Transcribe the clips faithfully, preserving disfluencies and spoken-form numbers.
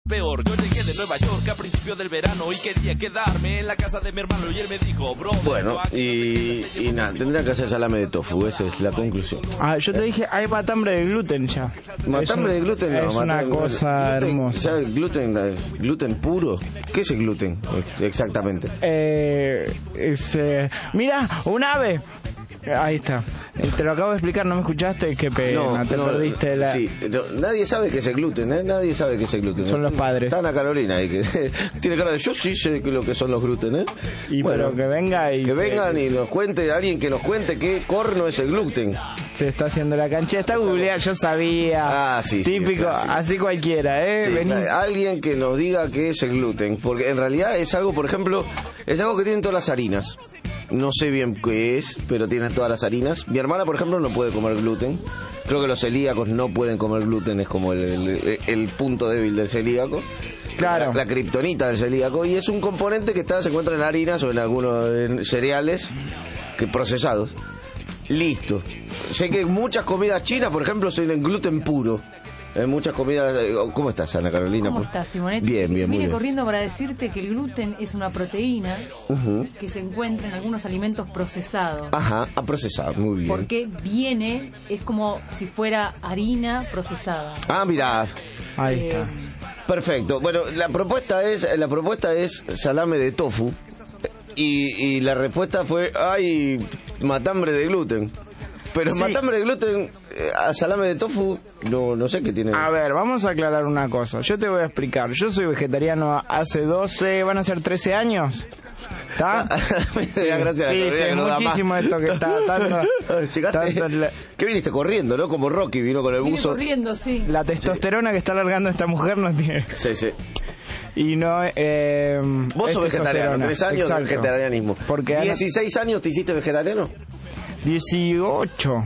Peor, yo llegué de Nueva York a principios del verano y quería quedarme en la casa de mi hermano y él me dijo, bro... Bueno, y, y nada, tendría que hacer salame de tofu, esa es la conclusión. Ah, yo te dije, hay matambre de gluten ya. Matambre de gluten no. Es una cosa gluten, hermosa. ¿Sabes? Gluten, gluten puro. ¿Qué es el gluten? Exactamente. Eh, es, eh, mira, un ave. Ahí está. Te lo acabo de explicar, ¿no me escuchaste? Qué pena, no, te no, perdiste la... Sí, no, nadie sabe qué es el gluten, ¿eh? Nadie sabe qué es el gluten. Son los padres. Está Ana Carolina ahí, que tiene cara de yo sí sé lo que son los gluten, ¿eh? Y bueno, pero que venga y... Que se... vengan y nos cuente, alguien que nos cuente qué corno es el gluten. Se está haciendo la cancha, está googleada, yo sabía. Ah, sí, Típico, sí, sí. así cualquiera, ¿eh? Sí, Venís... alguien que nos diga qué es el gluten, porque en realidad es algo, por ejemplo, es algo que tienen todas las harinas. No sé bien qué es, pero tiene todas las harinas. Mi hermana, por ejemplo, no puede comer gluten. Creo que los celíacos no pueden comer gluten, es como el, el, el punto débil del celíaco. Claro. La, la kriptonita del celíaco. Y es un componente que está, se encuentra en harinas o en algunos en cereales que procesados. Listo. Sé que muchas comidas chinas, por ejemplo, tienen gluten puro. En muchas comidas... ¿Cómo estás, Ana Carolina? ¿Cómo estás, Simonetti? Bien, bien, muy Vine bien. corriendo para decirte que el gluten es una proteína uh-huh. que se encuentra en algunos alimentos procesados. Ajá, a procesar, muy bien. Porque viene, es como si fuera harina procesada. Ah, mirá. Ahí está. Eh, Perfecto. Bueno, la propuesta es la propuesta es salame de tofu. Y, y la respuesta fue, ay, matambre de gluten. Pero sí. Matambre de gluten a salame de tofu, no, no sé qué tiene. A ver, vamos a aclarar una cosa. Yo te voy a explicar. Yo soy vegetariano hace doce, van a ser trece años. ¿Está? Sí, gracias. Sí, sí, muchísimo esto que está. Tanto, tanto la... ¿Qué viniste corriendo, no? Como Rocky vino con el Vine buzo. corriendo, sí. La testosterona sí. que está alargando esta mujer no tiene. Sí, sí. Y no, eh, vos sos vegetariano, tres años Exacto. de vegetarianismo. Porque ¿dieciséis Ana... años te hiciste vegetariano? dieciocho.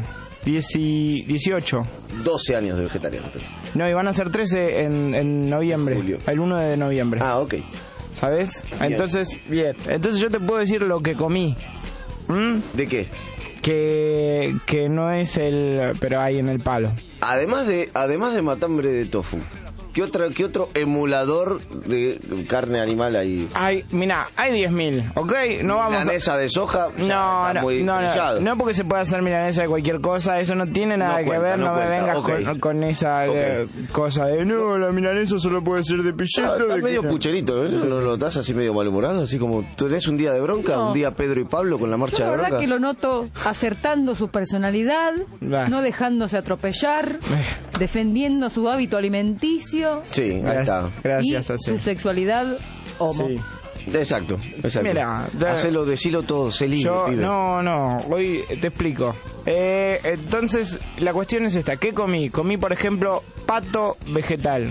dieciocho. doce años de vegetariano. No, y van a ser trece en, en noviembre. Julio. El uno de noviembre. Ah, ok. ¿Sabes? Bien. Entonces, bien. Entonces yo te puedo decir lo que comí. ¿Mm? ¿De qué? Que, que no es el... Pero hay en el palo. Además de, además de matambre de tofu, ¿Qué, otra, ¿Qué otro emulador de carne animal hay? Hay, mira, hay diez mil, ¿ok? No vamos milanesa a... de soja, no, está no, muy no, no, no porque se puede hacer milanesa de cualquier cosa, eso no tiene nada no que cuenta, ver, no, no me cuenta. vengas Okay. con, con esa okay. eh, cosa de, no, la milanesa solo puede ser de pillito. No, está de medio que... pucherito, ¿eh? ¿No lo notas así medio malhumorado? Así como, ¿tenés un día de bronca? No. ¿Un día Pedro y Pablo con la marcha Yo la de verdad bronca? que lo noto acertando su personalidad, Bah. no dejándose atropellar, defendiendo su hábito alimenticio. Sí, ahí Gracias. está. Gracias, y Ace. su sexualidad homo. Sí. Exacto, exacto. Mira, de- hacelo, decilo todo, sé libre, Yo, pibe. no, no, hoy te explico. Eh, entonces, la cuestión es esta. ¿Qué comí? Comí, por ejemplo, pato vegetal.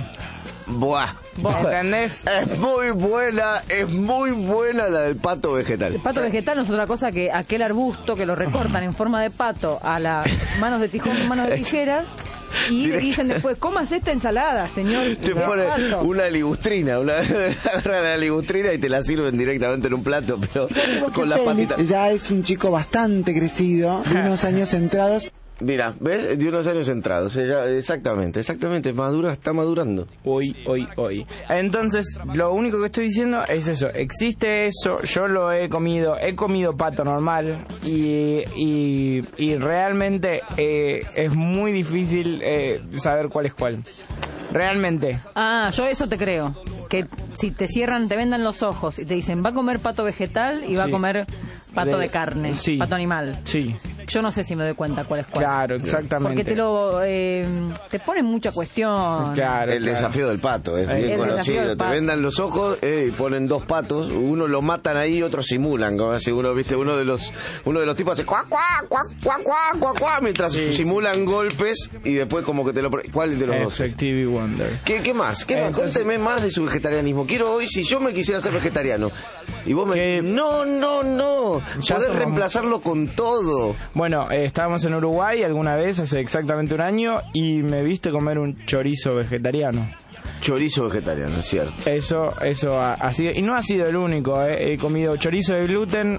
Buah. ¿Entendés? Es muy buena, es muy buena la del pato vegetal. El pato vegetal no es otra cosa que aquel arbusto que lo recortan en forma de pato a las manos de tijón, manos de tijera, y le dicen después, comas esta ensalada, señor. Te ponen pato. una ligustrina, una agarran la ligustrina y te la sirven directamente en un plato, pero con las patitas. Ya es un chico bastante crecido, de unos años centrados. Mira, ¿ves? De unos años entrados. Ella, exactamente, exactamente. Madura, está madurando. Hoy, hoy, hoy. Entonces, lo único que estoy diciendo es eso. Existe eso, yo lo he comido, he comido pato normal y, y, y realmente eh, es muy difícil eh, saber cuál es cuál. Realmente. Ah, yo eso te creo. Que si te cierran, te vendan los ojos y te dicen, va a comer pato vegetal y va Sí. a comer pato de, De- carne, sí. pato animal. Sí. Yo no sé si me doy cuenta cuál es cuál. Claro, exactamente. Porque te lo eh, te ponen mucha cuestión. Claro, El claro. desafío del pato, es El bien desafío conocido. del Te pato. vendan los ojos eh, y ponen dos patos. Uno lo matan ahí, otro simulan. Como si uno, viste, uno de los uno de los tipos hace cuac, cuac, cuac, cuac, cuac, cuac, cuac, mientras Sí, simulan sí. golpes y después como que te lo... ¿Cuál de los dos? Stevie Wonder. ¿Qué, ¿Qué más? ¿Qué más? Entonces- Cuénteme más de su vegetarianismo. Quiero hoy, si yo me quisiera ser vegetariano y vos me ¿Qué? decís, no, no, no, Ya podés somos- reemplazarlo con todo. Bueno, eh, estábamos en Uruguay alguna vez, hace exactamente un año, y me viste comer un chorizo vegetariano. Chorizo vegetariano, es cierto. Eso, eso ha, ha sido, y no ha sido el único, eh. He comido chorizo de gluten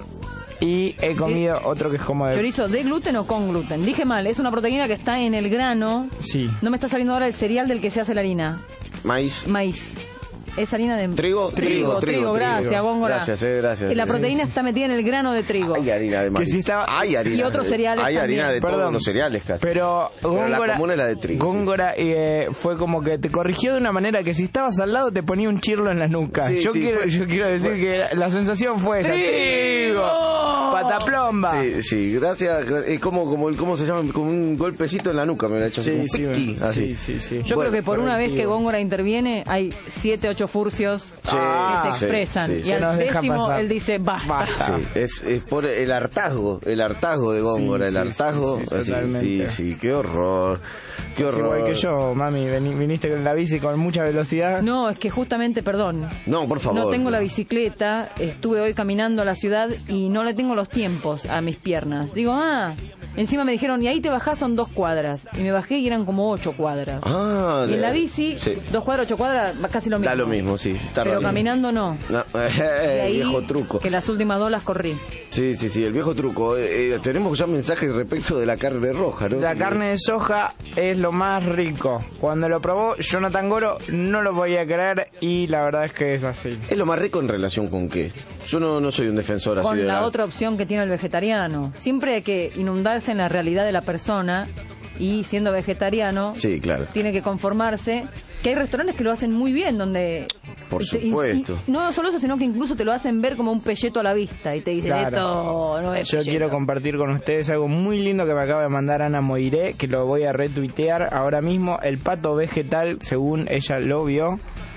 y he comido otro que es como de... ¿Chorizo de gluten o con gluten? Dije mal, es una proteína que está en el grano. Sí. No me está saliendo ahora el cereal del que se hace la harina. Maíz. Maíz. Es harina de Trigo, trigo, trigo, trigo, gracias, trigo. Góngora. Gracias, eh, gracias. La proteína está metida en el grano de trigo. Hay harina de maíz. Que sí estaba- Hay harina. Y otros de- cereales Hay harina también. de Perdón. todos los cereales casi. Pero Pero la Góngora, común es la de trigo, Góngora eh, fue como que te corrigió de una manera que si estabas al lado te ponía un chirlo en la nuca. Sí, yo, sí, quiero, fue- yo quiero decir que la, la sensación fue esa. ¡Trigo! ¡Pataplomba! Sí, sí, gracias. Es como, como, el- ¿cómo se llama? Como un golpecito en la nuca, me lo ha hecho. Sí, como un sí, piqui, sí, así. sí, sí. Yo Bueno, creo que por una vez que correctivo. Góngora interviene, hay siete, ocho furcios Sí, Ah, que se sí, expresan. sí, y sí. Se nos al deja décimo pasar. él dice, basta. Basta. Sí, es, es por el hartazgo, el hartazgo de Góngora, Sí, el sí, hartazgo. sí, sí, así, totalmente. sí, sí, qué horror, qué Es horror. igual que yo, mami, vení- viniste con la bici con mucha velocidad. No, es que justamente, perdón, No, por favor. no tengo la bicicleta, estuve hoy caminando a la ciudad y no le tengo los tiempos a mis piernas. Digo, ah, encima me dijeron, y ahí te bajás son dos cuadras. Y me bajé y eran como ocho cuadras. Ah, Y en de- la bici, sí. dos cuadras, ocho cuadras, va casi lo mismo. Da lo mismo, sí. Está Pero raro. caminando no. No, Y ahí, viejo truco. que las últimas dos las corrí. Sí, sí, sí, el viejo truco. Eh, eh, tenemos ya mensajes respecto de la carne roja, ¿no? La carne de soja es lo más rico. Cuando lo probó Jonathan Goro no lo podía creer y la verdad es que es así. ¿Es lo más rico en relación con qué? Yo no, no soy un defensor así Con de la otra opción que tiene el vegetariano. Siempre hay que inundarse en la realidad de la persona y siendo vegetariano Sí, claro. tiene que conformarse. Que hay restaurantes que lo hacen muy bien, donde... Por y te- y- supuesto. y no solo eso, sino que incluso te lo hacen ver como un pelleto a la vista y te dicen, Claro. esto no es Yo pelleto". quiero compartir con ustedes algo muy lindo que me acaba de mandar Ana Moiré, que lo voy a retuitear ahora mismo. El pato vegetal, según ella lo vio.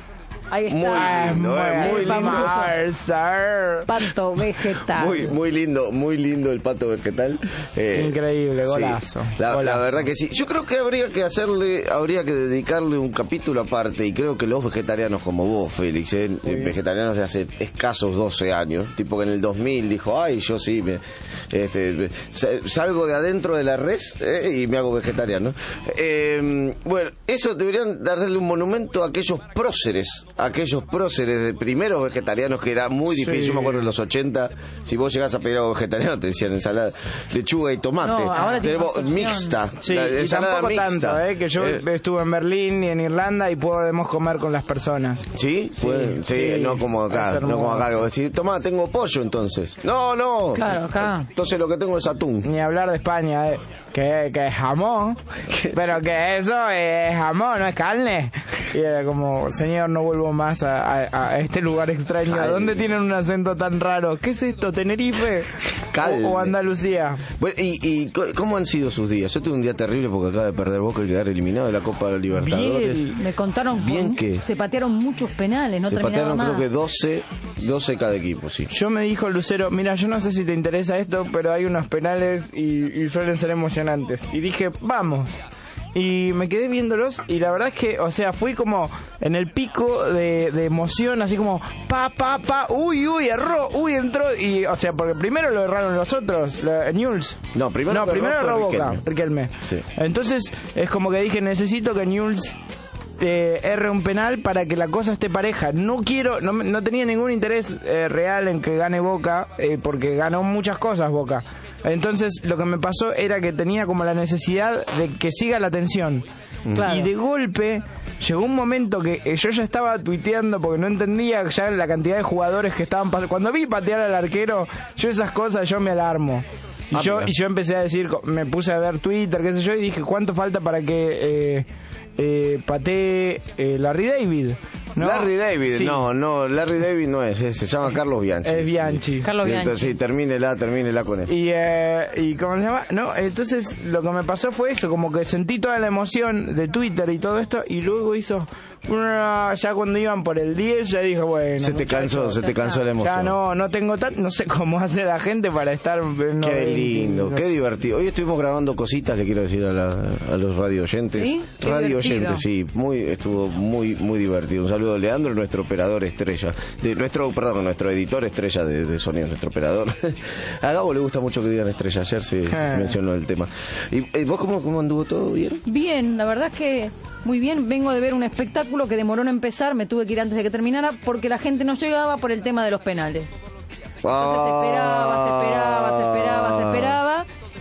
Ahí está. Muy Ah, lindo, eh, muy muy el lindo. famoso. Pato vegetal. Muy, muy lindo, muy lindo el pato vegetal. Eh, Increíble, sí, golazo. la, la Golazo. verdad que sí. Yo creo que habría que hacerle, habría que dedicarle un capítulo aparte, y creo que los vegetarianos como vos, Félix, eh, eh, vegetarianos de hace escasos doce años, tipo que en el dos mil dijo, ay, yo sí, me, este, me- sa- salgo de adentro de la res eh, y me hago vegetariano. Eh, bueno, eso deberían darle un monumento a aquellos próceres, a aquellos próceres de primeros vegetarianos que era muy difícil. Sí. Yo me acuerdo en los ochenta, si vos llegás a pedir algo vegetariano, te decían ensalada, lechuga y tomate. No, ahora tiene Tenemos más opción. mixta, Sí, la y ensalada tampoco mixta. tanto, eh, que yo Eh, estuve en Berlín y en Irlanda y podemos comer con las personas. ¿Sí? Sí, Pueden- sí, sí. no como acá, Es no como acá. Que hermoso. vos decís, tomá, tengo pollo entonces. No, no. Claro, acá. Entonces lo que tengo es atún. Ni hablar de España, eh, que, que es jamón, pero que eso es jamón, no es carne. Y era como, señor, no vuelvo más a, a- a este lugar extraño. Calde. ¿Dónde tienen un acento tan raro? ¿Qué es esto, Tenerife? Calde. O, o Andalucía. Bueno, y, y co- ¿cómo han sido sus días? Yo tuve un día terrible porque acaba de perder Boca y quedar eliminado de la Copa Libertadores. Bien. Me contaron Bien con- que- se patearon muchos penales, no Se terminaron patearon más. creo que doce, doce cada equipo, sí. Yo me dijo Lucero, mira, yo no sé si te interesa esto, pero hay unos penales y, y suelen ser emocionantes. Y dije, vamos. Y me quedé viéndolos y la verdad es que, o sea, fui como en el pico de, de emoción, así como, pa, pa, pa, uy, uy, erró, uy, entró. Y, o sea, porque primero lo erraron los otros, la- Newell's. No, primero No, que primero erró erró fue Boca, Riquelme. Riquelme. Sí. Entonces, es como que dije, necesito que Newell's eh, erre un penal para que la cosa esté pareja. No quiero, no, me- no tenía ningún interés eh, real en que gane Boca, eh, porque ganó muchas cosas Boca. Entonces, lo que me pasó era que tenía como la necesidad de que siga la tensión. Claro. Y de golpe llegó un momento que eh, yo ya estaba tuiteando porque no entendía ya la cantidad de jugadores que estaban pasando. Cuando vi patear al arquero, yo esas cosas yo me alarmo. Y Ah, yo, mira. y yo empecé a decir, me puse a ver Twitter, qué sé yo, y dije, ¿cuánto falta para que eh, eh, patee eh, Larry David? ¿No? Larry David, Sí. no, no, Larry David no es, es- se llama Carlos Bianchi. Es Bianchi. Carlos Bianchi. Entonces, sí, termínela, termínela con eso. Y, eh, y ¿cómo se llama? No, entonces lo que me pasó fue eso, como que sentí toda la emoción de Twitter y todo esto, y luego hizo, "Uah", ya cuando iban por el diez, ya dije, bueno, Se te muchachos, cansó, se te cansó la ya emoción. no, no tengo tan, no sé cómo hace la gente para estar... no, Qué eh, lindo, no qué sé. divertido. Hoy estuvimos grabando cositas, le quiero decir a, la- a los radio oyentes. ¿Sí? Qué Radio divertido. oyentes, sí, muy, estuvo muy, muy divertido. Un saludo a Leandro, nuestro operador estrella, de nuestro, perdón, nuestro editor estrella de, de sonido, nuestro operador. A Gabo le gusta mucho que digan estrella, ayer se Ah. mencionó el tema. ¿Y, y vos cómo, cómo anduvo todo bien? Bien, la verdad es que muy bien. Vengo de ver un espectáculo que demoró en empezar, me tuve que ir antes de que terminara porque la gente no llegaba por el tema de los penales. Entonces se esperaba, se esperaba, se esperaba, se esperaba.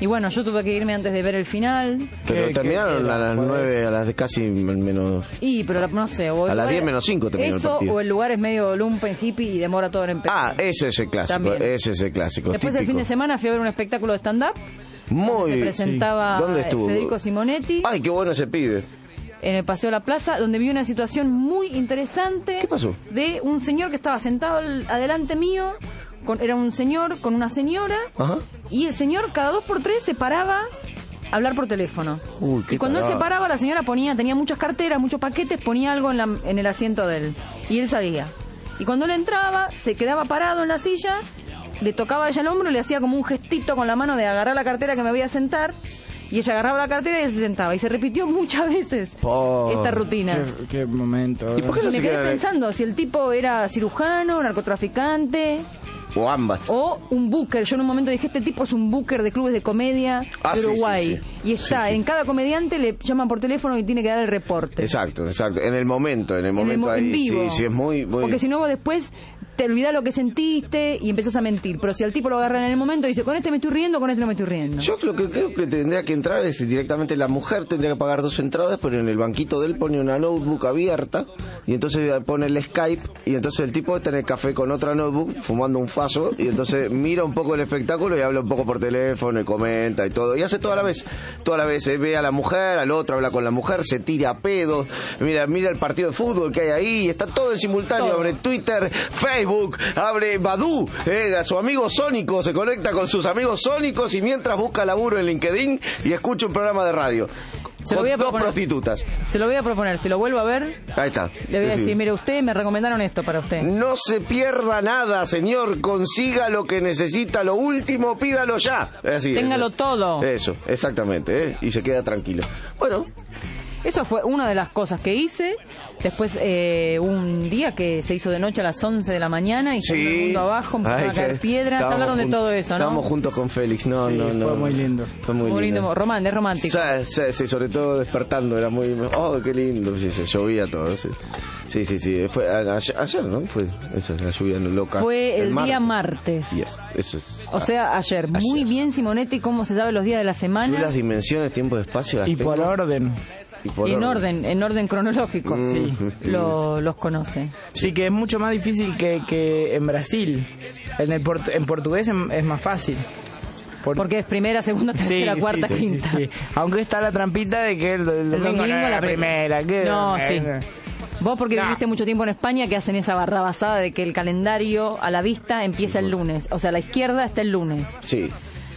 Y bueno, yo tuve que irme antes de ver el final. Pero ¿Qué- terminaron qué- qué a las era? nueve, a las de casi menos... Y, pero no sé. O el A las lugar- diez menos cinco terminó el Eso, partido. o el lugar es medio lumpen hippie y demora todo en empezar. Ah, ese es el clásico, También. ese es el clásico. Después, el típico. fin de semana, fui a ver un espectáculo de stand-up. Muy Se presentaba ¿Dónde estuvo? Federico Simonetti Ay, qué bueno ese pibe. en el Paseo de la Plaza, donde vi una situación muy interesante. ¿Qué pasó? De un señor que estaba sentado al- adelante mío. Con, era un señor con una señora. Ajá. Y el señor cada dos por tres se paraba a hablar por teléfono. Uy, qué y cuando él tarado. se paraba, la señora ponía, tenía muchas carteras, muchos paquetes, ponía algo en, la, en el asiento de él. Y él salía. Y cuando él entraba, se quedaba parado en la silla, le tocaba a ella el hombro y le hacía como un gestito con la mano de agarrar la cartera que me voy a sentar. Y ella agarraba la cartera y él se sentaba. Y se repitió muchas veces Oh. esta rutina. Qué, qué momento. ¿Y por qué Y no me se quedé quedan ahí? pensando si el tipo era cirujano, narcotraficante O ambas. o un booker. Yo en un momento dije, este tipo es un booker de clubes de comedia Ah, de sí, Uruguay. sí, sí. Y está, Sí, sí. en cada comediante le llaman por teléfono y tiene que dar el reporte. Exacto, exacto. En el momento, en el En, el momento mo- ahí. en vivo. Sí, sí, es muy... muy... Porque si no, vos después te olvidás lo que sentiste y empezás a mentir. Pero si al tipo lo agarran en el momento y dice, con este me estoy riendo, con este no me estoy riendo. Yo lo que creo que tendría que entrar es directamente la mujer tendría que pagar dos entradas, pero en el banquito de él pone una notebook abierta y entonces pone el Skype y entonces el tipo está en el café con otra notebook fumando un faso y entonces mira un poco el espectáculo y habla un poco por teléfono y comenta y todo y hace toda la vez, toda la vez eh, ve a la mujer, al otro habla con la mujer, se tira a pedos, mira mira el partido de fútbol que hay ahí, y está todo en simultáneo, Todo. abre Twitter, Facebook, abre Badoo, eh, a su amigo Sónico, se conecta con sus amigos sónicos y mientras busca laburo en LinkedIn y escucha un programa de radio. Se lo Con voy a dos proponer. prostitutas. Se lo voy a proponer, si lo vuelvo a ver, Ahí está. le voy a Sí. decir, mire, usted me recomendaron esto para usted. No se pierda nada, señor. Consiga lo que necesita. Lo último, pídalo ya. Así, Téngalo eso. todo. Eso, exactamente. ¿eh? Y se queda tranquilo. Bueno, Eso fue una de las cosas que hice. Después, eh, un día que se hizo de noche a las once de la mañana y todo el sí. mundo abajo, empezaron Ay, a caer que- piedras. Ya estábamos hablaron de jun- todo eso, ¿no? Estábamos juntos con Félix. No, Sí, no, no. fue muy lindo. Fue muy, Muy lindo. lindo, román- es romántico. Sí, sí, sí, sobre todo despertando, era muy... Oh, qué lindo, sí, sí, llovía todo, sí. Sí, sí, sí, fue a- ayer, ayer, ¿no? Fue eso, la lluvia loca. Fue el día martes. Yes, eso es. O sea, ayer. Muy Ayer. bien, Simonetti, cómo se sabe los días de la Yo semana. las dimensiones, tiempo, espacio, las Y por tengo. orden. Y por En orden, en orden cronológico. Mm, Sí. Lo- los conoce. Sí, que es mucho más difícil que, que en Brasil. En, el portu- en portugués es, es más fácil. Por- Porque es primera, segunda, Sí, tercera, sí, cuarta, sí, sí, quinta. sí. Aunque está la trampita de que el, el domingo, domingo no era la la prim- primera. que- No, sí. Vos porque No. viviste mucho tiempo en España que hacen esa barrabasada de que el calendario a la vista empieza el lunes. O sea, a la izquierda está el lunes. Sí.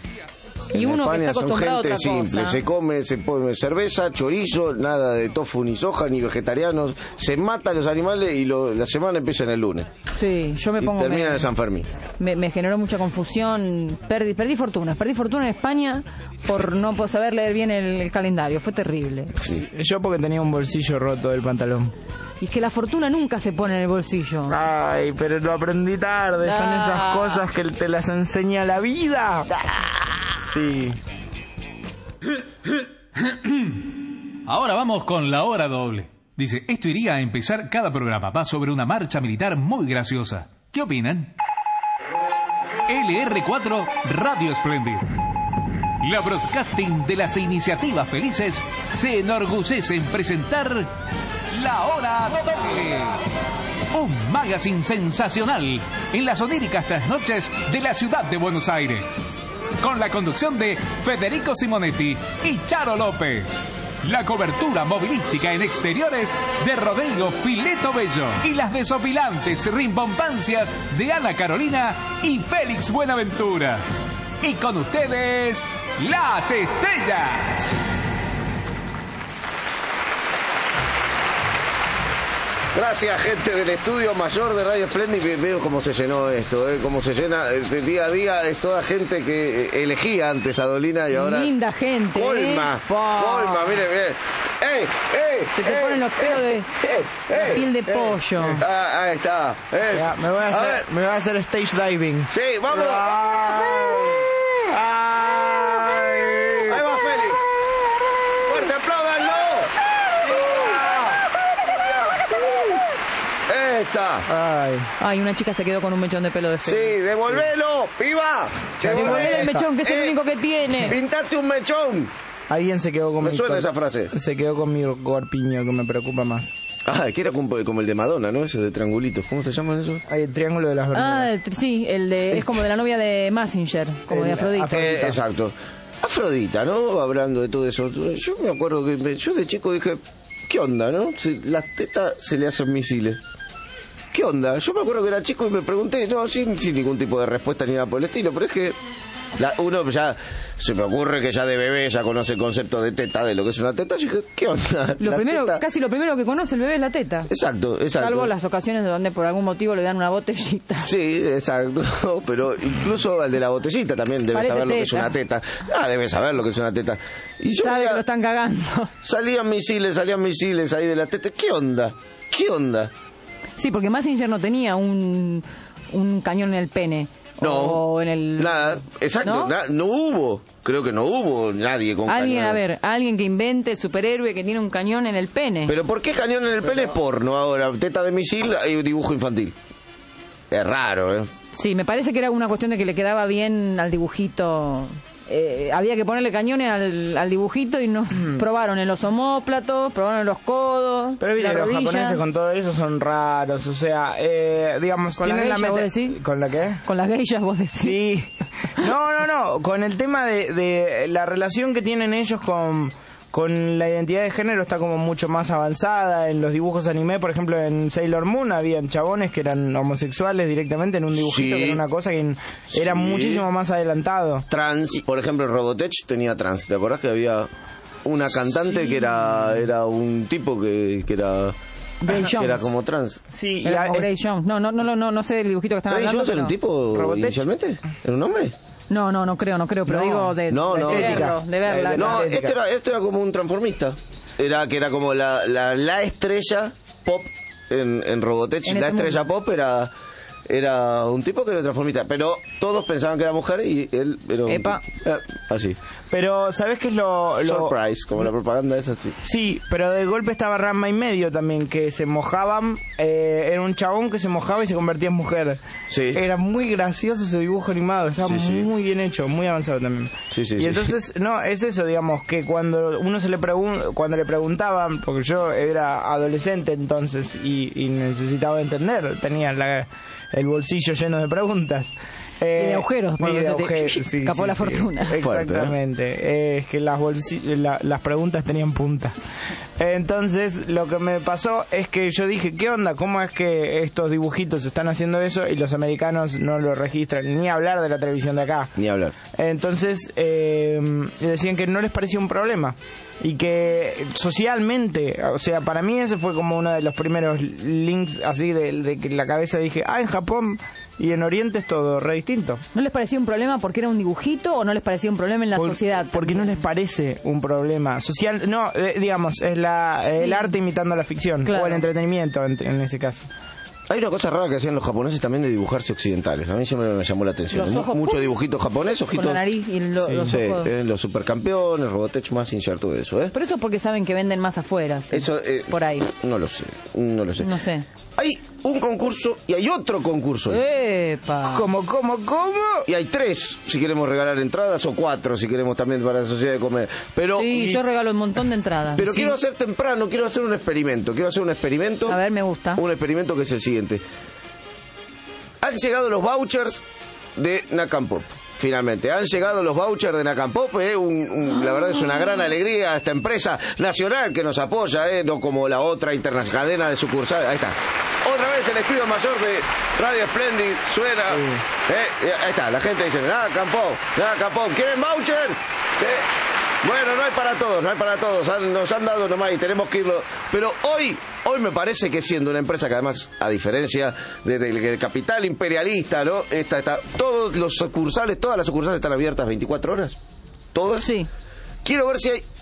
Y En uno que España está son acostumbrado a gente otra simple, cosa. se come, se pone cerveza, chorizo, nada de tofu ni soja ni vegetarianos, se matan los animales y lo- la semana empieza en el lunes Sí, yo me y pongo... termina Me, en San Fermín. me, me generó mucha confusión. Perdí, perdí fortunas. Perdí fortuna en España por no po- saber leer bien el, el calendario. Fue terrible. Yo porque tenía un bolsillo roto del pantalón. Y es que la fortuna nunca se pone en el bolsillo. Ay, pero lo aprendí tarde. Son Ah. esas cosas que te las enseña la vida. Sí. Ahora vamos con la hora doble. Dice, esto iría a empezar cada programa. Va sobre una marcha militar muy graciosa. ¿Qué opinan? L R cuatro Radio Splendid. La broadcasting de las iniciativas felices se enorgullece en presentar La Hora Doble. Un magazine sensacional en las oníricas trasnoches de la ciudad de Buenos Aires. Con la conducción de Federico Simonetti y Charo López. La cobertura movilística en exteriores de Rodrigo Fileto Bello. Y las desopilantes rimbombancias de Ana Carolina y Félix Buenaventura. Y con ustedes, las estrellas. Gracias, gente del estudio mayor de Radio Splendid. Ve- Veo cómo se llenó esto, ¿eh? Cómo se llena eh, de día a día. Es toda gente que eh, elegía antes a Dolina y ahora... Linda gente. Colma, ¿eh? Pa. colma, mire, mire. ¡Ey, ey! Se te ey, ponen los pelos de- ey, la ey, piel de ey. pollo. Ah, ahí está. eh. Ya, me voy a hacer, ver. me voy a hacer stage diving. Sí, vamos. Ay. Ahí va Félix. Fuerte, apláudanlo. ¡Esa! Ay. Ay, una chica se quedó con un mechón de pelo de Sí, Fede. devolvelo, piba. Devolver el mechón, que es el Eh, único que tiene. Pintate un mechón. Alguien se quedó con Me mi suena cor- esa frase. Se quedó con mi corpiño, que me preocupa más. Ah, que era como, como el de Madonna, ¿no? Ese de triangulitos. ¿Cómo se llaman esos? Hay el triángulo de las Ah, verduras. el- sí, el de, es como de la novia de Massinger, como de El- Afrodita. Afrodita. Eh, exacto. Afrodita, ¿no? Hablando de todo eso. Yo me acuerdo que me- yo de chico dije, ¿qué onda, no? Si las tetas se le hacen misiles. ¿Qué onda? Yo me acuerdo que era chico y me pregunté, no, sin, sin ningún tipo de respuesta ni nada por el estilo, pero es que la, uno ya se me ocurre que ya de bebé ya conoce el concepto de teta, de lo que es una teta. Yo dije, ¿qué onda? Lo La primero, teta- casi lo primero que conoce el bebé es la teta. Exacto, exacto. Salvo las ocasiones de donde por algún motivo le dan una botellita. Sí, exacto, pero incluso al de la botellita también debe Parece saber lo que es teta. una teta. Ah, debe saber lo que es una teta. Y yo Sabe veía- que lo están cagando. salían misiles, salían misiles ahí de la teta. ¿Qué onda? ¿Qué onda? Sí, porque Massinger no tenía un, un cañón en el pene. No, O en el... nada, exacto, ¿No? na- no hubo, creo que no hubo nadie con Alguien, cañón. a ver, alguien que invente superhéroe que tiene un cañón en el pene. Pero ¿por qué cañón en el pene es porno ahora? Teta de misil y dibujo infantil. Es raro, ¿eh? Sí, me parece que era una cuestión de que le quedaba bien al dibujito. Eh, había que ponerle cañones al, al dibujito y nos probaron en los omóplatos, probaron en los codos, Pero viste, la los rodilla. japoneses con todo eso son raros, o sea, eh, digamos, ¿Con la tienen geisha, meta- vos decís? ¿Con la qué? Con las geishas, vos decís. Sí. No, no, no, con el tema de, de la relación que tienen ellos con, con la identidad de género está como mucho más avanzada. En los dibujos anime, por ejemplo, en Sailor Moon habían chabones que eran homosexuales directamente en un dibujito, Sí. que era una cosa que era Sí. muchísimo más adelantado. Trans, por ejemplo, Robotech tenía trans. ¿Te acordás que había una cantante Sí. que era era un tipo que, que era Gray que Jones. era como trans? Sí, y Era a- como Gray Jones. No, no, no, no, no, no sé del dibujito que están ¿Ray hablando. Jones era un pero- tipo Robotech. inicialmente? ¿Era un hombre? No, no, no creo, no creo, pero No. digo de, No, de no. verlo, de verla. De- No, la estética. este era, este era como un transformista. Era que era como la, la, la estrella pop en, en Robotech. En La ese estrella mundo. pop era era un tipo que era transformista, pero todos pensaban que era mujer y él era un Epa. tipo. Eh, así. pero ¿sabés qué es lo...? lo Surprise, como la propaganda esa. Sí. Sí, pero de golpe estaba Ranma y medio también, que se mojaban, eh, era un chabón que se mojaba y se convertía en mujer. Sí. Era muy gracioso ese dibujo animado, estaba Sí, sí. muy bien hecho, muy avanzado también. Sí, sí, y sí. entonces, no, es eso, digamos, que cuando uno se le pregun cuando le preguntaban, porque yo era adolescente entonces y, y necesitaba entender, tenía la- el bolsillo lleno de preguntas. Eh, Y de agujeros, por y lo de que te- agujeros, sí, escapó sí, la sí. fortuna. Exactamente. Eh, es que las, bolsi- la- las preguntas tenían punta. Entonces, lo que me pasó es que yo dije, ¿qué onda? ¿Cómo es que estos dibujitos están haciendo eso y los americanos no lo registran? Ni hablar de la televisión de acá. Ni hablar. Entonces, eh, decían que no les parecía un problema. Y que socialmente, o sea, para mí ese fue como uno de los primeros links así de, de que en la cabeza dije, ah, en Japón y en Oriente es todo re distinto. ¿No les parecía un problema porque era un dibujito o no les parecía un problema en la Por- sociedad? Porque no les parece un problema social. No, eh, digamos, es la, Sí. el arte imitando la ficción. Claro. O el entretenimiento en, en ese caso. Hay una cosa rara que hacían los japoneses también de dibujarse occidentales. A mí siempre me llamó la atención. Los Mu- ojos, Mucho ¡pum! dibujito japonés, Con ojitos. la nariz y lo- Sí. los Sí, ojos. eh, los supercampeones, Robotech, Mazinger, todo eso, ¿eh? Pero eso es porque saben que venden más afuera. sí. Eso, eh, Por ahí. No lo sé, no lo sé. No sé. Hay un concurso y hay otro concurso. ¡Epa! ¿Cómo, cómo, cómo? Y hay tres, si queremos regalar entradas, o cuatro, si queremos también para la sociedad de comer. Pero, Sí, yo regalo un montón de entradas. pero Sí. quiero hacer temprano, quiero hacer un experimento. Quiero hacer un experimento. A ver, me gusta. Un experimento que es el siguiente. Han llegado los vouchers de Nakampop. Finalmente, han llegado los vouchers de Nakampop, eh, un, un, la verdad es una gran alegría a esta empresa nacional que nos apoya, eh, no como la otra internacional cadena de sucursales. Ahí está. Otra vez el estudio mayor de Radio Splendid suena. Eh, ahí está, la gente dice, Nakampop, Nakampop, ¿quieren vouchers? Eh, bueno, no hay para todos, no hay para todos. Han- nos han dado nomás y tenemos que irlo. Pero hoy, hoy me parece que siendo una empresa que además, a diferencia de- del del capital imperialista, ¿no? Esta, está, todos los sucursales, todas las sucursales están abiertas veinticuatro horas. ¿Todas? Sí. Quiero ver si hay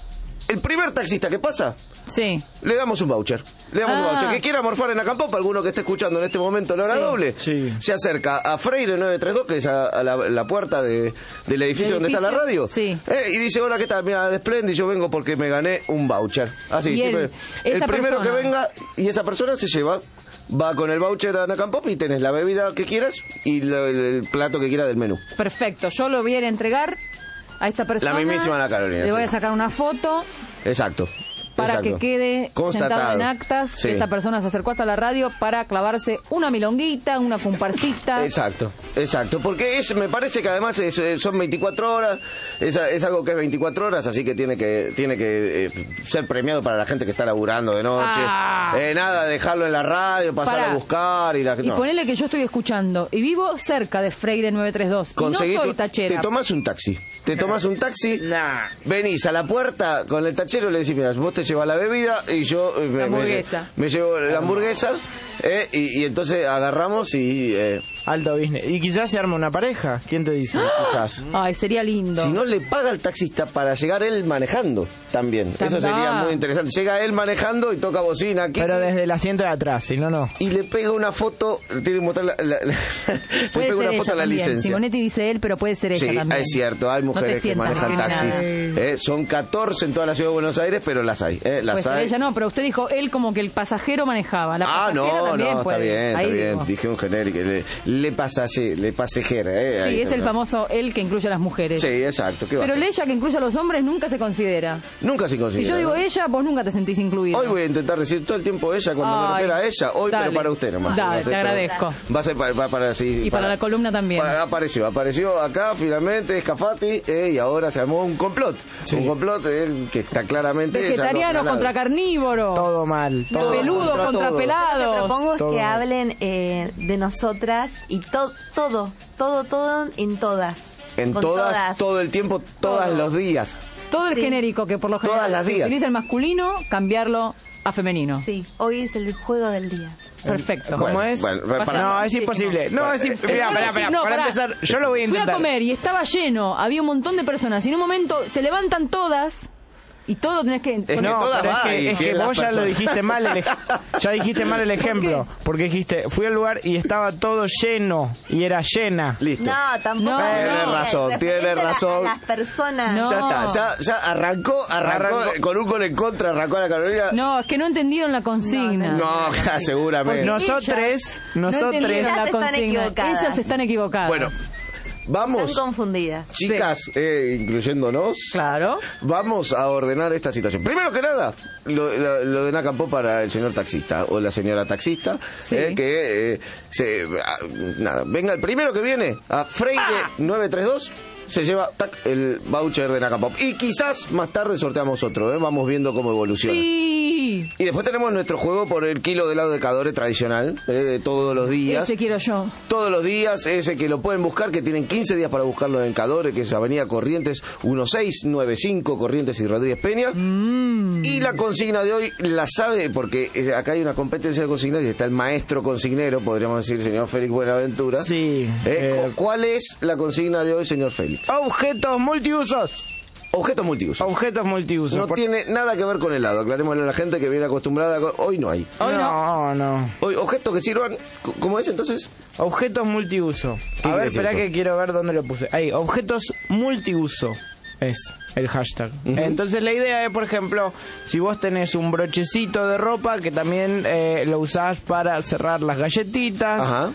el primer taxista que pasa, Sí. le damos un voucher. Le damos Ah. un voucher. Que quiera morfar en Acampop, alguno que esté escuchando en este momento la hora Sí. doble, Sí. se acerca a Freire nueve tres dos, que es a, a la, la puerta de, del edificio ¿Del donde está la edificio? radio. Sí. Eh, y dice, hola, ¿qué tal? Mira, de Splendid, yo vengo porque me gané un voucher. Así, Y siempre. él, El esa primero persona. que venga y esa persona se lleva, va con el voucher a Acampop y tenés la bebida que quieras y lo- el, el plato que quieras del menú. Perfecto. Yo lo voy a ir a entregar a esta persona. La mismísima Ana Carolina, Le voy sí. a sacar una foto Exacto. para exacto. que quede Constatado. sentado en actas Sí. que esta persona se acercó hasta la radio para clavarse una milonguita, una comparsita. Exacto, exacto, porque es, me parece que además es, eh, son veinticuatro horas, es, es algo que es veinticuatro horas, así que tiene que tiene que eh, ser premiado para la gente que está laburando de noche. Ah. Eh, nada, dejarlo en la radio, pasar Pará. a buscar y la Y no. ponele que yo estoy escuchando y vivo cerca de Freire nueve tres dos. Y no Conseguí soy tu- tachera. Te tomas un taxi, te tomas un taxi, Nah. venís a la puerta con el tachero y le decís, mira, vos te llevas la bebida y yo eh, me, La me- hamburguesa. me llevo la hamburguesa eh, y, y entonces agarramos y eh, Alto business. Y quizás se arma una pareja. ¿Quién te dice? quizás... Ay, sería lindo. Si no le paga al taxista para llegar él manejando también. Eso También. sería muy interesante. Llega él manejando y toca bocina aquí. Pero desde el asiento de atrás, si no, no. Y le pega una foto, tiene que mostrar la, la- la- le Puede pega ser una ella foto a la también. licencia. Simonetti dice él, pero puede ser ella Sí, también. es cierto, hay No te mujeres que sientas manejan taxi. discriminada. Eh, son catorce en toda la ciudad de Buenos Aires, pero las hay. Eh, las Puede ser hay. ella no, pero usted dijo él como que el pasajero manejaba. La Ah, pasajera no, también no, puede. está bien, Ahí está bien. digo. Dije un genérico. Le, le pasaje, le pasajera, eh. ahí Sí, es está, el ¿no? famoso él que incluye a las mujeres. Sí, exacto. ¿Qué va a Pero hacer? el ella que incluye a los hombres nunca se considera. Nunca se consigue. Si yo digo ella, vos nunca te sentís incluido. Hoy voy a intentar decir todo el tiempo ella cuando me Ay, refiero a ella. Hoy, dale. pero para usted nomás. Dale, Va a ser te para- agradezco. Va a ser para, va para así. Y para la columna también. para- apareció, apareció acá finalmente Scafati eh, y ahora se armó un complot. Sí. Un complot eh, que está claramente. ya Vegetariano lo- contra carnívoro. Todo mal. Todo Peludo contra contra, todo. pelados. Lo que propongo es Todo. que hablen eh, de nosotras y to- todo, todo, todo en todas. En Con todas, todo el tiempo, todos Todo. los días. Todo el Sí. genérico que por lo Todas general las se días. utiliza el masculino, cambiarlo a femenino. Sí, hoy es el juego del día. Perfecto. ¿Cómo Bueno, es? bueno, Pasa para- No, es imposible. No, es imposible. Mira, Bueno, pará, sí, pará, no, para pará. empezar, yo lo voy a Fui intentar. a comer y estaba lleno, había un montón de personas y en un momento se levantan todas y todo lo tenés que... que No, todas pero es va, que, y es si que es las vos ya lo personas. dijiste mal, el ej- ya dijiste mal el ejemplo, porque dijiste, fui al lugar y estaba todo lleno y era llena. Listo. No, tampoco. No, Tiene no. razón, Referente tiene a la- razón. a las personas. No. Ya está, ya, ya arrancó, arrancó, Arrancó. con un gol en contra, arrancó a la Carolina. No, es que no entendieron la consigna. No, seguramente. Porque Nosotres, no nosotres. entendieron Ellas la están consigna. equivocadas. Ellas están equivocadas. Bueno, vamos, Están confundidas. chicas, eh, incluyéndonos. Claro. Vamos a ordenar esta situación. Primero que nada, lo, lo, lo de Nacampó para el señor taxista o la señora taxista, Sí. eh, que eh, se, ah, nada, venga el primero que viene a Freire Ah. nueve tres dos. Se lleva tac, el voucher de Nacampop. Y quizás más tarde sorteamos otro, ¿eh? Vamos viendo cómo evoluciona. Sí. Y después tenemos nuestro juego por el kilo de helado de Cadore tradicional, ¿eh? De todos los días. Ese quiero yo. Todos los días, ese que lo pueden buscar, que tienen quince días para buscarlo en Cadore, que es Avenida Corrientes mil seiscientos noventa y cinco, Corrientes y Rodríguez Peña. Mm. Y la consigna de hoy la sabe, porque eh, acá hay una competencia de consignas y está el maestro consignero, podríamos decir, señor Félix Buenaventura. Sí. Eh, eh, ¿Cuál es la consigna de hoy, señor Félix? objetos multiusos. Objetos multiusos. Objetos multiusos. No Por- tiene nada que ver con helado, aclarémosle a la gente que viene acostumbrada. Con... Hoy no hay. Hoy no, no. no. Hoy, objetos que sirvan, ¿cómo es entonces? Objetos multiuso. ¿Qué A ver, quiere espera decir que esto? quiero ver dónde lo puse. Ahí, objetos multiuso es el hashtag. Ujú. Entonces la idea es, por ejemplo, si vos tenés un brochecito de ropa que también eh, lo usás para cerrar las galletitas, Ajá.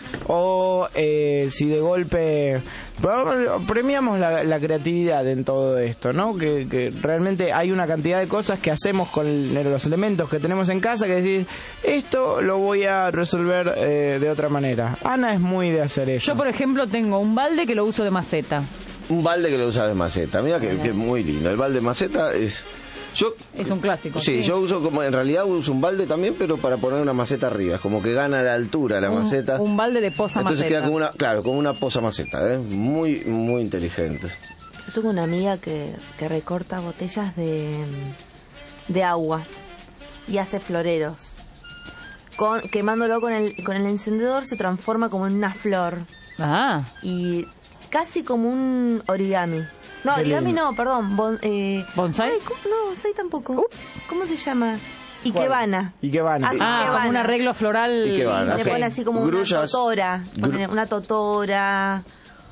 o eh, si de golpe... Bueno, premiamos la, la creatividad en todo esto, ¿no? Que, que realmente hay una cantidad de cosas que hacemos con el- los elementos que tenemos en casa que decir, esto lo voy a resolver eh, de otra manera. Ana es muy de hacer eso. Yo, por ejemplo, tengo un balde que lo uso de maceta. Un balde que lo usa de maceta. Mira que, que muy lindo. El balde de maceta es... Yo, Es un clásico. sí, yo uso como, en realidad uso un balde también, pero para poner una maceta arriba, es como que gana la altura la Un- maceta. Un balde de poza Entonces maceta. queda como una, claro, como una poza maceta, ¿eh? Muy, muy inteligentes. Yo tengo una amiga que, que recorta botellas de, de agua y hace floreros. Con, quemándolo con el, con el encendedor se transforma como en una flor. Ah, Y casi como un origami. No, Qué origami lindo. no, perdón. Bon, eh, ¿Bonsai? ay, ¿cómo? No, bonsai tampoco. ¿Cómo se llama? Ikebana. Ikebana. Así, Ah, ikebana. como un arreglo floral. Ikebana, Le sí. pone así como Grullas. una totora. Gru- Poner una totora,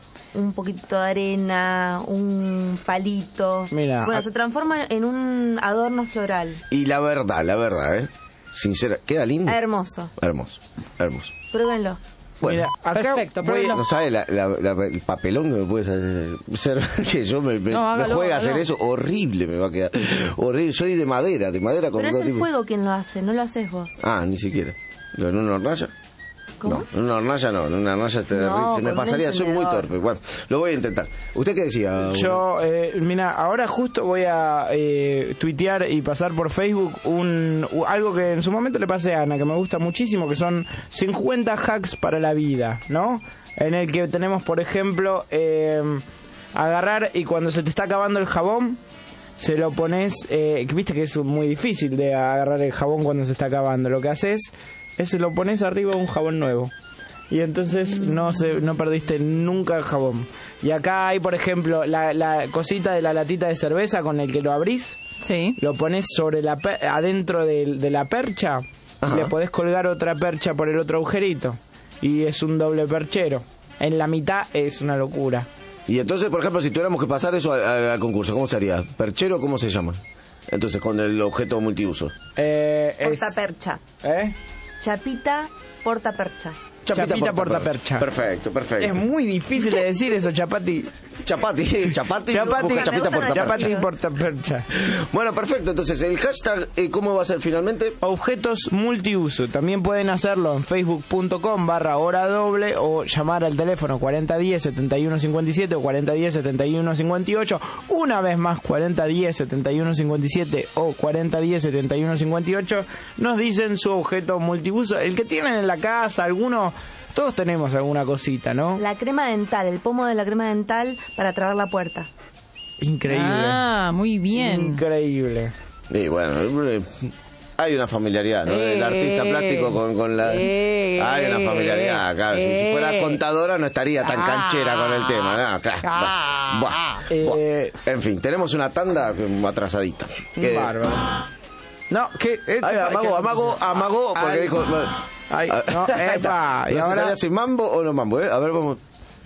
un poquito de arena, un palito. Mira, Bueno, a- se transforma en un adorno floral. Y la verdad, la verdad, ¿eh? Sincera, queda lindo. Hermoso. Hermoso, hermoso. Pruébenlo. Bueno, Mira, acá Perfecto, voy- pruébelo. no sabe la, la- la- el papelón que me puedes hacer, que yo me, me, No, me hágalo, juegue a hágalo. hacer eso, horrible me va a quedar. Horrible, soy de madera, de madera con Pero es todo el tipo- fuego quien lo hace, no lo haces vos. Ah, ni siquiera. ¿Lo en una hornalla? ¿Cómo? No, en una hornalla no, en una hornalla te No, derrite, se me con un pasaría, soy muy encendedor. torpe. Bueno, lo voy a intentar. ¿Usted qué decía? Yo, eh, mira, ahora justo voy a eh, tuitear y pasar por Facebook un u- algo que en su momento le pasé a Ana, que me gusta muchísimo, que son cincuenta hacks para la vida, ¿no? En el que tenemos, por ejemplo, eh, agarrar y cuando se te está acabando el jabón, se lo pones, eh, que viste que es muy difícil de agarrar el jabón cuando se está acabando. Lo que haces es se lo pones arriba de un jabón nuevo. Y entonces no se, no perdiste nunca el jabón. Y acá hay, por ejemplo, la, la cosita de la latita de cerveza con el que lo abrís. Sí. Lo pones sobre la per- adentro de, de la percha. Ajá. Le podés colgar otra percha por el otro agujerito. Y es un doble perchero. En la mitad es una locura. Y entonces, por ejemplo, si tuviéramos que pasar eso al, al- al concurso, ¿cómo sería? ¿Perchero cómo se llama? Entonces, con el objeto multiuso. Eh, es, Portapercha. ¿eh? Chapita, portapercha. Chapita portapercha. Perfecto, perfecto. Es muy difícil de decir eso, Chapati. Chapati, chapati, Chapati, busca chapita portapercha. Chapati portapercha. Bueno, perfecto. Entonces, el hashtag, eh, ¿cómo va a ser finalmente? Objetos multiuso. También pueden hacerlo en facebook.com barra hora doble o llamar al teléfono cuarenta diez, setenta y uno cincuenta y siete o cuarenta diez, setenta y uno cincuenta y ocho. Una vez más, cuarenta diez, setenta y uno cincuenta y siete o cuarenta diez, setenta y uno cincuenta y ocho. Nos dicen su objeto multiuso. El que tienen en la casa, alguno... Todos tenemos alguna cosita, ¿no? La crema dental, el pomo de la crema dental para trabar la puerta. Increíble. Ah, muy bien. Increíble. Y bueno, eh, hay una familiaridad, ¿no? Del Eh, artista plástico con, con la... eh, hay una familiaridad, claro. Si, si fuera eh. contadora no estaría tan Ah. canchera con el tema, ¿no? Claro. Ah. Buah, Eh. buah. En fin, tenemos una tanda eh, atrasadita. Eh, Bárbaro. No, que... eh, Ay, amago, amago, amago, porque Ay. dijo... Ay, Ah, no, epa, y no se ahora... sabía si mambo o no mambo, ¿eh? A ver, vamos...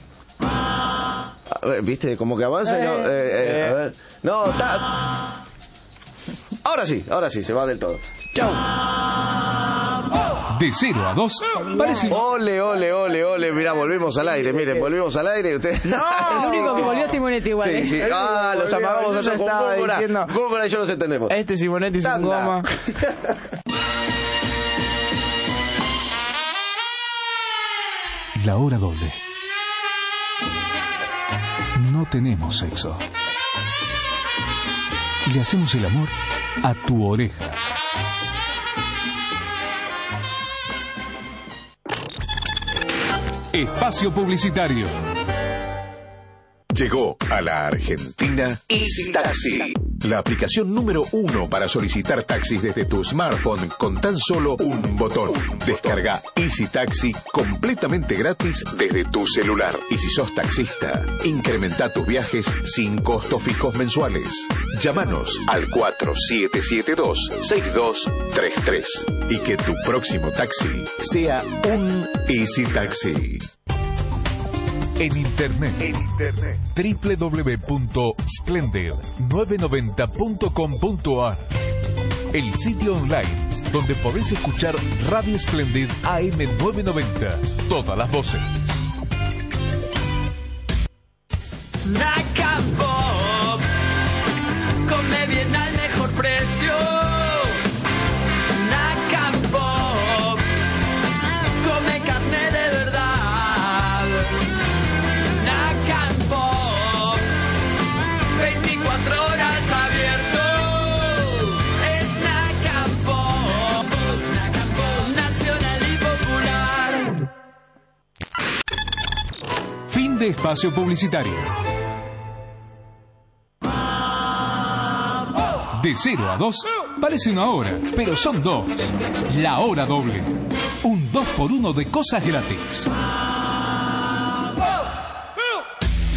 A ver, ¿viste? Como que avanza y no... eh, eh, a ver... No, está... Ahora sí, ahora sí, se va del todo. Chau. De cero a dos, parece... Ole, ole, ole, ole, mirá, volvimos al aire, miren, volvimos al aire, usted... No, El único que volvió Simonetti igual. Sí, ¿eh? sí, ah, los Volvió, amagamos yo allá ya con estaba Góngora, diciendo- Góngora y yo nos entendemos. Este Simonetti sin Tanda. goma. La hora doble. No tenemos sexo. Le hacemos el amor a tu oreja. Espacio publicitario. Llegó a la Argentina Easy Taxi, la aplicación número uno para solicitar taxis desde tu smartphone con tan solo un botón. Descarga Easy Taxi completamente gratis desde tu celular. Y si sos taxista, incrementa tus viajes sin costos fijos mensuales. Llámanos al cuatro siete siete dos, seis dos tres tres y que tu próximo taxi sea un Easy Taxi. En internet, en internet. doble u doble u doble u punto splendid nueve noventa punto com punto a r. El sitio online donde podés escuchar Radio Splendid A M novecientos noventa. Todas las voces. Naca Pop, come bien al mejor precio. Naca Pop, come carne de verdad. Naca Pop, veinticuatro horas abierto. Es Naca Pop, Naca Pop, nacional y popular. Fin de espacio publicitario. De cero a dos parece una hora, pero son dos. La hora doble. Un dos por uno de cosas gratis.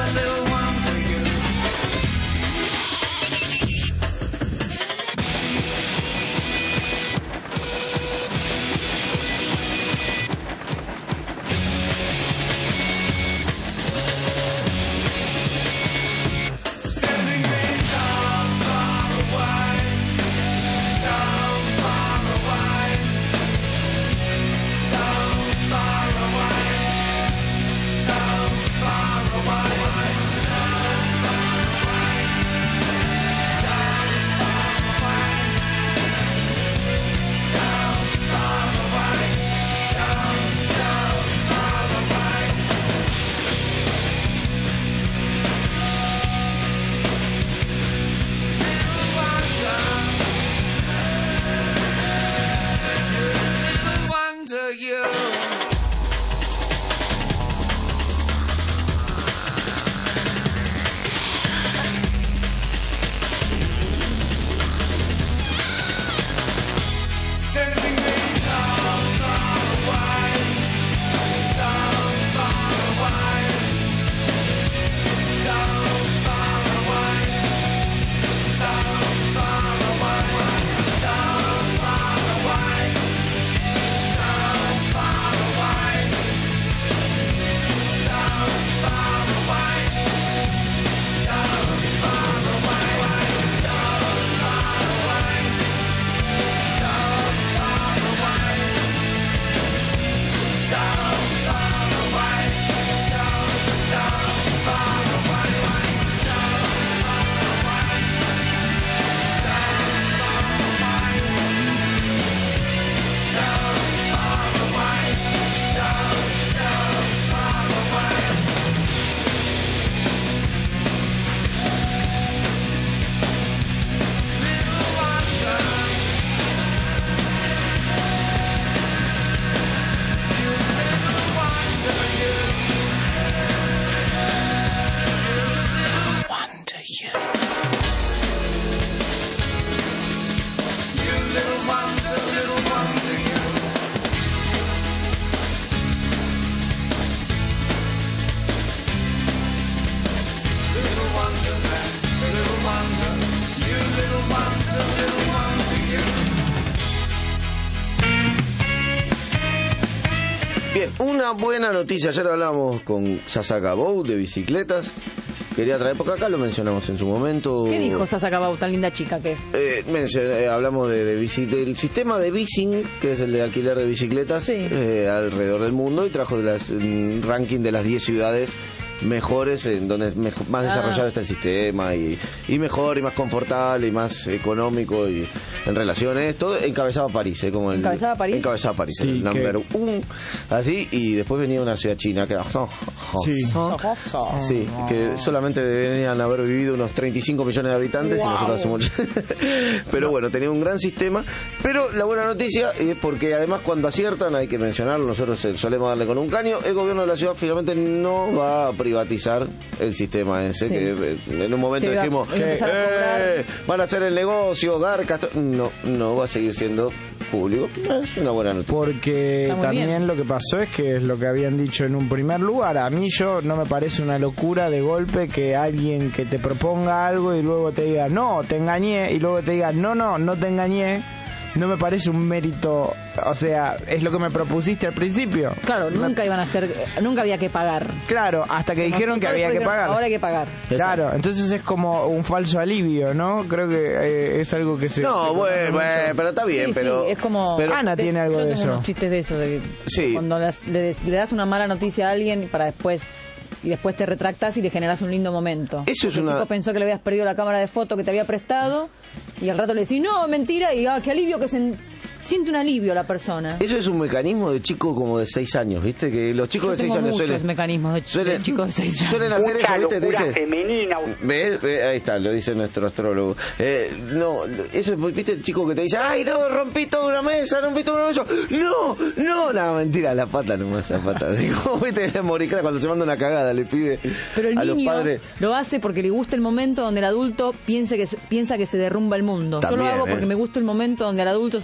Bien, una buena noticia. Ayer hablamos con Sasaka Bow de bicicletas. Quería traer, porque acá lo mencionamos en su momento. ¿Qué dijo Sasaka Bow, tan linda chica que es? Eh, mencion- eh, hablamos de, de bici, del sistema de Bicing, que es el de alquiler de bicicletas, Sí. eh, alrededor del mundo, y trajo de las, un ranking de las diez ciudades mejores, en donde es mejo- más Ah. desarrollado está el sistema, y, y mejor, y más confortable, y más económico, y en relación a esto, encabezaba París, eh, como el, ¿Encabezaba París? Encabezaba París, Sí, el que- number one, así, y después venía una ciudad china, que era Sí. Sí, que solamente deberían haber vivido unos treinta y cinco millones de habitantes y Wow. nosotros hacemos... Pero bueno, tenía un gran sistema. Pero la buena noticia es porque además cuando aciertan, hay que mencionarlo, nosotros eh, solemos darle con un caño, el gobierno de la ciudad finalmente no va a privatizar el sistema ese, Sí. que eh, en un momento Que va- dijimos, va a empezar a cobrar. "Eh, van a hacer el negocio, garcas, to-". no, no va a seguir siendo público. Es una buena noticia. Porque Está muy también bien. lo que pasó es que es lo que habían dicho en un primer lugar. A mí yo no me parece una locura de golpe que alguien que te proponga algo y luego te diga, no, te engañé, y luego te diga, no, no, no te engañé. No me parece un mérito, o sea, es lo que me propusiste al principio. Claro, nunca iban a hacer, nunca había que pagar. Claro, hasta que dijeron que había que pagar. Ahora hay que pagar. Claro, entonces es como un falso alivio, ¿no? Creo que eh, es algo que se... No, se bueno, conoce bueno, mucho. pero está bien, Sí, sí, pero... es como pero- Ana tiene algo yo de tengo eso. unos chistes de eso, de que Sí. cuando las- le, le das una mala noticia a alguien para después y después te retractas y le generas un lindo momento. Eso es Porque una- el tipo pensó que le habías perdido la cámara de foto que te había prestado y al rato le decís, no, mentira, y ah, qué alivio que se... Siente un alivio la persona. Eso es un mecanismo de chico como de seis años, ¿viste? Que los chicos Yo de seis tengo años muchos suelen... mecanismos de, ch- suelen- de chicos de seis años. Suelen hacer eso, ¿viste? Te dice- femenina. ¿Ves? ¿Ves? Ahí está, lo dice nuestro astrólogo. Eh, no, eso es, ¿viste? El chico que te dice, ay, no, rompí toda una mesa, rompí toda una mesa. No, no, no, mentira, la pata nomás, la pata. Así como, ¿viste? El moricra cuando se manda una cagada le pide Pero el a los niño padres... lo hace porque le gusta el momento donde el adulto piense que se- piensa que se derrumba el mundo. Yo También, lo hago ¿eh? porque me gusta el momento donde al adulto se le reconstruye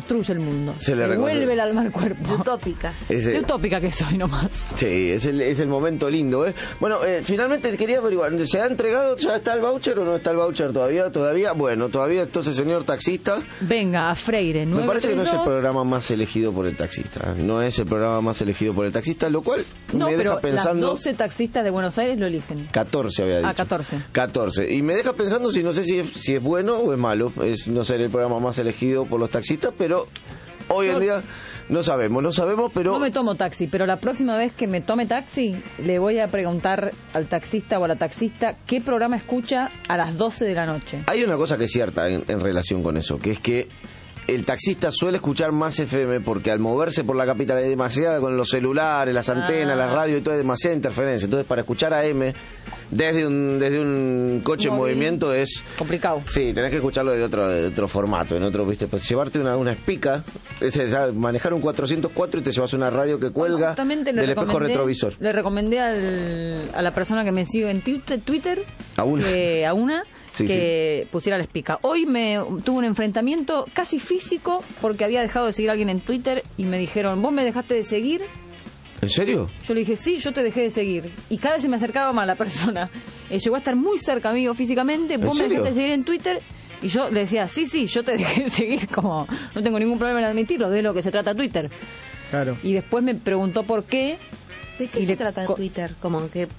destruye el mundo. Se le le reconoce. vuelve el alma al cuerpo. Utópica. Ese- Qué utópica que soy nomás. Sí, es el, es el momento lindo, ¿eh? Bueno, eh, finalmente quería averiguar, ¿se ha entregado? ¿Ya está el voucher o no está el voucher todavía? ¿Todavía? Bueno, todavía entonces, señor taxista. Venga, a Freire, Me parece que no es el nueve tres dos. programa más elegido por el taxista. No es el programa más elegido por el taxista, lo cual No, me pero deja pensando... las doce taxistas de Buenos Aires lo eligen. catorce había dicho. Ah, catorce. catorce. Y me deja pensando si no sé si es, si es bueno o es malo. Es no ser el programa más elegido por los taxistas, pero hoy en día no sabemos, no sabemos, pero... No me tomo taxi, pero la próxima vez que me tome taxi, le voy a preguntar al taxista o a la taxista qué programa escucha a las doce de la noche. Hay una cosa que es cierta en, en relación con eso, que es que el taxista suele escuchar más F M porque al moverse por la capital hay demasiada con los celulares, las antenas, Ah. la radio y todo, hay demasiada interferencia. Entonces, para escuchar A M desde un desde un coche en Móvil. movimiento es... Complicado. Sí, tenés que escucharlo de otro de otro formato, en otro, viste, pues llevarte una, una espica, es, es, ah, manejar un cuatrocientos cuatro y te llevas una radio que cuelga Justamente le del espejo recomendé- retrovisor. Le recomendé al- a la persona que me sigue en Twitter, Twitter A una. que, a una Sí, que pusiera la espica. Hoy me tuve un enfrentamiento casi físico porque había dejado de seguir a alguien en Twitter y me dijeron, ¿vos me dejaste de seguir? ¿En serio? Yo le dije, sí, yo te dejé de seguir. Y cada vez se me acercaba más la persona. Eh, llegó a estar muy cerca mío físicamente. ¿En Vos me serio? dejaste de seguir en Twitter. Y yo le decía, sí, sí, yo te dejé de seguir. Como no tengo ningún problema en admitirlo, de lo que se trata Twitter. Claro. Y después me preguntó por qué. ¿De qué Y se le trata co- Twitter? Como que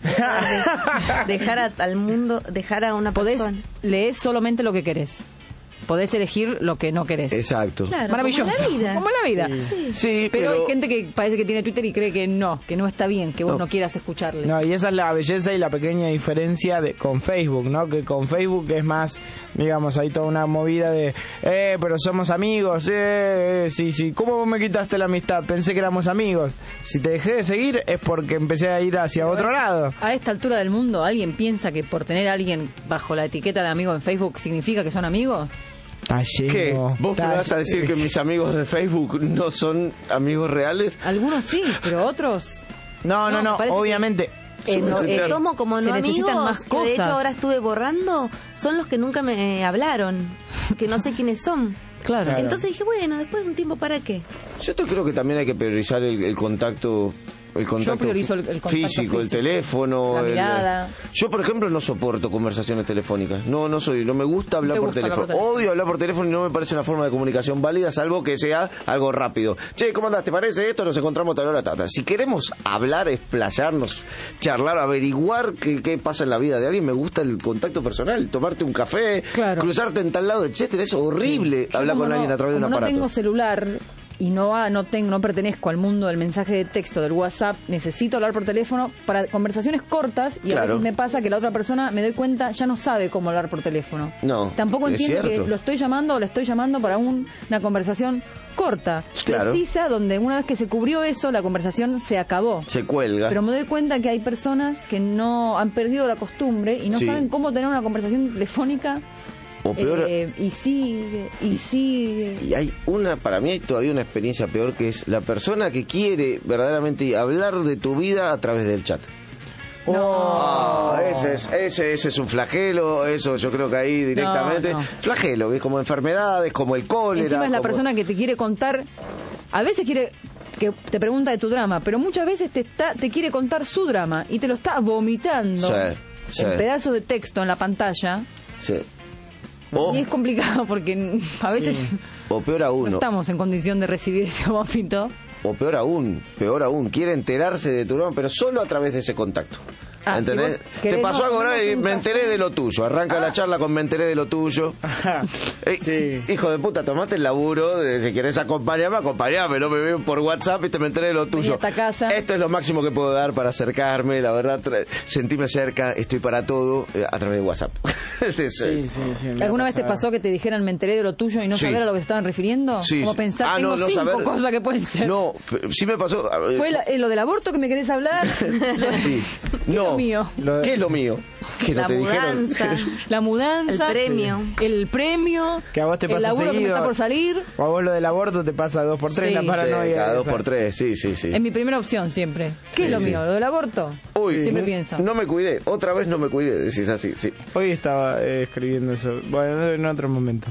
dejar, de- dejar a- al mundo, dejar a una Podés persona. leer solamente lo que querés. Podés elegir lo que no querés. Exacto. Claro, Maravilloso. como la vida. Como la vida. Sí, Pero, pero... hay gente que parece que tiene Twitter y cree que no, que no está bien, que vos no, No. quieras escucharle. No, y esa es la belleza y la pequeña diferencia de con Facebook, ¿no? Que con Facebook es más, digamos, hay toda una movida de, eh, pero somos amigos, eh, eh, sí, sí, ¿cómo vos me quitaste la amistad? Pensé que éramos amigos. Si te dejé de seguir es porque empecé a ir hacia otro lado. A esta altura del mundo, ¿alguien piensa que por tener a alguien bajo la etiqueta de amigo en Facebook significa que son amigos? Tallero, ¿Qué? ¿Vos me tallero. vas a decir que mis amigos de Facebook no son amigos reales? Algunos sí, pero otros... No, no, No, no, parece que- obviamente. Eh, no, Se eh, trata- tomo como se no necesitan amigos, más que de hecho cosas. ahora estuve borrando, son los que nunca me hablaron, que no sé quiénes son. Claro. Claro. Entonces dije, bueno, después de un tiempo, ¿para qué? Yo te creo que también hay que priorizar el, el contacto el contacto priorizo el- el contacto físico, el físico. teléfono, La el- mirada. Yo, por ejemplo, no soporto conversaciones telefónicas. No, no soy, no me gusta hablar ¿Te por gusta hablar teléfono. por teléfono? Odio hablar por teléfono y no me parece una forma de comunicación válida, salvo que sea algo rápido. Che, ¿cómo andás? ¿Te parece esto? Nos encontramos tal hora, tata. Si queremos hablar, explayarnos, charlar, averiguar qué, qué pasa en la vida de alguien, me gusta el contacto personal, tomarte un café, Claro. cruzarte en tal lado, etcétera. Es horrible Yo hablar como con no- alguien a través de un como aparato. no tengo celular y no ah, no tengo no pertenezco al mundo del mensaje de texto del WhatsApp, necesito hablar por teléfono para conversaciones cortas y a Claro. veces me pasa que la otra persona me doy cuenta ya no sabe cómo hablar por teléfono. No, Tampoco es entiende cierto. que lo estoy llamando o le estoy llamando para un- una conversación corta, Claro. precisa, donde una vez que se cubrió eso la conversación se acabó. Se cuelga. Pero me doy cuenta que hay personas que no han perdido la costumbre y no Sí. saben cómo tener una conversación telefónica. O peor, eh, y sigue, y sigue. y hay una, para mí hay todavía una experiencia peor, que es la persona que quiere verdaderamente hablar de tu vida a través del chat. No. Ah, ese es, ese, ese es un flagelo, eso yo creo que ahí directamente. No, no. Flagelo, que es como enfermedades, como el cólera. Encima es la como- persona que te quiere contar, a veces quiere que te pregunta de tu drama, pero muchas veces te está, te quiere contar su drama y te lo está vomitando Sí, sí. en pedazos de texto en la pantalla. Sí. O, Y es complicado porque a veces o peor no aún, estamos en condición de recibir ese vómito. o peor aún, peor aún, quiere enterarse de tu drama, pero solo a través de ese contacto. Ah, ¿Entendés? si vos Te querés, pasó no, algo no, grave y un me café. enteré de lo tuyo. Arranca la charla con me enteré de lo tuyo. Ey, Sí. Hijo de puta, tomate el laburo. De, si querés acompañarme, acompañame. No me veo por WhatsApp y te me enteré de lo tuyo. a esta casa. Esto es lo máximo que puedo dar para acercarme. La verdad, tra- sentirme cerca. Estoy para todo eh, a través de WhatsApp. Este es- Sí, sí, sí. me ¿Alguna vez te pasa. pasó que te dijeran me enteré de lo tuyo y no Sí. saber a lo que se estaban refiriendo? Sí, Como sí. pensar, Ah, tengo no, no cinco saber. cosas que pueden ser. No, p- sí me pasó. eh, ¿Fue la- eh, lo del aborto que me querés hablar? Sí. No. lo mío? Lo de- ¿Qué es lo mío? Que no La te dijeron. mudanza. La mudanza. El premio. El premio. Que a vos te el pasa laburo que me seguido. está por salir. O a vos lo del aborto te pasa dos por tres, Sí. la Sí, paranoia. cada dos esa. por tres, sí, sí, sí. Es mi primera opción siempre. ¿Qué Sí, es lo sí. mío? ¿Lo del aborto? Uy, Siempre n- pienso. no me cuidé, otra vez no me cuidé, decís así, sí. Hoy estaba eh, escribiendo eso. Bueno, en otro momento.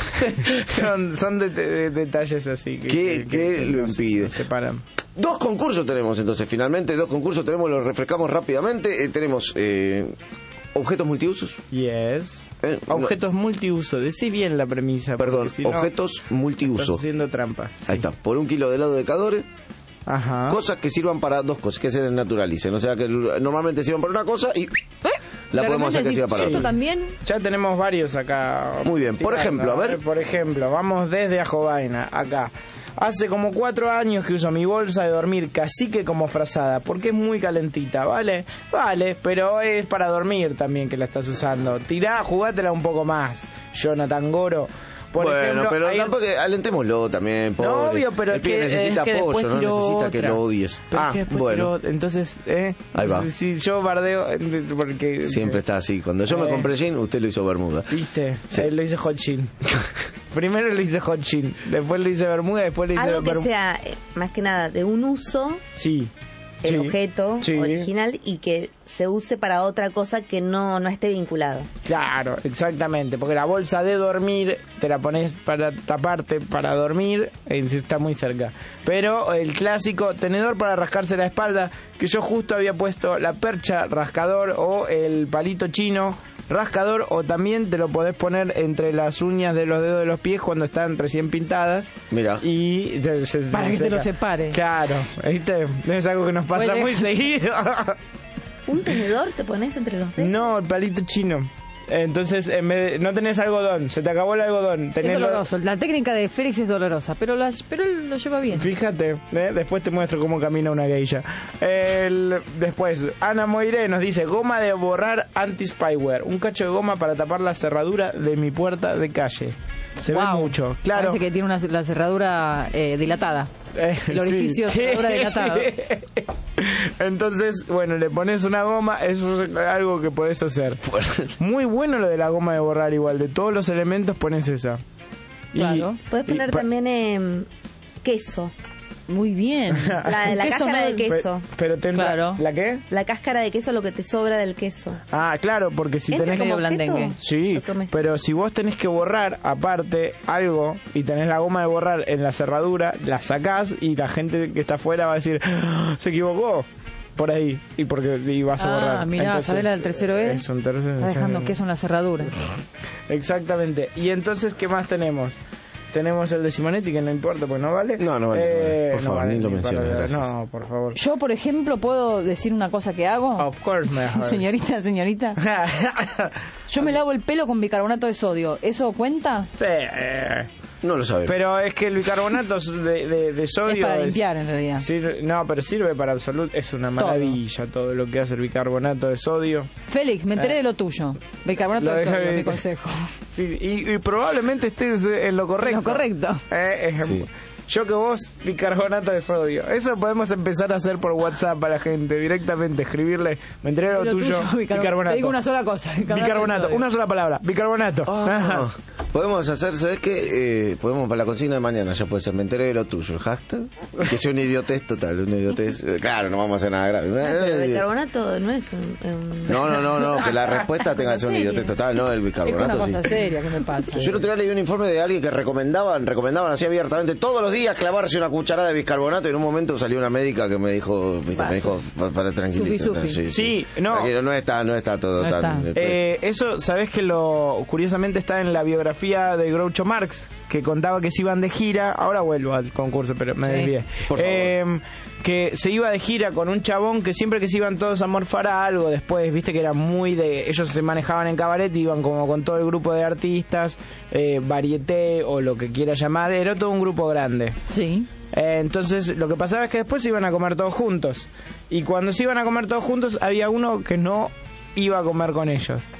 son son de- de- de- detalles así que, ¿Qué- qué lo nos- impide? nos separan. Dos concursos tenemos entonces, finalmente, dos concursos tenemos, los refrescamos rápidamente. Eh, tenemos eh, objetos multiusos. Yes. Eh, Objetos multiuso. Decí bien la premisa. porque Perdón, si no, objetos estás multiuso. haciendo trampa. Sí. Ahí está, por un kilo de helado de Cadore, Ajá. cosas que sirvan para dos cosas, que se naturalicen. O sea, que normalmente sirvan para una cosa y ¿Eh? la De podemos repente hacer que sirva decís, para ¿esto otra. también? Ya tenemos varios acá. Muy bien, por tirando. ejemplo, a ver. Por ejemplo, vamos desde Ajovaina, acá. Hace como cuatro años que uso mi bolsa de dormir cacique como frazada, porque es muy calentita, ¿vale? Vale, pero es para dormir también que la estás usando. Tirá, jugátela un poco más, Jonathan Goro. Por bueno, ejemplo, pero hay- tampoco, alentémoslo también, pobre. No, obvio, pero el es pibe que, necesita es que apoyo, después no tiró necesita que otra. lo odies. Pero es Ah, que después bueno, tiró- entonces, ¿eh? Ahí va. Si yo bardeo, eh, porque... siempre está así. Cuando yo me Eh. compré jean, usted lo hizo bermuda. ¿Viste? Sí. Eh, lo hice hot chin. Primero lo hice hot chin, después lo hice bermuda, después lo hice Algo que bermuda. sea, eh, más que nada, de un uso, Sí. el sí, objeto sí. original, y que se use para otra cosa que no, no esté vinculado. Claro, exactamente, porque la bolsa de dormir te la pones para taparte para dormir, e está muy cerca. Pero el clásico tenedor para rascarse la espalda, que yo justo había puesto la percha rascador o el palito chino rascador, o también te lo podés poner entre las uñas de los dedos de los pies cuando están recién pintadas. Mira. Y se- se- Para se que te lo seca. separe. Claro, ¿viste? Es algo que nos pasa Huele. muy seguido. ¿Un tenedor te pones entre los dedos? No, el palito chino. Entonces, en vez de- no tenés algodón, se te acabó el algodón. Es Tenés lo- doloroso. La técnica de Félix es dolorosa, pero, la, pero él lo lleva bien. Fíjate, ¿eh? Después te muestro cómo camina una geisha. El, después, Ana Moiré nos dice, goma de borrar anti-spyware, un cacho de goma para tapar la cerradura de mi puerta de calle. Se Wow. ve mucho, claro. Parece que tiene una, la cerradura eh, dilatada. Eh, El orificio sí. cerradura dilatado. Entonces, bueno, le pones una goma, eso es algo que podés hacer. Muy bueno lo de la goma de borrar igual, de todos los elementos pones esa. Y- Claro. Puedes y poner pa- también em, queso. Muy bien. La, la Queso cáscara no- de queso. Pe- Pero te entra- Claro. ¿La qué? La cáscara de queso, lo que te sobra del queso. Ah, claro, porque si ¿Entra tenés medio como objeto? blandengue. Sí, Lo comes. pero si vos tenés que borrar aparte algo y tenés la goma de borrar en la cerradura, la sacás y la gente que está afuera va a decir, "Ah, se equivocó por ahí", y porque y vas a Ah, borrar. mirá, Entonces, ¿sabés la del tercero E? Es un tercero. Está dejando queso en la cerradura. Exactamente. Y entonces, ¿qué más tenemos? Tenemos el de Simonetti, que no importa, pues no vale. No, no vale, no vale. Por favor, ni lo para- menciones, gracias. No, por favor. Yo, por ejemplo, puedo decir una cosa que hago. Of course, me Señorita, señorita. Yo me lavo el pelo con bicarbonato de sodio. ¿Eso cuenta? Sí, eh, No lo sabemos. pero es que el bicarbonato de, de, de sodio Es para es- limpiar, en realidad. sirve- no, pero sirve para absoluto. Es una maravilla todo. lo que hace el bicarbonato de sodio. Félix, me enteré Eh. de lo tuyo. Bicarbonato Lo de deja sodio, de- mi consejo. Sí, y, y probablemente estés en lo correcto. En lo correcto. Eh, es- Sí. Yo que vos, bicarbonato de sodio. Eso podemos empezar a hacer por WhatsApp a la gente, directamente, escribirle, me enteré de lo, Lo tuyo, tuyo, bicarbonato. bicarbonato. Te digo una sola cosa. Bicarbonato, Bicarbonato, de sodio. una sola palabra, bicarbonato. Ah, podemos hacer, ¿sabes qué? Eh, podemos para la consigna de mañana, ya puede ser, me enteré de lo tuyo, el hashtag. Que sea una idiotez total, una idiotez. Eh, Claro, no vamos a hacer nada grave. Pero Eh, el carbonato no es un... un- No, no, no, no, que la respuesta tenga que ser una ¿En serio? idiotez total, no el Es bicarbonato. una cosa sí. seria, ¿qué me pasa? Yo el otro día leí un informe de alguien que recomendaban, recomendaban así abiertamente todos los días clavarse una cucharada de bicarbonato, y en un momento salió una médica que me dijo, viste, me dijo, pa- para tranquilito. Sufi, sufi. Sí, no. Tranquilo, no está, no está todo No tan... está. Eh, eso, ¿sabés que lo curiosamente está en la biografía de Groucho Marx? Que contaba que se iban de gira, ahora vuelvo al concurso, pero me Sí. desvié. Por favor. Eh, que se iba de gira con un chabón que siempre que se iban todos a morfar a algo después, viste que era muy de... Ellos se manejaban en cabaret, iban como con todo el grupo de artistas, eh, varieté o lo que quiera llamar, era todo un grupo grande. Sí. Eh, entonces lo que pasaba es que después se iban a comer todos juntos. Y cuando se iban a comer todos juntos había uno que no iba a comer con ellos.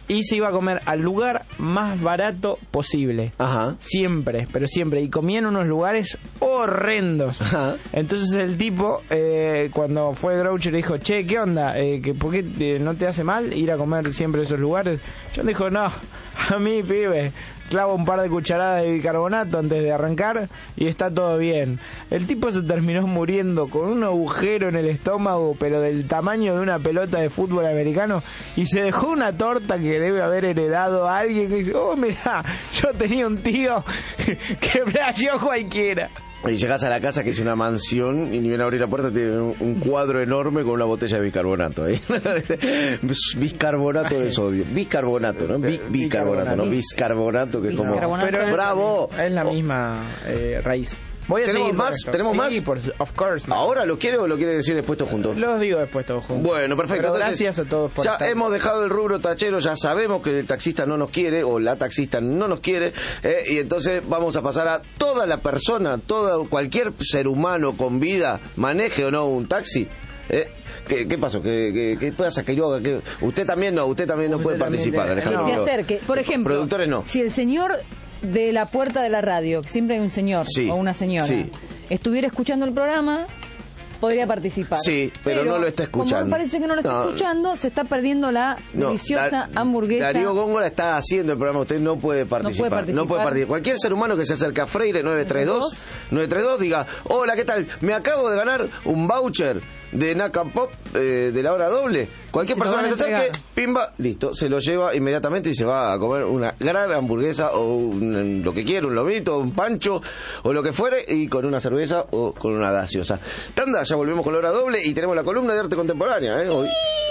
y se iba a comer al lugar más barato posible. Ajá. Siempre, pero siempre. Y comía en unos lugares horrendos. Ajá. Entonces el tipo, eh, cuando fue Groucho, le dijo, che, ¿qué onda? Eh, que, ¿Por qué te- no te hace mal ir a comer siempre a esos lugares? John dijo, no, a mí, pibe, clavo un par de cucharadas de bicarbonato antes de arrancar y está todo bien. El tipo se terminó muriendo con un agujero en el estómago, pero del tamaño de una pelota de fútbol americano, y se dejó una torta que debe haber heredado a alguien que dice, oh, mirá, yo tenía un tío que flasheó cualquiera. Y llegas a la casa que es una mansión y ni bien abrir la puerta tiene un, un cuadro enorme con una botella de bicarbonato ahí. Bicarbonato de sodio. Bicarbonato, ¿no? Bi- bicarbonato, no biscarbonato, que es como... Bicarbonato. Pero ¡Bravo! Es la misma eh, raíz. Voy a ¿Tenemos seguir con más? esto. ¿Tenemos Sí, más? por- of course. man. ¿Ahora lo quiere o lo quiere decir después todos juntos? Los digo después todos juntos. Bueno, perfecto. Pero Entonces, gracias a todos por ya estar. hemos dejado el rubro tachero, ya sabemos que el taxista no nos quiere o la taxista no nos quiere, eh, y entonces vamos a pasar a toda la persona, toda cualquier ser humano con vida, maneje o no un taxi. Eh, ¿Qué, qué pasó? ¿Qué, qué, qué pasa? ¿Que yo, que usted también no, usted también no Usted puede también participar, tiene- Alejandro. Que se No. acerque. Por ejemplo, Productores no. si el señor de la puerta de la radio, que siempre hay un señor Sí, o una señora, sí. estuviera escuchando el programa, podría participar. Sí, pero no lo está escuchando. Como parece que no lo está No. escuchando, se está perdiendo la No, deliciosa Da- hamburguesa. Darío Góngora está haciendo el programa, usted no puede participar. participar. No puede participar. Cualquier ser humano que se acerque a Freire nueve tres dos, nueve tres dos diga, hola, ¿qué tal? Me acabo de ganar un voucher de Naka Pop eh, de la hora doble. Cualquier Se lo persona van que a se acerque, entregar. pimba, listo, se lo lleva inmediatamente y se va a comer una gran hamburguesa o un- lo que quiera, un lomito, un pancho o lo que fuere, y con una cerveza o con una gaseosa. Tanda, ya volvemos con la hora doble y tenemos la columna de arte contemporánea, ¿eh? Hoy.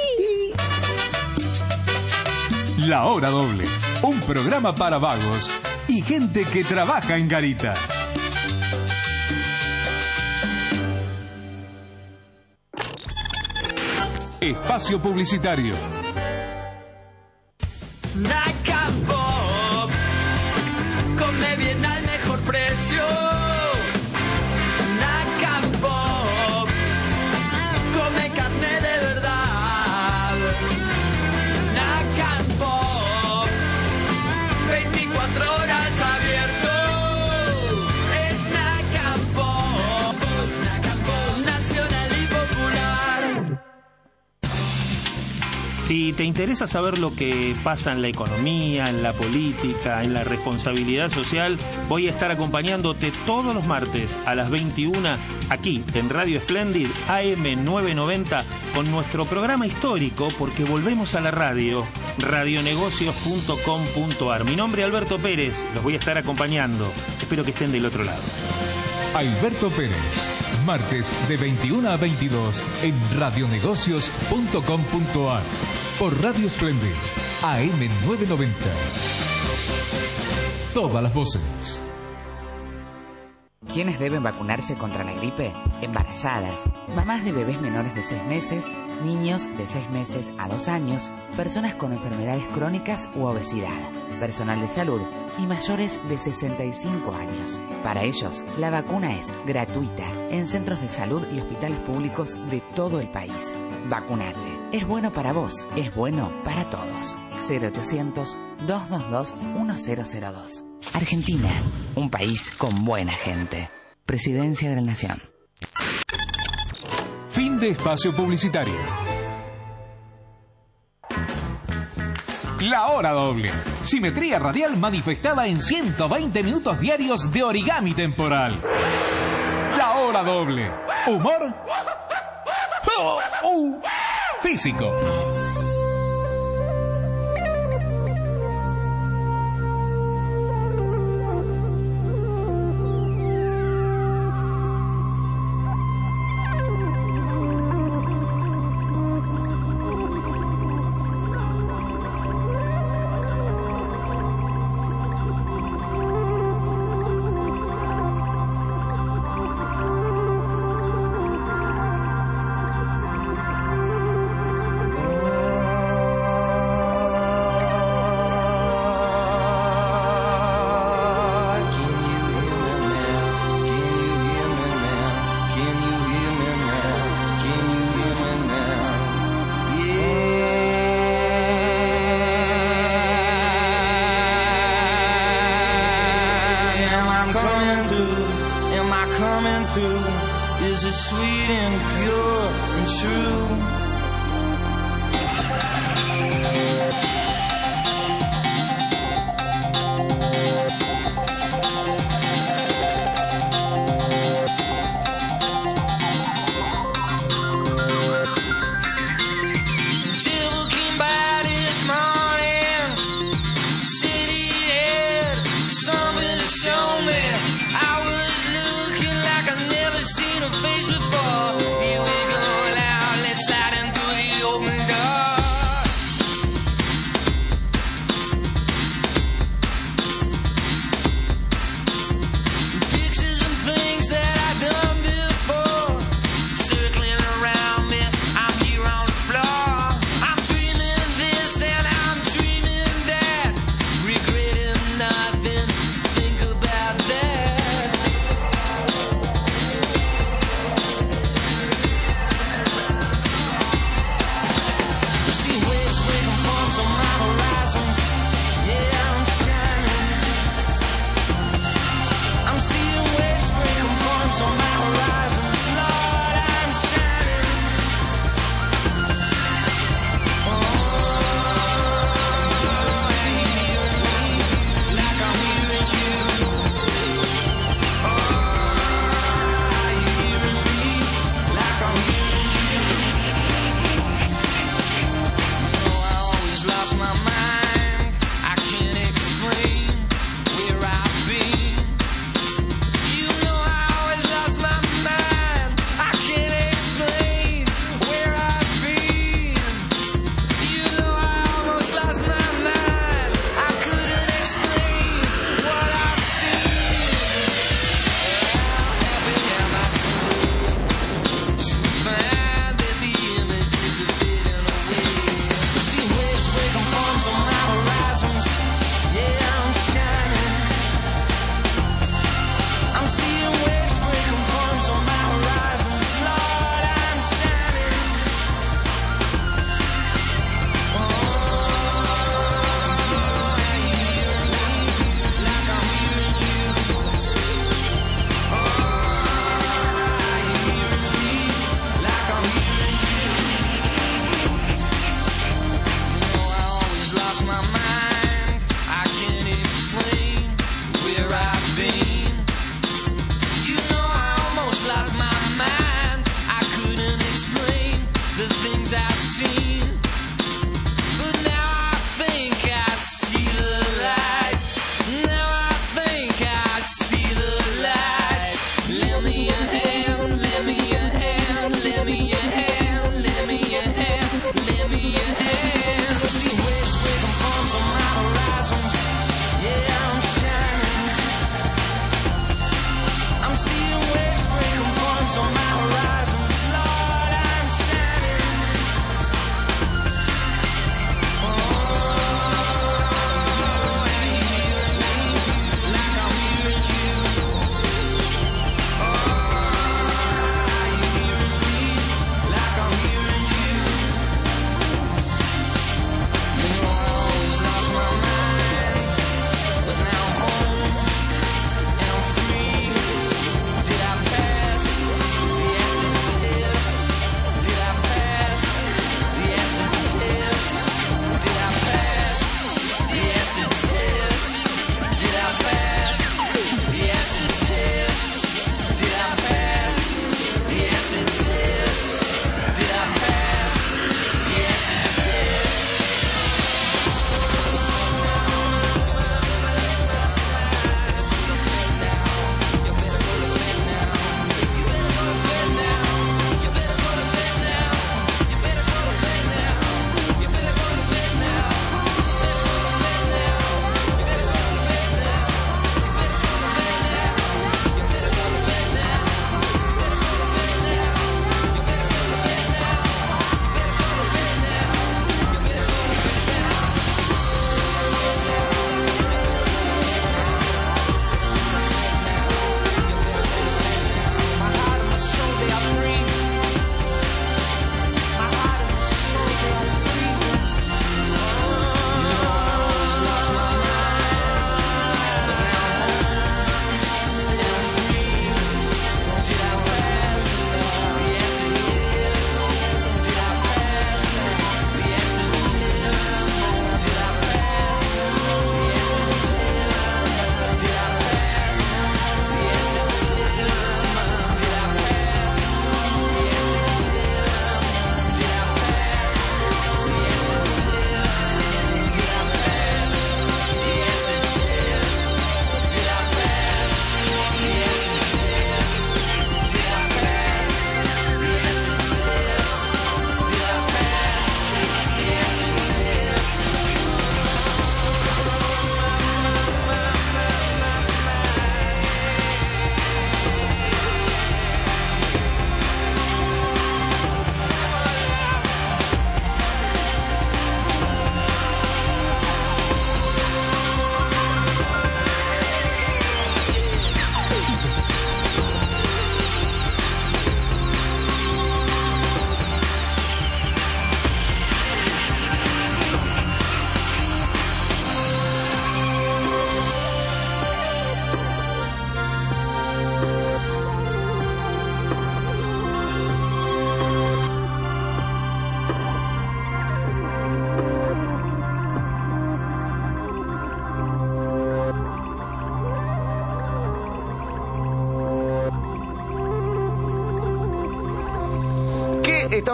La Hora Doble, un programa para vagos y gente que trabaja en garita. Espacio publicitario. Naka Pop, come bien al mejor precio. Naka Pop, come carne de verdad. Naka Pop, veinticuatro horas abierto. Es Naka Pop, Naka Pop, nacional y popular. Si te interesa saber lo que pasa en la economía, en la política, en la responsabilidad social, voy a estar acompañándote todos los martes a las veintiuna aquí en Radio Splendid A M novecientos noventa con nuestro programa histórico, porque volvemos a la radio, radionegocios punto com punto ar. Mi nombre es Alberto Pérez, los voy a estar acompañando. Espero que estén del otro lado. Alberto Pérez, martes de veintiuna a veintidós en radionegocios punto com punto ar. Por Radio Splendid, A M novecientos noventa. Todas las voces. ¿Quiénes deben vacunarse contra la gripe? Embarazadas, mamás de bebés menores de seis meses, niños de seis meses a dos años, personas con enfermedades crónicas u obesidad, personal de salud y mayores de sesenta y cinco años. Para ellos, la vacuna es gratuita en centros de salud y hospitales públicos de todo el país. Vacunate. Es bueno para vos, es bueno para todos. cero ochocientos, dos dos dos, uno cero cero dos. Argentina, un país con buena gente. Presidencia de la Nación. Fin de espacio publicitario. La Hora Doble. Simetría radial manifestada en ciento veinte minutos diarios de origami temporal. La Hora Doble. Humor. Oh, oh, físico. through? Is it sweet and pure and true? Slide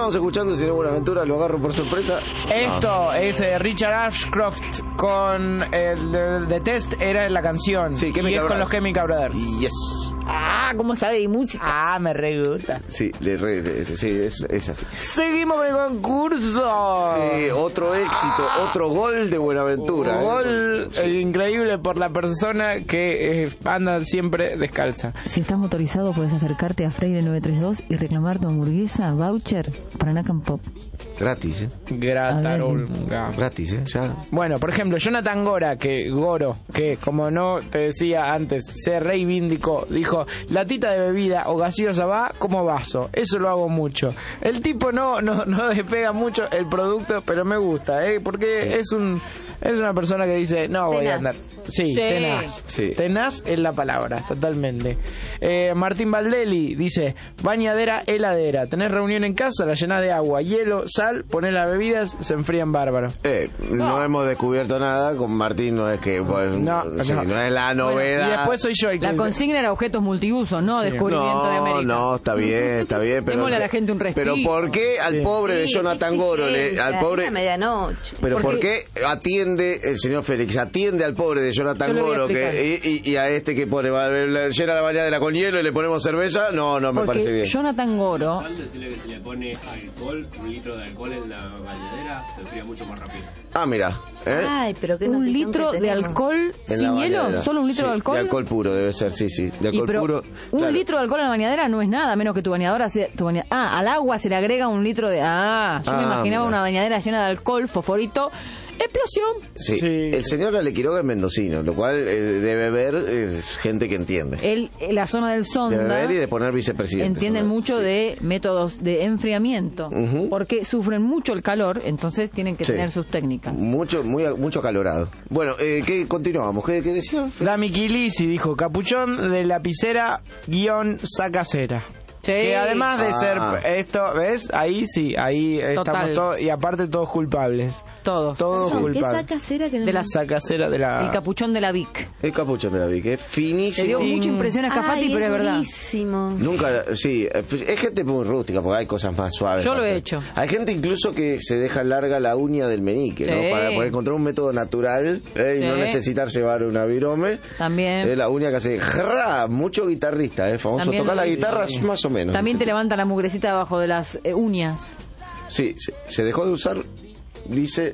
estábamos escuchando, señor Buenaventura, lo agarro por sorpresa. Esto No. es eh, Richard Ashcroft con el de, de Test, era la canción. Sí, y Chemical es con Brothers. los Chemical Brothers. Yes. Ah, ¿cómo sabe de música? Ah, me re gusta. Sí, le re- le- sí es, es así. Seguimos con el concurso. Sí, otro éxito, otro gol de Buenaventura. Un ¿eh? gol Sí. eh, increíble por la persona que eh, anda siempre descalza. Si estás motorizado, puedes acercarte a Freire nueve tres dos y reclamar tu hamburguesa voucher para Nakam Pop. Gratis, ¿eh? Gratarolga. Gratis, ¿eh? Ya. Bueno, por ejemplo, Jonathan Gora, que Goro, que como no te decía antes, se reivindicó, dijo, la tita de bebida o gaseosa va como vaso, eso lo hago mucho. El tipo no no no despega mucho el producto, pero me gusta, ¿eh? Porque es un es una persona que dice, no voy a andar. Sí, Sí. tenaz. Sí. Tenaz es la palabra, totalmente. Eh, Martín Valdelli dice, bañadera, heladera, tenés reunión en casa, la llenás de agua, hielo, sal, ponés las bebidas, se enfrían bárbaro. Eh, no. hemos descubierto nada, con Martín no es que, pues, No, sí, no. no es la novedad. Y después soy yo el que... La consigna era objetos multiuso, no Sí. descubrimiento de No, América. no, está bien, está bien, pero... Démosle a la gente un respiro. Pero ¿por qué al Sí. pobre de Jonathan Goro, le, al pobre... A medianoche. Pero ¿por Porque- qué atiende el señor Félix? Atiende al pobre de Jonathan Yo le voy a Goro que, explicar. y, y- y a este que pone, va, le- llena la bañadera con hielo y le ponemos cerveza. No, no me Porque parece bien. Jonathan Goro, Decirle que se le pone alcohol, un litro de alcohol en la bañadera, se enfría mucho más rápido. Ah, mira. ¿eh? Ay, pero qué un notición litro que de tenemos. alcohol En la sin hielo, bañadera. solo un litro Sí, de alcohol. De alcohol puro debe ser, sí, sí. De Y alcohol pero puro. un claro. litro de alcohol en la bañadera no es nada, menos que tu bañadora sea- tu baña- Ah, al agua se le agrega un litro de... Ah, yo me Ah, imaginaba mira. una bañadera llena de alcohol, fosforito, explosión. Sí. Sí. El señor Ale Quiroga es mendocino, lo cual eh, debe ver eh, gente que entiende. Él, en la zona del Debe Sonda, ver y de poner vicepresidente. entienden sobre- mucho sí. de métodos de enfriamiento, Ujú. porque sufren mucho el calor, entonces tienen que Sí. tener sus técnicas. Mucho, muy, mucho calorado. Bueno, eh, ¿qué continuamos? ¿Qué, qué decía? Dami Quilisi dijo, capuchón de lapicera guión sacacera. Sí. Que además de Ah. ser esto, ¿ves? Ahí sí, ahí Total. estamos todos, y aparte todos culpables. Todos. Todos Perdón, ¿qué culpables. saca cera que no De la Sacacera de la... El capuchón de la Vic. El capuchón de la Vic, es Te finísimo. dio mucha impresión a Scafati, Ay, pero es verdad. durísimo. Nunca, sí, eh, pues, es gente muy rústica porque hay cosas más suaves. Yo lo para he hacer. hecho. Hay gente incluso que se deja larga la uña del meñique, Sí. ¿no? Para poder encontrar un método natural eh, y Sí. no necesitar llevar una virome. También. Eh, la uña que hace ¡jra! Mucho guitarrista, eh, famoso. También Tocar lo la he- guitarra más o menos. También te dice. levanta la mugrecita debajo de las eh, uñas. Sí, se, se dejó de usar, dice...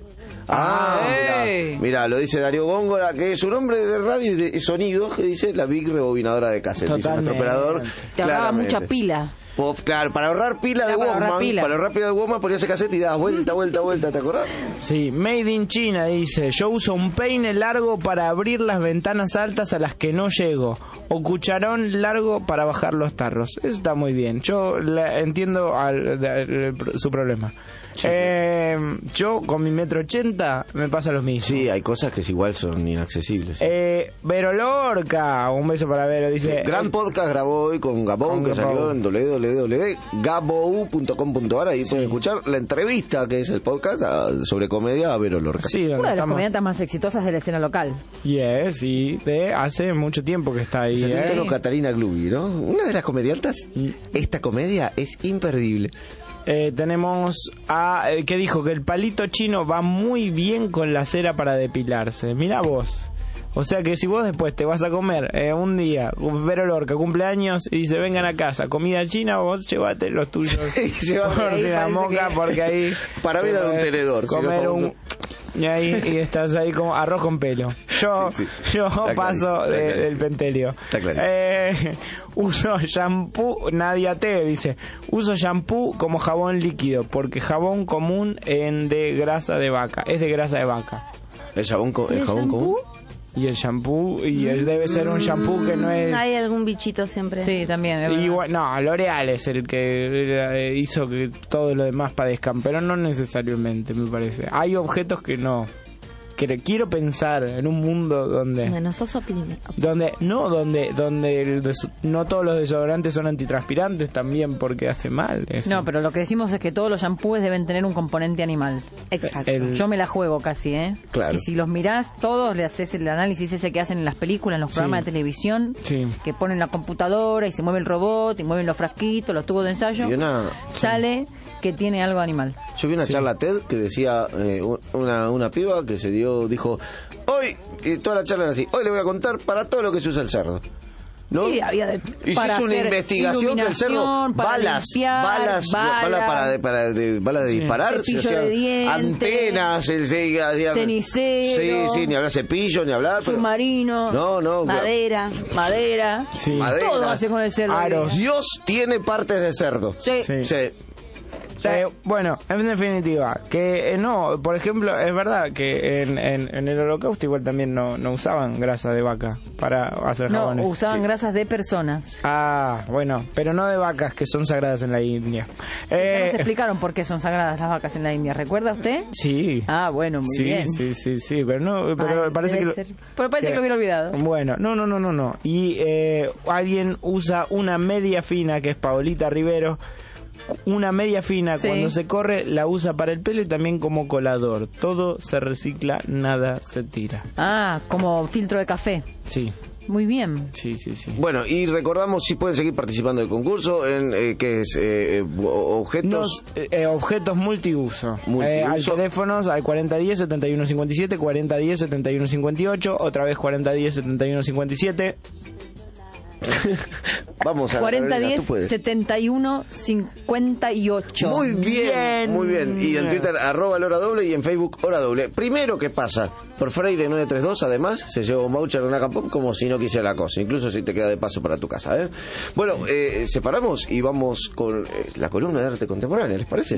Ah, Ah, mira, ey. mira, lo dice Darío Góngora, que es un hombre de radio y de y sonidos, que dice la Big rebobinadora de cassette. Dice nuestro Totalmente. operador. Te ahorraba claramente. mucha pila. Po- Claro, para ahorrar pila de Claro, para ahorrar Walkman, pila. para ahorrar pila de Walkman ponías ese cassette y dabas vuelta, vuelta, vuelta, ¿te acordás? Sí, Made in China dice, yo uso un peine largo para abrir las ventanas altas a las que no llego, o cucharón largo para bajar los tarros. Eso está muy bien, yo la- entiendo al- de- el- su problema. Eh, yo con mi metro ochenta me pasa lo mismo. Sí, hay cosas que igual son inaccesibles. Eh, Vero Lorca, un beso para Vero, dice... Gran podcast grabó hoy con Gabou, Con que Gabou. salió en doble u doble u doble u punto gabou punto com punto a r. Ahí pueden escuchar la entrevista, que es el podcast a- sobre comedia a Vero Lorca. Sí, donde Una de las estamos... comediantes más exitosas de la escena local. Yes, y de hace mucho tiempo que está ahí. Se ¿eh? llama Catalina Glubi, ¿no? Una de las comediantas. Esta comedia es imperdible. Eh, tenemos a... eh, que dijo que el palito chino va muy bien con la cera para depilarse. Mira vos. O sea que si vos después te vas a comer eh, un día, Vero Lorca, cumpleaños, y dice, vengan a casa, comida china, vos llevate los tuyos. Llevate. Por Ahí si la parece moca, que- porque ahí... Para mí era de un tenedor, si Comer no, un... famoso. Y ahí y estás ahí como arroz con pelo. Yo, Sí, sí. yo Está paso clarísimo, está de- clarísimo. del pentelio. Está clarísimo. Eh, uso shampoo, Nadia T dice, uso shampoo como jabón líquido, porque jabón común en de grasa de vaca, es de grasa de vaca. El jabón, co- el ¿El jabón común. shampoo? Y el shampoo, y él debe ser un shampoo que no es... Hay algún bichito siempre. Sí, también. es Y verdad. bueno, no, L'Oreal es el que eh, hizo que todo lo demás padezcan, pero no necesariamente, me parece. Hay objetos que no. Que quiero pensar en un mundo donde... Bueno, sos opini- Donde, no, donde, donde el des- no todos los desodorantes son antitranspirantes también porque hace mal. eso. No, pero lo que decimos es que todos los shampoos deben tener un componente animal. Exacto. El- Yo me la juego casi, ¿eh? Claro. Y si los mirás todos, le haces el análisis ese que hacen en las películas, en los Sí. programas de televisión, Sí. que ponen la computadora y se mueve el robot y mueven los frasquitos, los tubos de ensayo, Y una... sale que tiene algo animal. Yo vi una Sí. charla TED que decía eh, una, una piba que se dio, dijo, hoy, y toda la charla era así, hoy le voy a contar para todo lo que se usa el cerdo. ¿No? Sí, había de, Y para si es una hacer investigación del cerdo, iluminación, para balas, limpiar, balas, balas, balas para, de, para de, balas de Sí. disparar, Cepillo o sea, de dientes, antenas, el, el, el- cenicero, sí, sí, ni hablar cepillo, ni hablar, pero- submarino, no, no, Madera. madera, Sí. madera. todo hace con el cerdo. Aros. Dios tiene partes de cerdo. Sí. Sí. Sí. Eh, bueno, en definitiva, que eh, no, por ejemplo, es verdad que en, en, en el Holocausto igual también no, no usaban grasa de vaca para hacer No, jabones. usaban Sí. grasas de personas. Ah, bueno, pero no de vacas que son sagradas en la India. Ya Eh, nos explicaron por qué son sagradas las vacas en la India. ¿Recuerda usted? sí. Ah, bueno, muy sí, bien. sí, sí, sí, pero no, pero Ay, parece debe que ser. Pero parece que lo hubiera olvidado. Bueno, no, no, no, no, no. Y eh, alguien usa una media fina, que es Paolita Rivero. Una media fina, Sí. cuando se corre, la usa para el pelo y también como colador. Todo se recicla, nada se tira. Ah, como filtro de café. Sí, Muy bien. sí, sí, sí. Bueno, y recordamos si pueden seguir participando del concurso en eh, que es eh, eh, objetos. Nos, eh, eh, objetos multiuso. Multiuso. Eh, al teléfonos al cuarenta diez, setenta y uno cincuenta y siete, cuarenta diez, setenta y uno cincuenta y ocho, otra vez cuarenta diez, setenta y uno cincuenta y siete. Vamos a cuarenta Carolina, diez tú puedes. setenta y uno cincuenta y ocho. Muy bien, Bien. muy bien. Y en Twitter, arroba la hora doble, y en Facebook, hora doble. Primero, ¿qué pasa? Por Freire nueve treinta y dos, además, se lleva un voucher en una Capón como si no quisiera la cosa. Incluso si te queda de paso para tu casa, ¿eh? Bueno, eh, separamos y vamos con eh, la columna de arte contemporáneo, ¿les parece?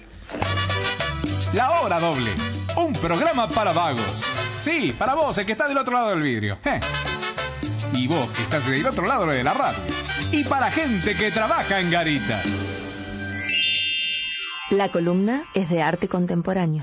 La hora doble. Un programa para vagos. Sí, para vos, el que está del otro lado del vidrio. Eh. Y vos, que estás del otro lado de la radio. Y para gente que trabaja en garita. La columna es de arte contemporáneo.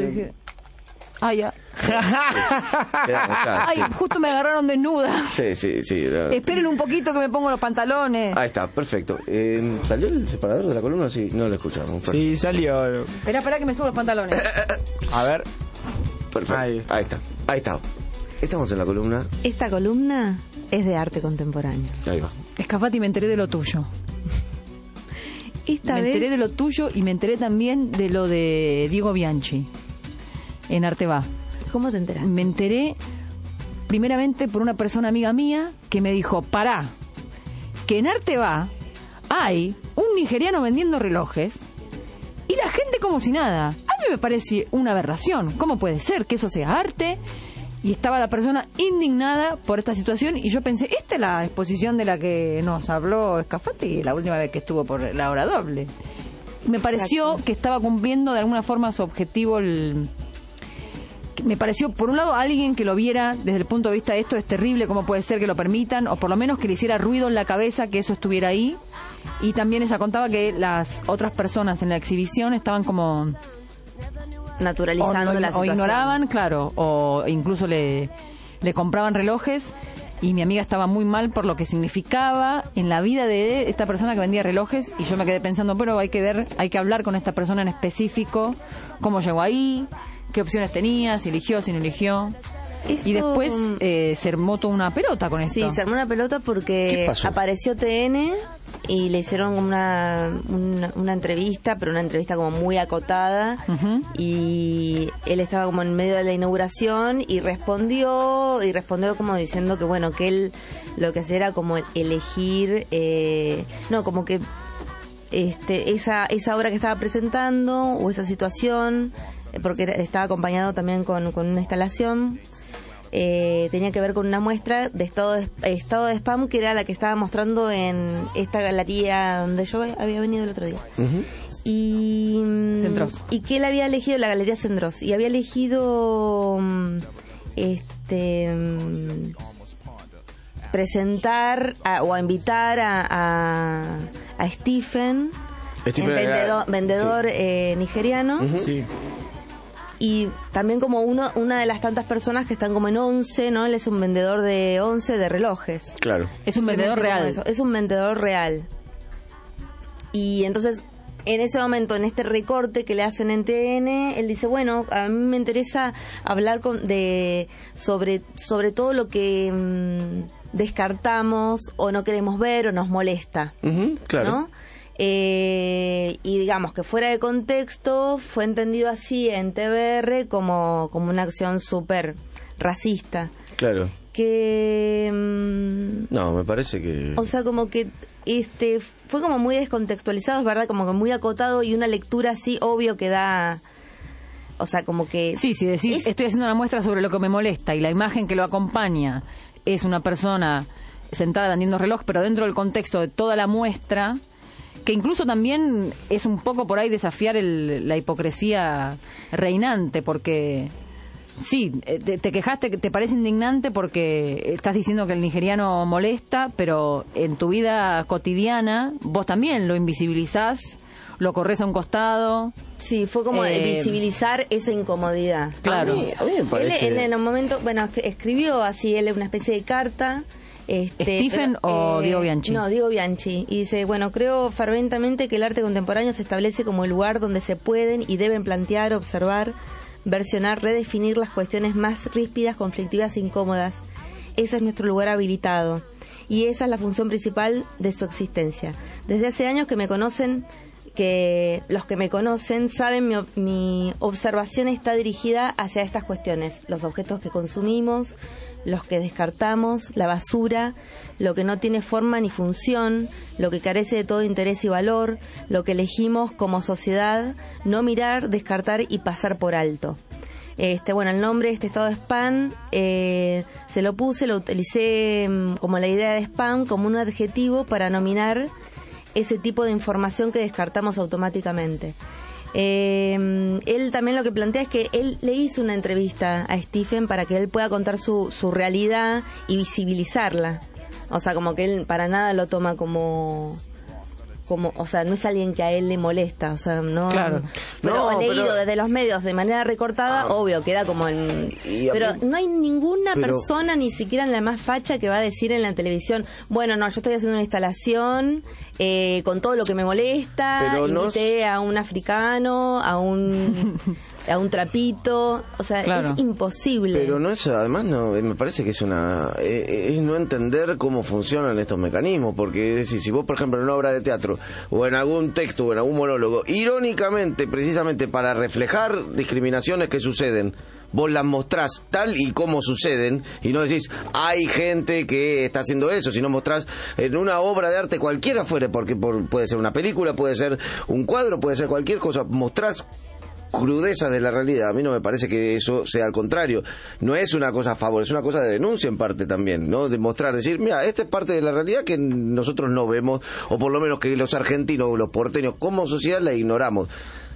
Ah, ya. Quedamos, ya, Ay, sí. justo me agarraron desnuda. Sí, sí, sí. la- Esperen un poquito que me pongo los pantalones. Ahí está, perfecto. Eh, ¿Salió el separador de la columna? Sí, no lo escuchamos. Perfecto. Sí, salió. Espera, espera que me subo los pantalones. A ver. Perfecto. Ahí. Ahí está, ahí está. Estamos en la columna. Esta columna es de arte contemporáneo. Ahí va. Escapate y me enteré de lo tuyo. Esta me vez enteré de lo tuyo y me enteré también de lo de Diego Bianchi en Arte Va. ¿Cómo te enteras? Me enteré primeramente por una persona amiga mía que me dijo, pará, que en Arte Va hay un nigeriano vendiendo relojes y la gente como si nada. A mí me parece una aberración. ¿Cómo puede ser que eso sea arte? Y estaba la persona indignada por esta situación y yo pensé, esta es la exposición de la que nos habló Scafati la última vez que estuvo por la hora doble. Me pareció Exacto. que estaba cumpliendo de alguna forma su objetivo. El... Me pareció, por un lado, alguien que lo viera desde el punto de vista de esto es terrible, cómo puede ser que lo permitan, o por lo menos que le hiciera ruido en la cabeza que eso estuviera ahí. Y también ella contaba que las otras personas en la exhibición estaban como... naturalizando o, la o situación. ignoraban, claro, o incluso le, le compraban relojes y mi amiga estaba muy mal por lo que significaba en la vida de esta persona que vendía relojes y yo me quedé pensando, pero hay que ver, hay que hablar con esta persona en específico, cómo llegó ahí, qué opciones tenía, si eligió, si no eligió. Esto- Y después eh, se armó toda una pelota con esto. Sí, se armó una pelota ¿Qué porque pasó? apareció T N y le hicieron una, una, una entrevista, pero una entrevista como muy acotada. Ujú. Y él estaba como en medio de la inauguración y respondió, y respondió como diciendo que bueno, que él lo que hacía era como elegir, eh, no, como que este esa esa obra que estaba presentando o esa situación, eh, porque era- estaba acompañado también con, con una instalación, eh, tenía que ver con una muestra de estado de, estado de spam, que era la que estaba mostrando en esta galería donde yo había venido el otro día. Y mm, Centros. y que él había elegido la galería Centros y había elegido mm, este mm, presentar a- o a invitar a, a, a Stephen, Stephen el era- vendedor, vendedor sí. eh, nigeriano, Sí. y también como uno, una de las tantas personas que están como en once, ¿no? Él es un vendedor de once de relojes. Claro. Es un vendedor Simplemente como real. eso, es un vendedor real. Y entonces, en ese momento, en este recorte que le hacen en T N, él dice, bueno, a mí me interesa hablar con, de sobre, sobre todo lo que mm, descartamos o no queremos ver o nos molesta. Ujú, claro. ¿No? Eh, y digamos que fuera de contexto fue entendido así en T V R como, como una acción súper racista. Claro. Que... Mmm, no, me parece que... O sea, como que este fue como muy descontextualizado, es verdad, como que muy acotado y una lectura así obvio que da... O sea, como que... Sí, si decís, es... estoy haciendo una muestra sobre lo que me molesta y la imagen que lo acompaña es una persona sentada vendiendo reloj, pero dentro del contexto de toda la muestra, que incluso también es un poco por ahí desafiar el, la hipocresía reinante, porque... Sí, te, te quejaste, te parece indignante porque estás diciendo que el nigeriano molesta, pero en tu vida cotidiana vos también lo invisibilizás, lo corres a un costado. Sí, fue como eh, visibilizar esa incomodidad. Claro. A mí, a mí me parece... Él, él en un momento, bueno, escribió así, él una especie de carta. Este, ¿Stephen pero, o eh, Diego Bianchi? No, Diego Bianchi. Y dice, bueno, creo ferventemente que el arte contemporáneo se establece como el lugar donde se pueden y deben plantear, observar, versionar, redefinir las cuestiones más ríspidas, conflictivas e incómodas. Ese es nuestro lugar habilitado. Y esa es la función principal de su existencia. Desde hace años que me conocen, que los que me conocen saben, mi, mi observación está dirigida hacia estas cuestiones. Los objetos que consumimos, los que descartamos, la basura, lo que no tiene forma ni función, lo que carece de todo interés y valor, lo que elegimos como sociedad, no mirar, descartar y pasar por alto. Este, bueno, el nombre de este estado de spam eh, se lo puse, lo utilicé um, como la idea de spam, como un adjetivo para nominar ese tipo de información que descartamos automáticamente. Eh, él también lo que plantea es que él le hizo una entrevista a Stephen para que él pueda contar su, su realidad y visibilizarla. O sea, como que él para nada lo toma como... como o sea, no es alguien que a él le molesta, o sea, no... Claro. Pero no, leído pero... desde los medios de manera recortada, ah, obvio, queda como en... Pero mí... no hay ninguna pero... persona, ni siquiera en la más facha, que va a decir en la televisión, bueno, no, yo estoy haciendo una instalación eh, con todo lo que me molesta, pero invité no... a un africano, a un... a un trapito, o sea, claro, es imposible. Pero no es, además, no, me parece que es una, eh, es no entender cómo funcionan estos mecanismos, porque es decir, si vos, por ejemplo, en una obra de teatro, o en algún texto, o en algún monólogo, irónicamente, precisamente para reflejar discriminaciones que suceden, vos las mostrás tal y como suceden, y no decís, hay gente que está haciendo eso, sino mostrás en una obra de arte cualquiera fuera, porque por, puede ser una película, puede ser un cuadro, puede ser cualquier cosa, mostrás crudezas de la realidad. A mí no me parece que eso sea al contrario. No es una cosa a favor, es una cosa de denuncia en parte también, ¿no? De mostrar, decir, mira, esta es parte de la realidad que nosotros no vemos, o por lo menos que los argentinos o los porteños como sociedad la ignoramos.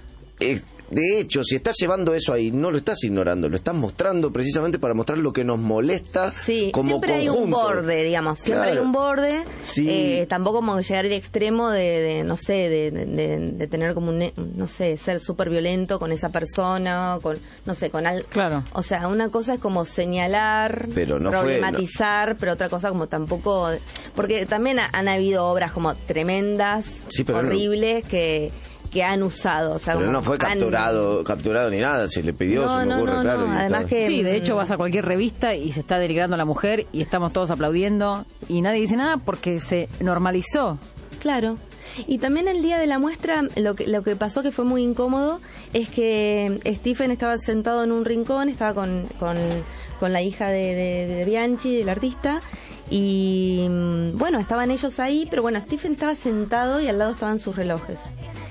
Eh, de hecho, si estás llevando eso ahí, no lo estás ignorando, lo estás mostrando precisamente para mostrar lo que nos molesta, sí, como siempre conjunto. Hay un borde, digamos, siempre claro. hay un borde, sí. eh, tampoco como llegar al extremo de, de no sé, de, de, de tener como un, no sé, ser súper violento con esa persona, con, no sé, con algo. Claro. O sea, una cosa es como señalar, pero no problematizar, fue, no. pero otra cosa como tampoco, porque también han habido obras como tremendas, sí, horribles, no. que que han usado, o sea, pero no fue capturado, han... capturado ni nada, se le pidió, no, se me no, ocurre, no, claro. No. Además que sí, de hecho vas a cualquier revista y se está denigrando a la mujer y estamos todos aplaudiendo y nadie dice nada porque se normalizó. Claro. Y también el día de la muestra lo que lo que pasó que fue muy incómodo es que Stephen estaba sentado en un rincón, estaba con con, con la hija de, de, de Bianchi, del artista. Y bueno, estaban ellos ahí, pero bueno, Stephen estaba sentado y al lado estaban sus relojes.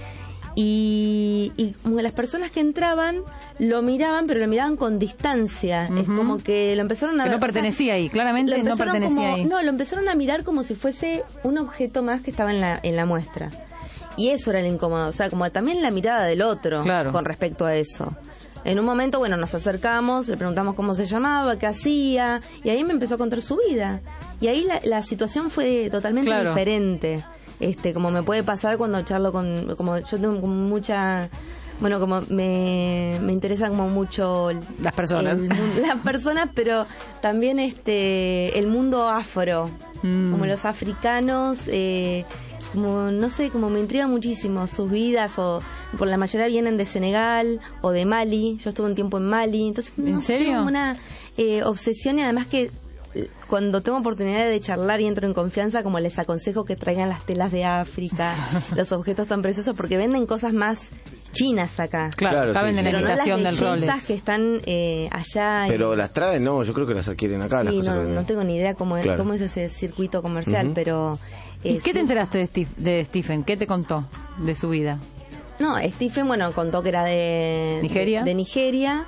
Y, y como las personas que entraban lo miraban, pero lo miraban con distancia. Uh-huh. Es como que lo empezaron a que ver, no pertenecía o sea, ahí, claramente no pertenecía como, ahí. No, lo empezaron a mirar como si fuese un objeto más que estaba en la, en la muestra. Y eso era el incómodo, o sea, como también la mirada del otro, claro, con respecto a eso. En un momento, bueno, nos acercamos, le preguntamos cómo se llamaba, qué hacía, y ahí me empezó a contar su vida. Y ahí la, la situación fue totalmente claro. diferente. Este, como me puede pasar cuando charlo con, como yo tengo como mucha, bueno, como me, me interesan como mucho las personas, el, las personas, pero también este, el mundo afro, mm. como los africanos, eh, como no sé, como me intriga muchísimo sus vidas, o por la mayoría vienen de Senegal o de Mali. Yo estuve un tiempo en Mali, entonces ¿en no, serio? Como una eh, obsesión, y además que cuando tengo oportunidad de charlar y entro en confianza, como les aconsejo que traigan las telas de África, los objetos tan preciosos, porque venden cosas más chinas acá. Claro, caben sí, en sí. la imitación no del las Rolex. bellezas que están eh, allá. Pero en... las traen, no, yo creo que las adquieren acá. las Sí, cosas no, que- no tengo ni idea cómo, Claro. cómo es ese circuito comercial, Ujú. pero... ¿Y eh, qué te sí. enteraste de, Steve- de Stephen? ¿Qué te contó de su vida? No, Stephen, bueno, contó que era de ¿Nigeria? De, de Nigeria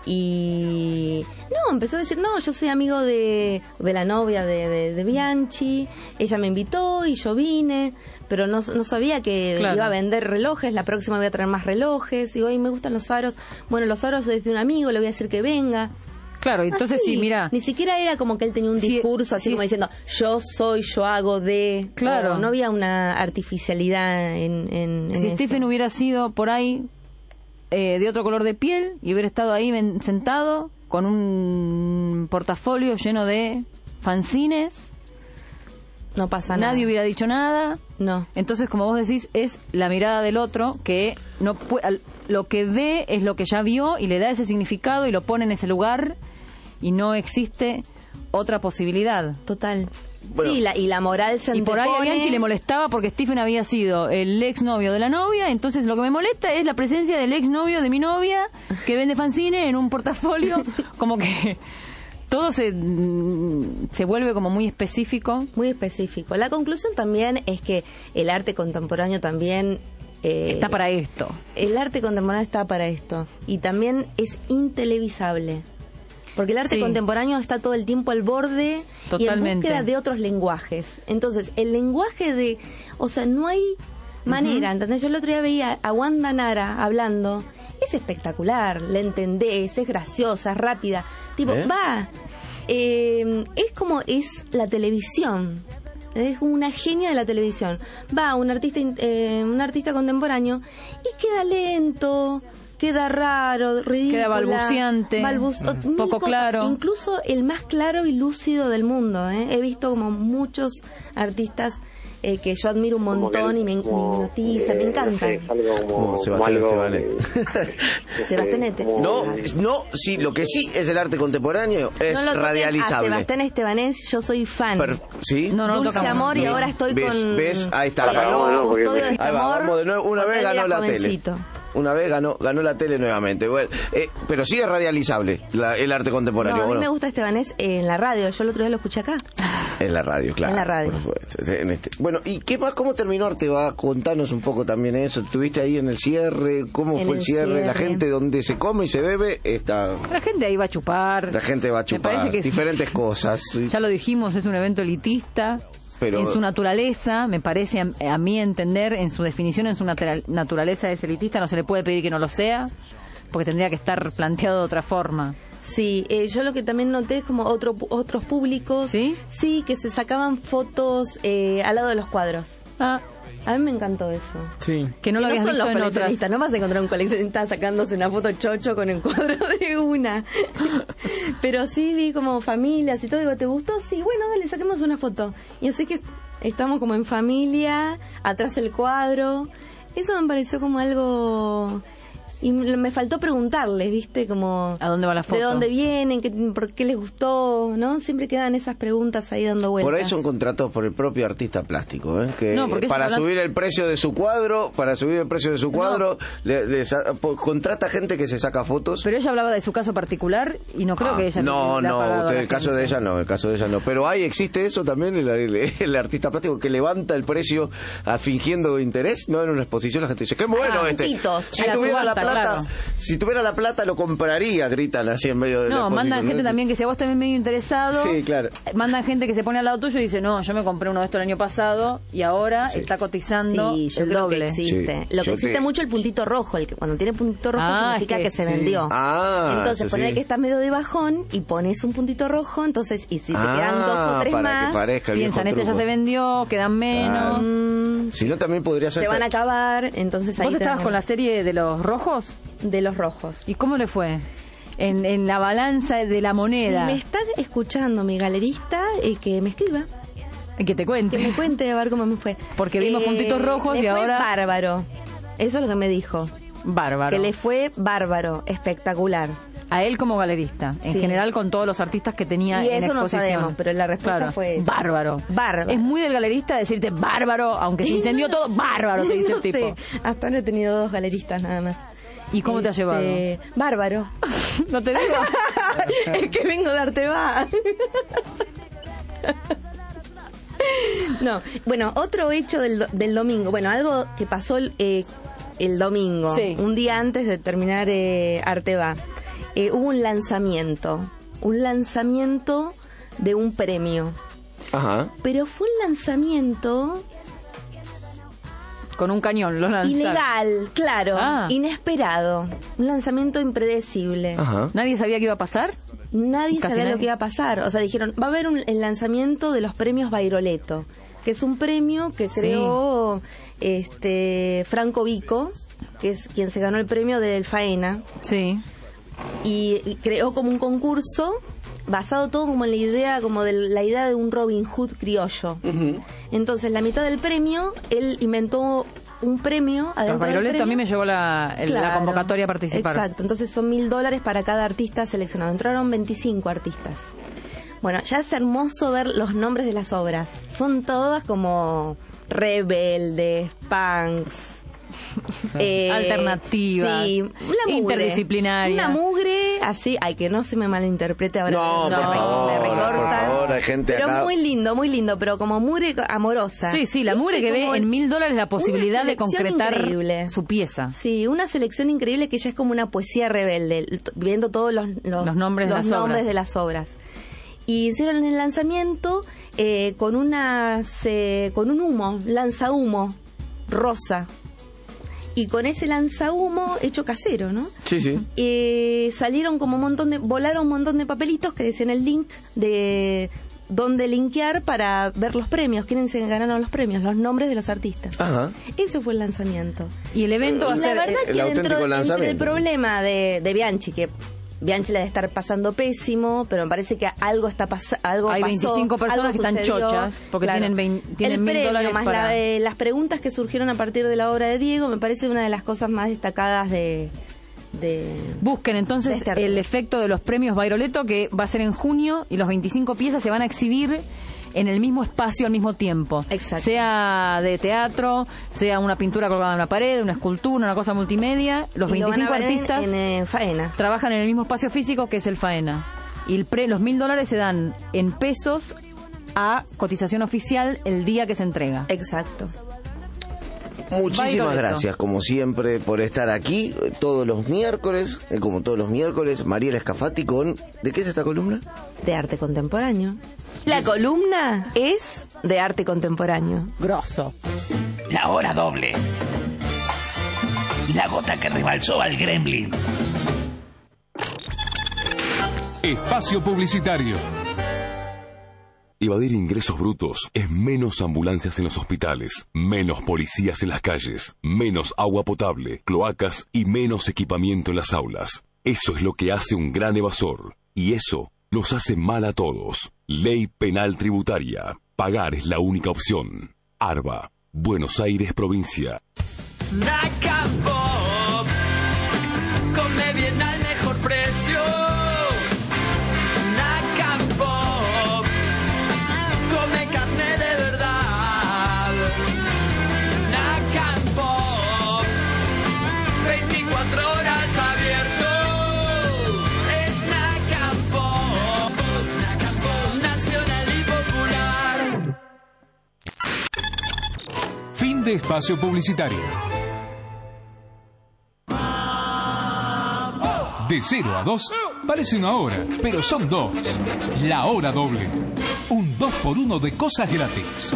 y no, empezó a decir, no, yo soy amigo de, de la novia de, de, de Bianchi, ella me invitó y yo vine, pero no, no sabía que Claro. iba a vender relojes, la próxima voy a traer más relojes, digo, ay, me gustan los aros, bueno, los aros es de un amigo, le voy a decir que venga. Claro, entonces Así, sí, mira. Ni siquiera era como que él tenía un Sí, discurso así sí. como diciendo, yo soy, yo hago de... Claro. o no había una artificialidad en, en, en Si eso. Stephen hubiera sido por ahí eh, de otro color de piel y hubiera estado ahí ven- sentado con un portafolio lleno de fanzines, no pasa nada. nadie hubiera dicho nada. No. Entonces, como vos decís, es la mirada del otro que no pu- al- lo que ve es lo que ya vio y le da ese significado y lo pone en ese lugar y no existe otra posibilidad. Total. Bueno. Sí, la, y la moral se Y por ahí a antepone. Bianchi le molestaba porque Stephen había sido el exnovio de la novia, entonces lo que me molesta es la presencia del exnovio de mi novia que vende fanzine en un portafolio, como que todo se, mm, se vuelve como muy específico. Muy específico. La conclusión también es que el arte contemporáneo también... eh, Está para esto. El arte contemporáneo está para esto. Y también es intelevisable. Porque el arte Sí. contemporáneo está todo el tiempo al borde y en Totalmente. búsqueda de otros lenguajes. Entonces, el lenguaje de... O sea, no hay manera, ¿entendés? Yo el otro día veía a Wanda Nara hablando. Es espectacular, la entendés, es graciosa, es rápida. Tipo, ¿Eh? va. Eh, es como es la televisión. Es una genia de la televisión. Va un artista, in- eh, un artista contemporáneo y queda lento, queda raro, ridículo. Queda balbuciente, balbu- poco claro. Incluso el más claro y lúcido del mundo. ¿eh? He visto como muchos artistas eh, que yo admiro un Como montón que- y me, como, me hipnotizan, me eh, encantan. no sé, es algo como, Como como Sebastián algo, Estebanés. eh, Sebastianete. como- No, no, sí, lo que sí es el arte contemporáneo es No lo toquen radializable. A Sebastián Estebanés, yo soy fan. Per- ¿Sí? No, no lo Dulce tocamos. amor y Bien. ahora estoy ¿Ves? con... ¿Ves? Ahí está. Con Ganó. no, porque Custodio me- de este Ahí va, amor, vamos de nuevo. Una cuando vez él ganó era la tele. jovencito. Una vez ganó, ganó la tele nuevamente. Bueno, eh, pero sí es radializable la- el arte contemporáneo. No, a mí bueno. me gusta Estebanés en la radio. Yo el otro día lo escuché acá. En la radio, claro. En la radio. por supuesto. En este- Bueno, ¿y qué más? ¿Cómo terminó Arteba? Contanos un poco también eso. ¿Estuviste ahí en el cierre? ¿Cómo En fue el el cierre? La cierre. gente donde se come y se bebe, está... La gente ahí va a chupar. La gente va a Me chupar parece que es- diferentes cosas. Ya lo dijimos, es un evento elitista. Pero- En su naturaleza, me parece a, a mí entender, en su definición, en su natural- naturaleza es elitista, no se le puede pedir que no lo sea, porque tendría que estar planteado de otra forma. Sí, eh, yo lo que también noté es como otro, otros públicos. ¿Sí? Sí, que se sacaban fotos eh, al lado de los cuadros. Ah, A mí me encantó eso. Sí. que no lo Y habías son visto los en otras. coleccionistas, no vas a encontrar un coleccionista sacándose una foto chocho con el cuadro de una. Pero sí vi como familias y todo, digo, ¿te gustó? Sí, bueno, dale, saquemos una foto. Y así que estamos como en familia, atrás el cuadro. Eso me pareció como algo... Y me faltó preguntarles, ¿viste? Como... ¿A dónde va la foto? ¿De dónde vienen? ¿Qué, ¿Por qué les gustó? ¿No? Siempre quedan esas preguntas ahí dando vueltas. Por ahí son contratados por el propio artista plástico, ¿eh? Que No, porque para ellos hablan- subir el precio de su cuadro, para subir el precio de su cuadro, le- le sa- po- contrata gente que se saca fotos. Pero ella hablaba de su caso particular y no creo Ah, que ella no, le ha no, pagado a usted, la el caso gente. de ella no, el caso de ella no. Pero ahí existe eso también, el, el- el artista plástico que levanta el precio a, fingiendo interés, ¿no? En una exposición la gente dice, qué bueno Ah, este. puntitos. Si En la tuviera la subasta, plata, claro. si tuviera la plata lo compraría, gritan así en medio de la No, exposición, mandan gente ¿no? también que si a vos también medio interesado, Sí, claro. mandan gente que se pone al lado tuyo y dice, no, yo me compré uno de estos el año pasado y ahora está cotizando Sí, yo el creo doble. que existe. Sí, Lo que yo existe te- mucho el puntito rojo, el que cuando tiene puntito rojo Ah, significa es que, que- se sí. vendió. Ah, entonces sí, poner sí. que está medio de bajón y pones un puntito rojo, entonces y si te Ah, quedan dos o tres para más, que parezca el Piensan, viejo este ya truco. se vendió, quedan menos. mm, Si no, también podría ser... se van a acabar, entonces ahí ¿Vos estabas tenés- con la serie de los rojos? de los rojos. ¿Y cómo le fue? En, en la balanza de la moneda. Me está escuchando mi galerista eh, que me escriba, Que te cuente. que me cuente a ver cómo me fue. Porque vimos puntitos rojos le y fue ahora- bárbaro. Eso es lo que me dijo. Bárbaro. Que le fue bárbaro, espectacular. A él como galerista, en Sí. general con todos los artistas que tenía Y en eso no exposición. sabemos, pero la respuesta Claro. fue esa. Bárbaro. Bárbaro. Es muy del galerista decirte bárbaro, aunque se incendió todo, bárbaro, te dice No el tipo. sé, hasta ahora he tenido dos galeristas nada más. ¿Y cómo te ha llevado? Este, Bárbaro. No te digo. Es que vengo de Arteba. No, bueno, otro hecho del, do- del domingo. Bueno, algo que pasó el, eh, el domingo, Sí. un día antes de terminar eh, Arteba. Eh, hubo un lanzamiento. Un lanzamiento de un premio. Ajá. Pero fue un lanzamiento Con un cañón lo lanzaron. ilegal, claro, Ah. inesperado. Un lanzamiento impredecible. Ajá. ¿Nadie sabía qué iba a pasar? Nadie Casi sabía nadie. lo que iba a pasar. O sea, dijeron, va a haber un, el lanzamiento de los premios Bairoleto, que es un premio que Sí. creó este Franco Vico, que es quien se ganó el premio del Faena. Sí. Y, y creó como un concurso basado todo como en la idea, como de la idea de un Robin Hood criollo. Entonces, la mitad del premio, él inventó un premio Los adentro del Bairoleto, a mí premio. me llegó la, el- la Claro, convocatoria a participar. Exacto, entonces son mil dólares para cada artista seleccionado. Entraron veinticinco artistas. Bueno, ya es hermoso ver los nombres de las obras. Son todas como rebeldes, punks, eh, Alternativas, sí, la mugre, interdisciplinaria. Una mugre así, ay, que no se me malinterprete ahora. No, me por re- favor, me por recortan. favor, hay gente Pero acá. muy lindo, muy lindo, pero como mugre amorosa. Sí, sí, la mugre que ve Como en mil dólares la posibilidad una de selección concretar increíble. su pieza. Sí, una selección increíble que ya es como una poesía rebelde, l- t- viendo todos los, los, Los nombres de los las nombres obras. de las obras. Y hicieron el lanzamiento eh, con unas eh, con un humo, lanzahumo rosa. Y con ese lanzahumo hecho casero, ¿no? Sí, sí. Eh, salieron como un montón de, volaron un montón de papelitos que decían el link de dónde linkear para ver los premios, quiénes se ganaron los premios, los nombres de los artistas. Ajá. Ese fue el lanzamiento. Y el evento va a La ser verdad el que auténtico dentro, entre lanzamiento. el problema de, de Bianchi, que Bianchi la debe estar pasando pésimo, pero me parece que algo está pas algo Hay pasó, veinticinco personas algo que están sucedió. chochas, porque Claro. tienen vein- tienen El mil premio, dólares más para- la de- las preguntas que surgieron a partir de la obra de Diego, me parece una de las cosas más destacadas de... de Busquen entonces de este arte. el efecto de los premios Bairoleto, que va a ser en junio, y los veinticinco piezas se van a exhibir en el mismo espacio al mismo tiempo. Exacto. Sea de teatro, sea una pintura colgada en una pared, una escultura, una cosa multimedia. Los Y lo van a veinticinco ver en- artistas en, eh, Faena. trabajan en el mismo espacio físico que es el Faena. Y el pre, los mil dólares se dan en pesos a cotización oficial el día que se entrega. Exacto. Muchísimas Bairoleto. gracias, como siempre, por estar aquí eh, todos los miércoles, eh, como todos los miércoles, Mariela Escafati con... ¿De qué es esta columna? De arte contemporáneo. La columna es de arte contemporáneo. Grosso. La hora doble. La gota que rebalsó al gremlin. Espacio publicitario. Evadir ingresos brutos es menos ambulancias en los hospitales, menos policías en las calles, menos agua potable, cloacas y menos equipamiento en las aulas. Eso es lo que hace un gran evasor. Y eso nos hace mal a todos. Ley Penal Tributaria. Pagar es la única opción. ARBA. Buenos Aires, provincia. Naca Pop, come bien al mejor precio. Naca Pop, come carne de verdad. Naca Pop, veinticuatro horas abierto. Es Naca Pop, Naca Pop, nacional y popular. Fin de espacio publicitario. De cero a dos parece una hora, pero son dos. La hora doble. Un dos por uno de cosas gratis.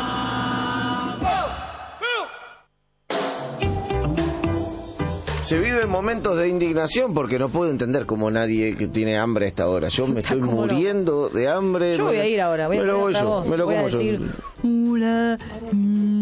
Se viven momentos de indignación porque no puedo entender cómo nadie que tiene hambre a esta hora. Yo me estoy como muriendo de hambre. Yo me voy lo- a ir ahora, voy a me lo poner voy otra yo, voz. me lo Voy a como yo. decir, "Hola, mm,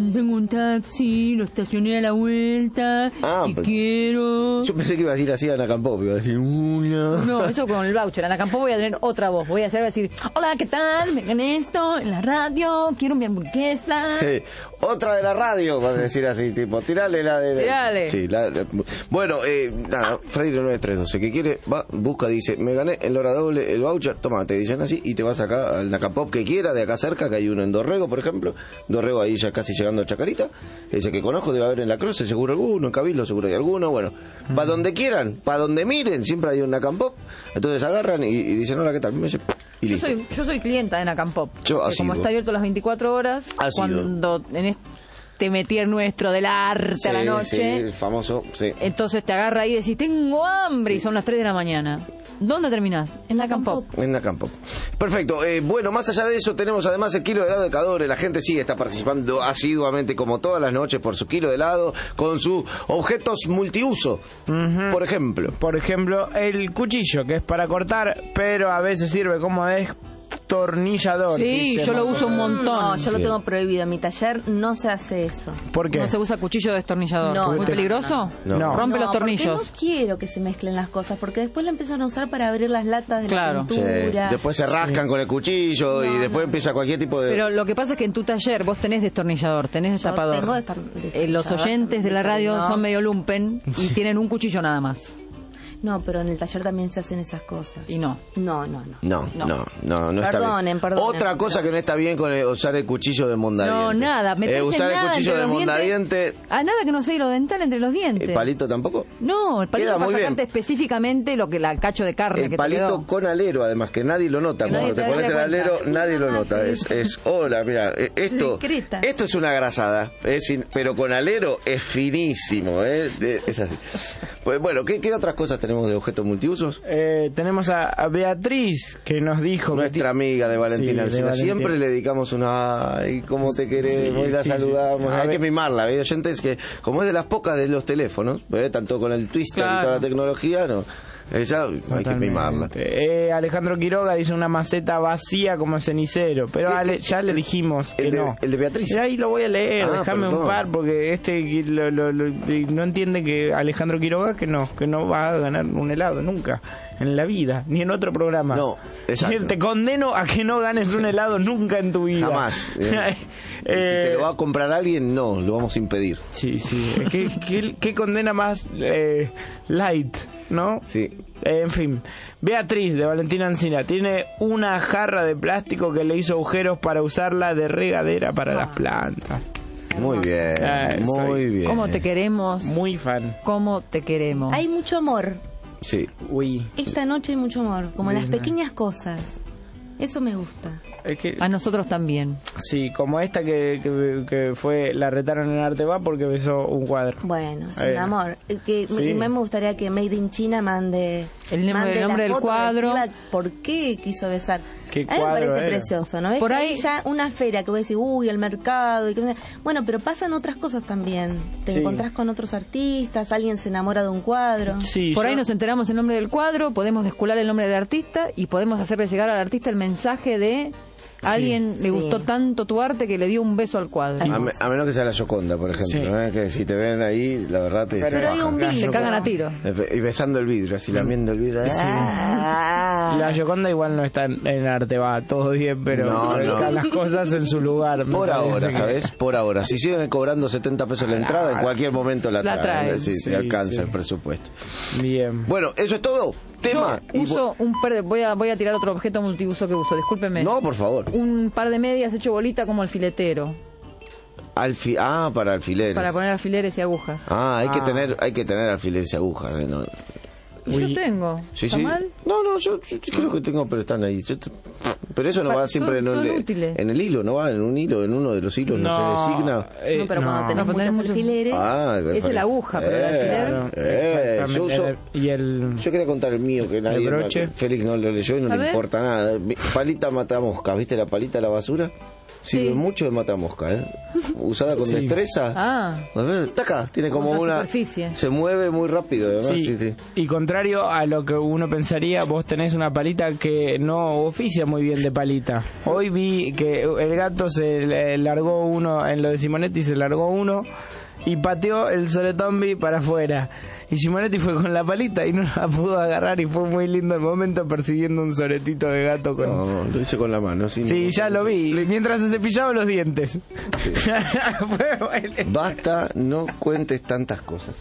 tengo un taxi, lo estacioné a la vuelta Ah, y pues- quiero... Yo pensé que iba a decir así a Ana Campos, iba a decir una. No, eso con el voucher. En la campo voy a tener otra voz. Voy a hacer, voy a decir, hola, ¿qué tal? Me gané esto en la radio, quiero mi hamburguesa. Sí. Otra de la radio, vas a decir así, tipo, tirale la de... Tirale. Sí, la, la- bueno, eh, nada, Freire nueve tres doce, que quiere, va, busca, dice, me gané en la hora doble el voucher, toma, te dicen así, y te vas acá al Nacapop que quiera, de acá cerca, que hay uno en Dorrego, por ejemplo, Dorrego ahí ya casi llegando a Chacarita, ese que conozco debe haber en La Cruz, seguro alguno, en Cabildo seguro hay alguno, bueno, para donde quieran, para donde miren, siempre hay un Nacapop, entonces agarran y, y dicen, hola, ¿qué tal? Me dice, y Yo listo. soy, yo soy clienta de Nacampop. Yo, que ha como sido. está abierto las veinticuatro horas, Ha sido. cuando en este metier nuestro del arte a la Sí, noche, sí, el famoso, sí. entonces te agarra ahí y decís, tengo hambre, y son las tres de la mañana. ¿Dónde terminás? En Nacampop. En la campo. Perfecto. Eh, bueno, más allá de eso, tenemos además el kilo de helado de Cadore. La gente sigue está participando asiduamente, como todas las noches, por su kilo de helado, con sus objetos multiuso. Por ejemplo. Por ejemplo, el cuchillo, que es para cortar, pero a veces sirve como destornillador. Sí, dice yo lo Marco. uso un montón. No, yo lo Sí. tengo prohibido. En mi taller no se hace eso. ¿Por qué? ¿No se usa cuchillo destornillador? No, ¿Muy no, peligroso? no, no. Rompe No, los tornillos. porque no quiero que se mezclen las cosas, porque después la empiezan a usar para abrir las latas de Claro. la Sí. pintura. Después se rascan con el cuchillo y No, después no. empieza cualquier tipo de... Pero lo que pasa es que en tu taller vos tenés destornillador, tenés destapador. tengo destor- destornillador, Eh, los oyentes de la radio destornillador. son medio lumpen y tienen un cuchillo nada más. No, pero en el taller también se hacen esas cosas. Y no. No, no, no. No, no, no, no, no está Perdonen, bien. perdonen, Otra cosa que no está bien con el- usar el cuchillo de mondadiente. No, nada. Eh, meterse usar nada el cuchillo entre de los dientes. mondadiente, Ah, nada que no sea hilo dental entre los dientes. el palito tampoco. No, el palito Queda es para muy bien. sacarte específicamente lo que la el cacho de carne El que te palito quedó. con alero, además, que nadie lo nota. Que Cuando nadie te te pones da el cuenta. alero, nadie lo Ah, nota. sí. Es, es hola, mira, eh, esto, Secreta. esto es una grasada, es sin- pero con alero es finísimo, ¿eh? Eh, es así. Pues bueno, ¿qué, qué otras cosas tenemos de objetos multiusos? Eh, tenemos a, a Beatriz, que nos dijo... que Nuestra ti- amiga de Valentina Sí, de Alsina. Valentina. Siempre le dedicamos una... Ay, cómo te queremos, Sí, y la sí, saludamos. sí. A Hay ver. que mimarla, ¿ve? Oyentes que, como es de las pocas de los teléfonos, ¿ve? Tanto con el Twister y Claro. toda la tecnología, no. Ella hay que Totalmente. mimarla. Eh, Alejandro Quiroga dice una maceta vacía como cenicero, pero Ale- ya le dijimos que El de, no. el de Beatriz. Y ahí lo voy a leer, Ah, déjame perdón. un par, porque este que lo- lo- lo- no entiende que Alejandro Quiroga que no, que no va a ganar un helado nunca en la vida, ni en otro programa. No, exacto. Te condeno a que no ganes un helado nunca en tu vida. Jamás. Eh, Eh, si te lo va a comprar alguien, no, lo vamos a impedir. Sí, sí. ¿Qué, qué, qué condena más eh, light, no? Sí. Eh, en fin, Beatriz de Valentina Alsina tiene una jarra de plástico que le hizo agujeros para usarla de regadera para las plantas. Muy bien, Eh, muy soy- bien. ¿Cómo te queremos? Muy fan. ¿Cómo te queremos? Hay mucho amor. Sí. Uy. Esta noche hay mucho amor, como las Bien. pequeñas cosas. Eso me gusta. Es que, A nosotros también. sí, como esta que, que, que fue, la retaron en Arte Va porque besó un cuadro. Bueno, es Eh, un amor. Eh, Que sí. me, me gustaría que Made in China mande El nombre- mande el la nombre del foto, cuadro. describa ¿Por qué quiso besar? ¿Qué a mí me cuadro parece era? precioso, ¿no? ¿Ves? Por Que ahí- hay ya una feria que voy a decir, uy, el mercado. Y que... Bueno, pero pasan otras cosas también. Te Sí. encontrás con otros artistas, alguien se enamora de un cuadro. Sí, Por yo- ahí nos enteramos el nombre del cuadro, podemos descular el nombre del artista y podemos hacerle llegar al artista el mensaje de alguien le Sí. gustó tanto tu arte que le dio un beso al cuadro. A, me- a menos que sea la Yoconda, por ejemplo, Sí. ¿eh? Que si te ven ahí, la verdad te, te Pero hay bajan. un La vínculo. Se cagan a tiro. Y besando el vidrio, así lamiendo el vidrio. Ah. La Gioconda igual no está en, en Arte Va, todo bien, pero No, no. están las cosas en su lugar. me Por parece ahora, que- ¿sabes? Por ahora. Si siguen cobrando setenta pesos la entrada, en cualquier momento la, La traen. traen. Sí, Sí, te alcanza sí. el presupuesto. Bien. Bueno, eso es todo. Tema. Yo Y uso un par de, voy a voy a tirar otro objeto multiuso que uso, discúlpeme. No, por favor. Un par de medias hecho bolita como alfiletero Alfi ah, para alfileres. para poner alfileres y agujas. Ah, hay que Ah. tener, hay que tener alfileres y agujas. ¿eh? No. Yo tengo. Sí, ¿Está sí. mal? No, no, yo, yo creo que tengo, pero están ahí. Yo te- Pero eso no Pa- va siempre son- en, son el, útiles. en el hilo, no va en un hilo, en uno de los hilos no, No, se designa. eh, no, pero cuando no. tenés No, muchos muchos- alfileres. Ah, me Esa es parece. la aguja, pero el Eh, alfiler- Claro, eh, yo uso- exactamente. Y el... Yo quería contar el mío, que nadie. broche? Félix no lo leyó y no A le ver. importa nada. Mi- Palita matamoscas, ¿viste la palita de la basura? Sirve Sí. mucho de matamosca, ¿eh? Usada con Sí. destreza. Ah. A ver, taca, tiene como Otra una... superficie. Se mueve muy rápido, además. Sí, Sí, sí. y contrario a lo que uno pensaría, vos tenés una palita que no oficia muy bien de palita. Hoy vi que el gato se le largó uno, en lo de Simonetti se largó uno y pateó el soletombi para afuera. Y Simonetti fue con la palita y no la pudo agarrar y fue muy lindo el momento persiguiendo un soletito de gato con... No, lo hice con la mano. Sí, Sí, no, ya lo vi, mientras se cepillaba los dientes. Sí. Fue bueno. Basta, no cuentes tantas cosas.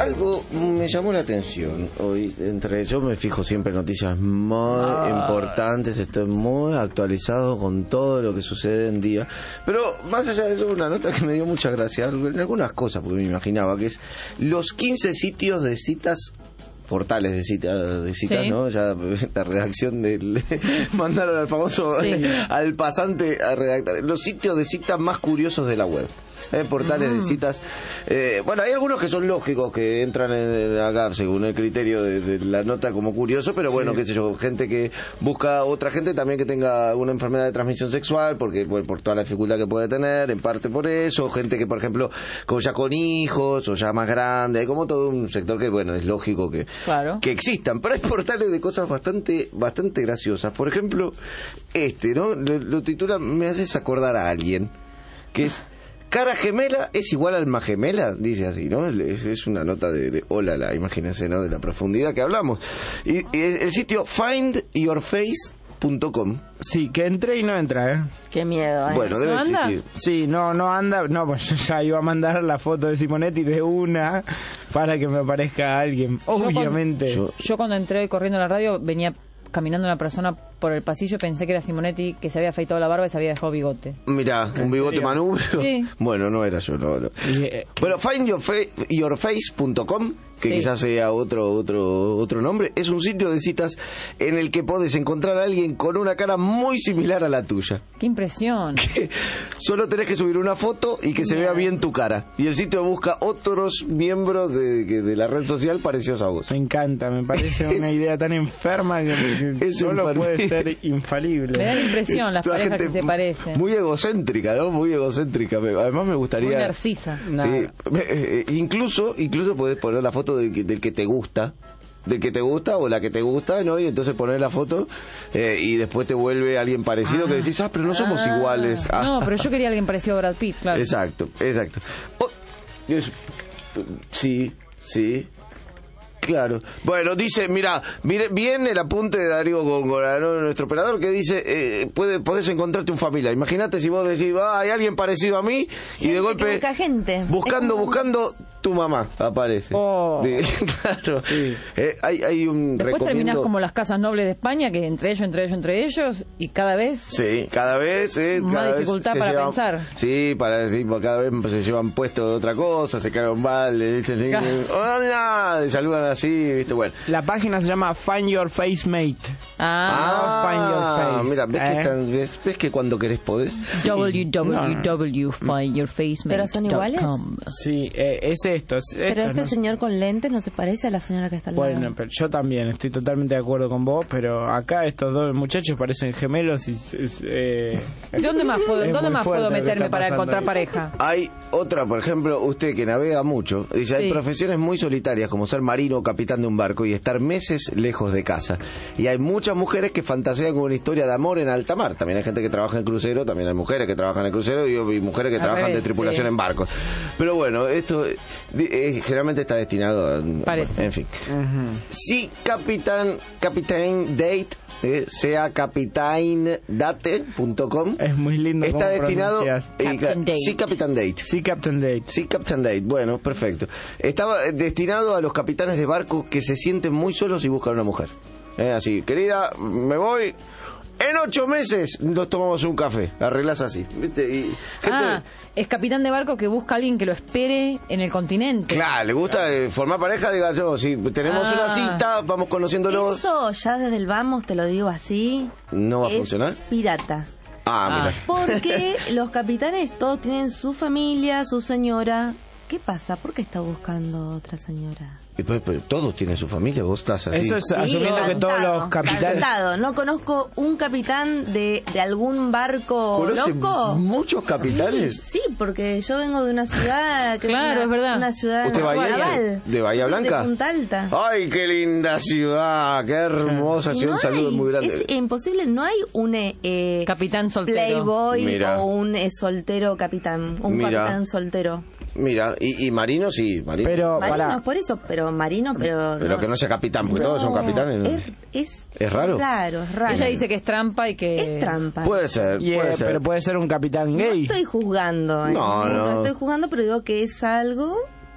algo me llamó la atención hoy. Entre yo me fijo siempre en noticias muy ah. importantes, estoy muy actualizado con todo lo que sucede en día. Pero más allá de eso, una nota que me dio mucha gracia en algunas cosas, porque me imaginaba que es los quince sitios de citas, portales de citas, de citas, sí. ¿no? Ya la redacción del mandaron al famoso sí. al pasante a redactar los sitios de citas más curiosos de la web. Eh, portales mm. de citas. Eh, bueno, hay algunos que son lógicos, que entran en, acá según el criterio de, de la nota como curioso, pero bueno, sí. qué sé yo, gente que busca otra gente también que tenga alguna enfermedad de transmisión sexual, porque por, por toda la dificultad que puede tener, en parte por eso, gente que, por ejemplo, como ya con hijos o ya más grande, hay como todo un sector que, bueno, es lógico que, claro. que existan, pero hay portales de cosas bastante bastante graciosas. Por ejemplo, este, ¿no? Lo, lo titula, me haces acordar a alguien, que es cara gemela es igual alma gemela, dice así, ¿no? Es, es una nota de, de hola, la, imagínense, ¿no? De la profundidad que hablamos. Y, y el sitio find your face punto com. Sí, que entré y no entra, ¿eh? Qué miedo, ¿eh? Bueno, debe ¿No anda? existir. Sí, no, no anda. No, pues yo ya iba a mandar la foto de Simonetti de una para que me aparezca alguien, obviamente. Yo cuando, yo cuando entré corriendo a la radio venía caminando una persona por el pasillo, pensé que era Simonetti, que se había afeitado la barba y se había dejado bigote. Mirá, un bigote manubrio. Sí. Bueno, no era yo, no, no. Yeah. Bueno, find your, fa- your face punto com, que sí. quizás sea otro otro otro nombre, es un sitio de citas en el que podés encontrar a alguien con una cara muy similar a la tuya. ¡Qué impresión! Que solo tenés que subir una foto y que se yeah. vea bien tu cara. Y el sitio busca otros miembros de, de, de la red social parecidos a vos. Me encanta, me parece una idea tan enferma que, que solo enfermible. Puede ser infalible. Me da la impresión las parejas que se parecen. Muy egocéntrica, ¿no? Muy egocéntrica. Además me gustaría... Muy narcisa. Sí, eh, incluso, incluso podés poner la foto del que, del que te gusta. Del que te gusta o la que te gusta, ¿no? Y entonces poner la foto eh, y después te vuelve alguien parecido ah. que decís, ah, pero no somos ah. iguales. Ah. No, pero yo quería alguien parecido a Brad Pitt, claro. Exacto, exacto. Oh, es, sí, sí. Claro. Bueno, dice, mira, mire bien el apunte de Darío Góngora, ¿no? Nuestro operador, que dice, eh, puede, podés encontrarte un familiar. Imagínate si vos decís, ah, hay alguien parecido a mí, y de golpe, gente. buscando, como... buscando, tu mamá aparece. Oh. De, claro. Sí. Eh, hay, hay un Después recomiendo... terminás como las casas nobles de España, que entre ellos, entre ellos, entre ellos, y cada vez... Sí, cada vez... Eh, más cada dificultad vez para llevan, pensar. Sí, para decir, cada vez se llevan puesto de otra cosa, se cagan mal, ¿viste? Claro. Hola, saludan así, ¿viste? Bueno. La página se llama Find Your Face Mate. Ah, no Find Your Face. Mira, ¿ves, ¿Eh? que están, ves, ves que cuando querés podés? w w w punto find your face mate ¿Pero son iguales? Sí, eh, es esto. Es Pero esto, este no señor con lentes no se parece a la señora que está al lado. Bueno, pero yo también estoy totalmente de acuerdo con vos, pero acá estos dos muchachos parecen gemelos y... Es, eh, ¿Dónde más puedo, ¿dónde más puedo meterme para encontrar ahí. pareja? Hay otra, por ejemplo, usted que navega mucho, dice, Sí. hay profesiones muy solitarias como ser marino o capitán de un barco y estar meses lejos de casa. Y hay muchas mujeres que fantasean con una historia de amor en alta mar. También hay gente que trabaja en crucero, también hay mujeres que trabajan en crucero y, y mujeres que Al trabajan revés, de tripulación sí. en barcos. Pero bueno, esto eh, eh, generalmente está destinado a... Parece. En fin. Uh-huh. Sí, Capitán, Captain Date, eh, sea captain date punto com. Es muy lindo. Está destinado... Eh, Captain Date. Sí, Captain Date. Sí, Captain Date. Sí, Captain Date. Bueno, perfecto. Estaba destinado a los capitanes de barco que se sienten muy solos y buscan una mujer. Eh, así, querida, me voy... En ocho meses nos tomamos un café. Arreglás así, ¿viste? Y gente... Ah, es capitán de barco que busca a alguien que lo espere en el continente. Claro, le gusta eh, formar pareja, diga yo, si tenemos Ah. una cita, vamos conociéndolos. Eso ya desde el vamos, te lo digo así. ¿No va a es funcionar? pirata. Ah, mira. Porque los capitanes todos tienen su familia, su señora. ¿Qué pasa? ¿Por qué está buscando otra señora? Pero, pero todos tienen su familia, vos estás así. Eso es asumiendo Sí, que todos cantado, los capitanes... cantado. No conozco un capitán de, de algún barco ¿Conoce loco. muchos capitanes? Sí, porque yo vengo de una ciudad que Claro, es, una, es verdad. una ciudad ¿Usted Bahía- naval. de Bahía Blanca? De Punta Alta. ¡Ay, qué linda ciudad! ¡Qué hermosa Y ciudad! no Un saludo hay- muy grande. Es imposible, no hay un eh, Capitán soltero. playboy Mira. o un eh, soltero capitán, un Mira. capitán soltero. Mira, y, y Marino sí, Marino. Pero, Marino pará. es por eso, pero marino, pero Pero que no sea capitán, porque todos son capitanes. ¿no? Es, es, ¿Es raro? Raro, es raro. Ella dice que es trampa y que... Es trampa. Puede ser, Y, eh, puede ser. pero puede ser un capitán No gay. estoy juzgando, ¿eh? No, no. estoy juzgando, pero digo que es algo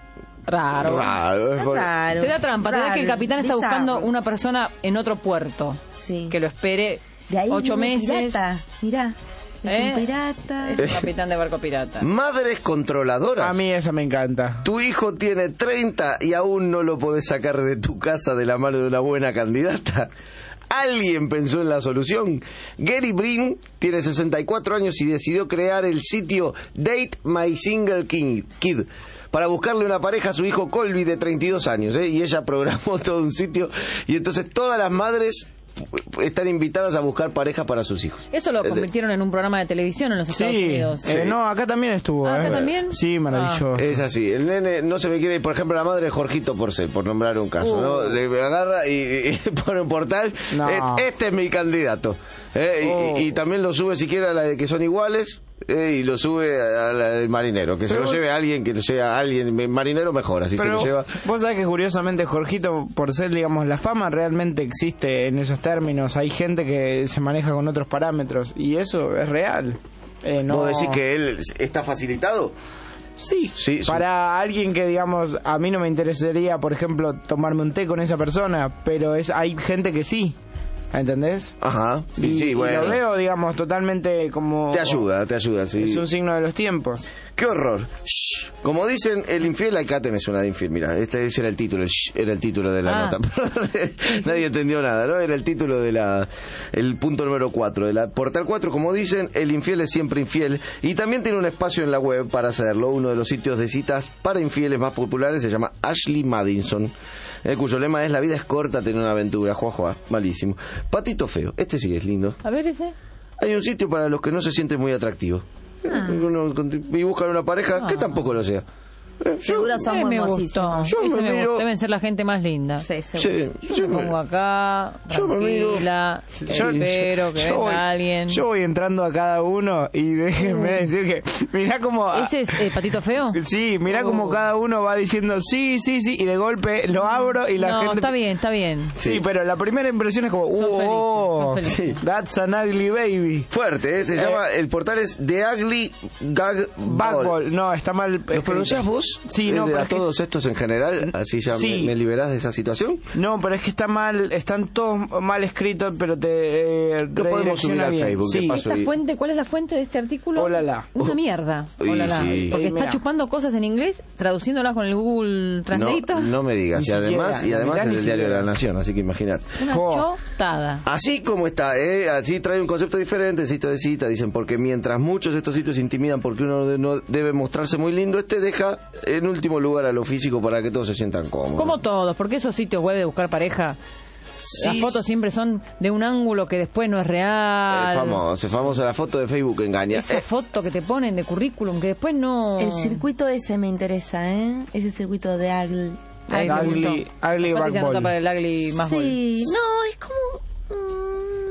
Raro. Raro, es por- Raro. Te da trampa, te da que el Raro, capitán está bizarro. buscando una persona en otro puerto. Sí. Que lo espere De ahí ocho viene meses. Pirata. Mirá, es ¿Eh? un pirata. Es un capitán de barco pirata. Madres controladoras. A mí esa me encanta. Tu hijo tiene treinta y aún no lo podés sacar de tu casa de la mano de una buena candidata. Alguien pensó en la solución. Gary Brin tiene sesenta y cuatro años y decidió crear el sitio Date My Single King- Kid para buscarle una pareja a su hijo Colby de treinta y dos años, ¿eh? Y ella programó todo un sitio y entonces todas las madres están invitadas a buscar pareja para sus hijos. Eso lo Eh, convirtieron en un programa de televisión en los Estados Sí, Unidos. eh, no, acá también estuvo. Ah, ¿acá eh. también? Sí, maravilloso. Es así, el nene no se me quiere ir, por ejemplo, la madre de Jorgito Porcel, por nombrar un caso, Uh. ¿no? Le agarra y, y pone un portal, No. eh, este es mi candidato. ¿eh? Y- Oh. y, y también lo sube siquiera a la de que son iguales, eh, y lo sube a la del marinero, que se Pero lo vos- lleve a alguien, que lo sea alguien, marinero mejor, así Pero se lo lleva. vos sabés que curiosamente Jorgito Porcel, digamos, la fama realmente existe en esos términos. Hay gente que se maneja con otros parámetros y eso es real. Eh, no... ¿Vos decís que él está facilitado? Sí, Sí, sí. para alguien que, digamos, a mí no me interesaría, por ejemplo, tomarme un té con esa persona, pero es hay gente que sí, ¿entendés? Ajá, y, Y, sí, y bueno. lo veo, digamos, totalmente como... Te ayuda, te ayuda, sí. Es un signo de los tiempos. ¡Qué horror! Shh. Como dicen, el infiel, acá tenés una de infiel. Mira, este ese era el título, el shh, era el título de la Ah. nota. Nadie entendió nada, ¿no? Era el título de la, el punto número cuatro de la Portal cuatro. Como dicen, el infiel es siempre infiel. Y también tiene un espacio en la web para hacerlo. Uno de los sitios de citas para infieles más populares se llama Ashley Madison, eh, cuyo lema es: la vida es corta, tener una aventura. Juá, juá, malísimo. Patito feo, este sí es lindo. A ver ese. Hay un sitio para los que no se sienten muy atractivos. Ah. Uno- y buscan una pareja que tampoco lo sea. Eh, Seguro son Eh, muy me gustó. hermosísimos. Yo Ese me me miro- gustó. Deben ser la gente más linda. Sí, seguro. Sí, Yo yo me pongo acá, yo me miro- tranquila, Yo- espero que yo venga voy- alguien. Yo voy entrando a cada uno y déjenme decir que mirá como... ¿Ese es eh, Patito Feo? Sí, mirá Oh. como cada uno va diciendo sí, sí, sí, y de golpe lo abro y la no, gente... está bien, está bien. Sí, Sí. pero la primera impresión es como, Son oh, felices, son felices. that's an ugly baby. Fuerte, ¿eh? Se Eh. llama, el portal es The Ugly Gag Ball. Backball, no, está mal. ¿Lo escrito. pronunciás vos? Sí, Eh, no, de- pero a es que- todos estos en general, así ya Sí. me, me liberás de esa situación. No, pero es que está mal, están todos mal escritos, pero te eh, Lo podemos subir redirecciona al bien. Facebook, de Sí. paso. ¿Esta fuente, ¿cuál es la fuente de este artículo? Ólala. Una mierda. Uy, Ólala. sí. Porque Eh, está mira. chupando cosas en inglés, traduciéndolas con el Google No, Translator. no me digas. Ni Y además, siquiera, y además mirá, es ni el diario de la siquiera. Nación, así que imagínate. Una Oh. chotada. Así como está, ¿eh? Así trae un concepto diferente, sitio de cita, dicen, porque mientras muchos de estos sitios intimidan porque uno de- no debe mostrarse muy lindo, este deja en último lugar a lo físico para que todos se sientan cómodos. Como todos, porque esos sitios web de buscar pareja, las Sí, fotos siempre son de un ángulo que después no es Es real. famoso, es famosa la foto de Facebook que engaña. Esa Eh, foto que te ponen de currículum que después no... El circuito ese me interesa, ¿eh? Ese circuito de Agl. Ay, me Ugly, gustó. ugly Pati se backball. anota para el ugly más ball. Sí, no, es como...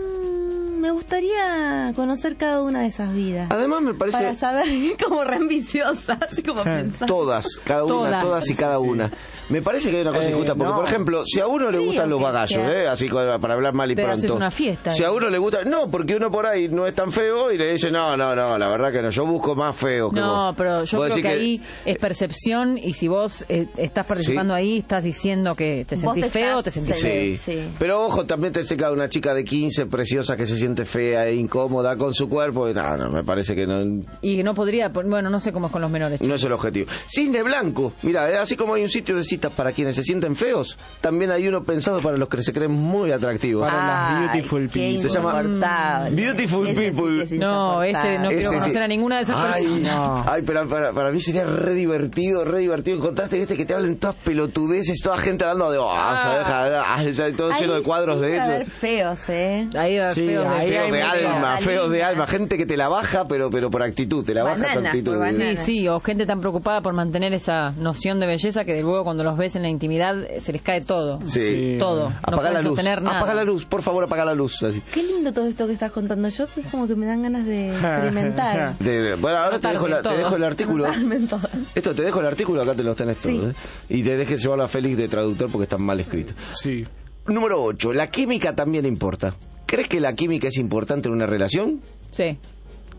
mm, me gustaría conocer cada una de esas vidas. Además me parece... Para saber, como re ambiciosa, así como pensar. Todas, cada una, Todas. todas y cada una. Me parece que hay una cosa Eh, injusta, porque no. por ejemplo, si a uno le Creo gustan los que bagallos, sea. ¿eh? Así co- para hablar mal y Pero pronto. haces una fiesta, Si ¿eh? a uno le gusta, no, porque uno por ahí no es tan feo y le dice, no, no, no, la verdad que no, yo busco más feo que No, vos. pero yo Vos creo decís que, ahí es percepción y si vos eh, estás participando ahí, estás diciendo que te Vos sentís te feo o estás- te sentís Sí. Sí. Pero ojo, también te seca una chica de quince preciosa que se siente fea e incómoda con su cuerpo. Y, no, no, me parece que no, Y no podría, bueno, no sé cómo es con los menores. no es el objetivo. Cisne Blanco, mira, eh, así como hay un sitio de citas para quienes se sienten feos, también hay uno pensado para los que se creen muy atractivos. Para las Ay, beautiful qué people. Se llama insoportable. Beautiful Ese sí People. que es No, ese no insoportable. quiero Ese conocer sí. a ninguna de esas Ay, personas. No. ay, pero para, para mí sería re divertido, re divertido encontrarte, viste, que te hablen todas pelotudeces, toda gente hablando de, oh, sabes, ah, ya todo Ahí lleno de cuadros sí de debe haber ellos. feos, ¿eh? Ahí va Sí, feo de- ahí Feos hay de mucho. alma, feos de Linda. alma, gente que te la baja, pero pero por actitud, te la baja Bananas, con actitud. por bananas. Sí, sí, o gente tan preocupada por mantener esa noción de belleza que luego cuando los ves en la intimidad eh, se les cae todo. Sí. Sí. Todo. No Apaga pueden la luz, sostener nada. apaga la luz, por favor, apaga la luz. Así. Qué lindo todo esto que estás contando. Yo es como que me dan ganas de experimentar. De- de- bueno, ahora te Anotarme dejo, la- te todos. dejo el artículo. Anotarme en todas. Esto te dejo el artículo, acá te los tenés Sí. todos. ¿eh? Y te dejes llevar a Félix de traductor porque están mal escritos. Sí. Número ocho, la química también importa. ¿Crees que la química es importante en una relación? Sí.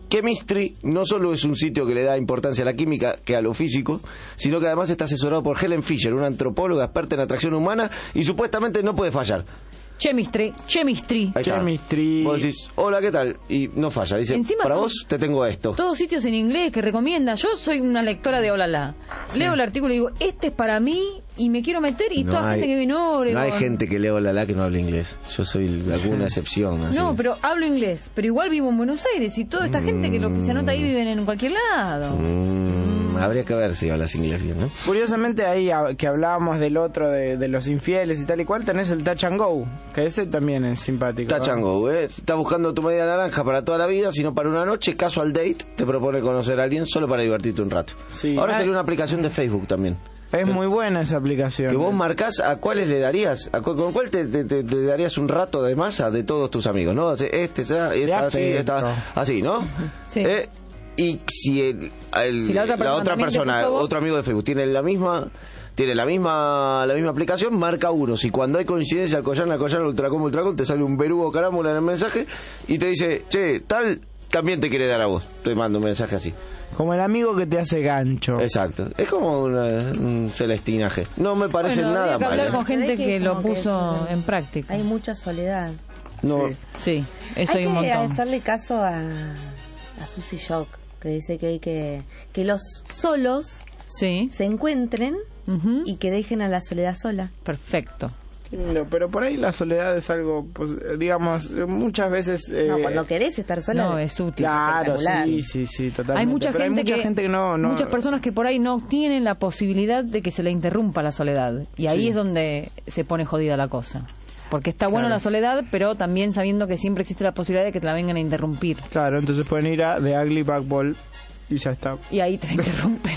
Chemistry no solo es un sitio que le da importancia a la química que a lo físico, sino que además está asesorado por Helen Fisher, una antropóloga experta en atracción humana y supuestamente no puede fallar. Chemistry, Chemistry. Chemistry. Vos decís, hola, ¿qué tal? Y no falla. Dice, Encima para son vos te tengo esto. Todos sitios en inglés que recomienda. Yo soy una lectora de Olala. Sí. Leo el artículo y digo, este es para mí y me quiero meter y no toda hay, gente que viene Oregon. No hay gente que lea Olala que no hable inglés. Yo soy alguna excepción. Así. No, pero hablo inglés. Pero igual vivo en Buenos Aires y toda esta mm. gente que lo que se anota ahí viven en cualquier lado. Mm. Habría que ver si hablas inglés bien, ¿no? Curiosamente ahí que hablábamos del otro, de, de los infieles y tal y cual, tenés el Touch and Go, que ese también es simpático. Touch and Go, ¿eh? Si estás buscando tu media naranja para toda la vida, sino para una noche, casual date, te propone conocer a alguien solo para divertirte un rato. Sí. Ahora ah, sería una aplicación de Facebook también. Es muy buena esa aplicación. Que vos marcás a cuáles le darías, a cu con cuál te, te, te, te darías un rato de masa de todos tus amigos, ¿no? Este, esta, esta, así, esta, así, ¿no? Sí. ¿Eh? Y si, el, el, si la otra persona, la otra persona otro amigo de Facebook tiene la misma tiene la misma la misma aplicación, marca uno. Si cuando hay coincidencia Alcoyana, Alcoyana, Ultracom, Ultracom, te sale un verugo carámbula en el mensaje y te dice, che, tal también te quiere dar a vos. Te mando un mensaje así. Como el amigo que te hace gancho. Exacto. Es como una, un celestinaje. No me parece bueno, nada mal. Hay que hablar mal. con gente que, que lo puso que en práctica. Hay mucha soledad. No. Sí, sí, eso hay, hay un montón. Hay que hacerle caso a, a Susie Shock, que dice que hay que que los solos sí. se encuentren uh-huh. y que dejen a la soledad sola. Perfecto. No, pero por ahí la soledad es algo, pues, digamos, muchas veces... Eh, no, cuando querés estar sola... No, es útil. Claro, sí, sí, sí, totalmente. Hay mucha, pero gente, hay mucha que, gente que no, no... Muchas personas que por ahí no tienen la posibilidad de que se le interrumpa la soledad. Y ahí sí. es donde se pone jodida la cosa. Porque está bueno claro. la soledad, pero también sabiendo que siempre existe la posibilidad de que te la vengan a interrumpir. Claro, entonces pueden ir a The Ugly Backball y ya está. Y ahí te interrumpen.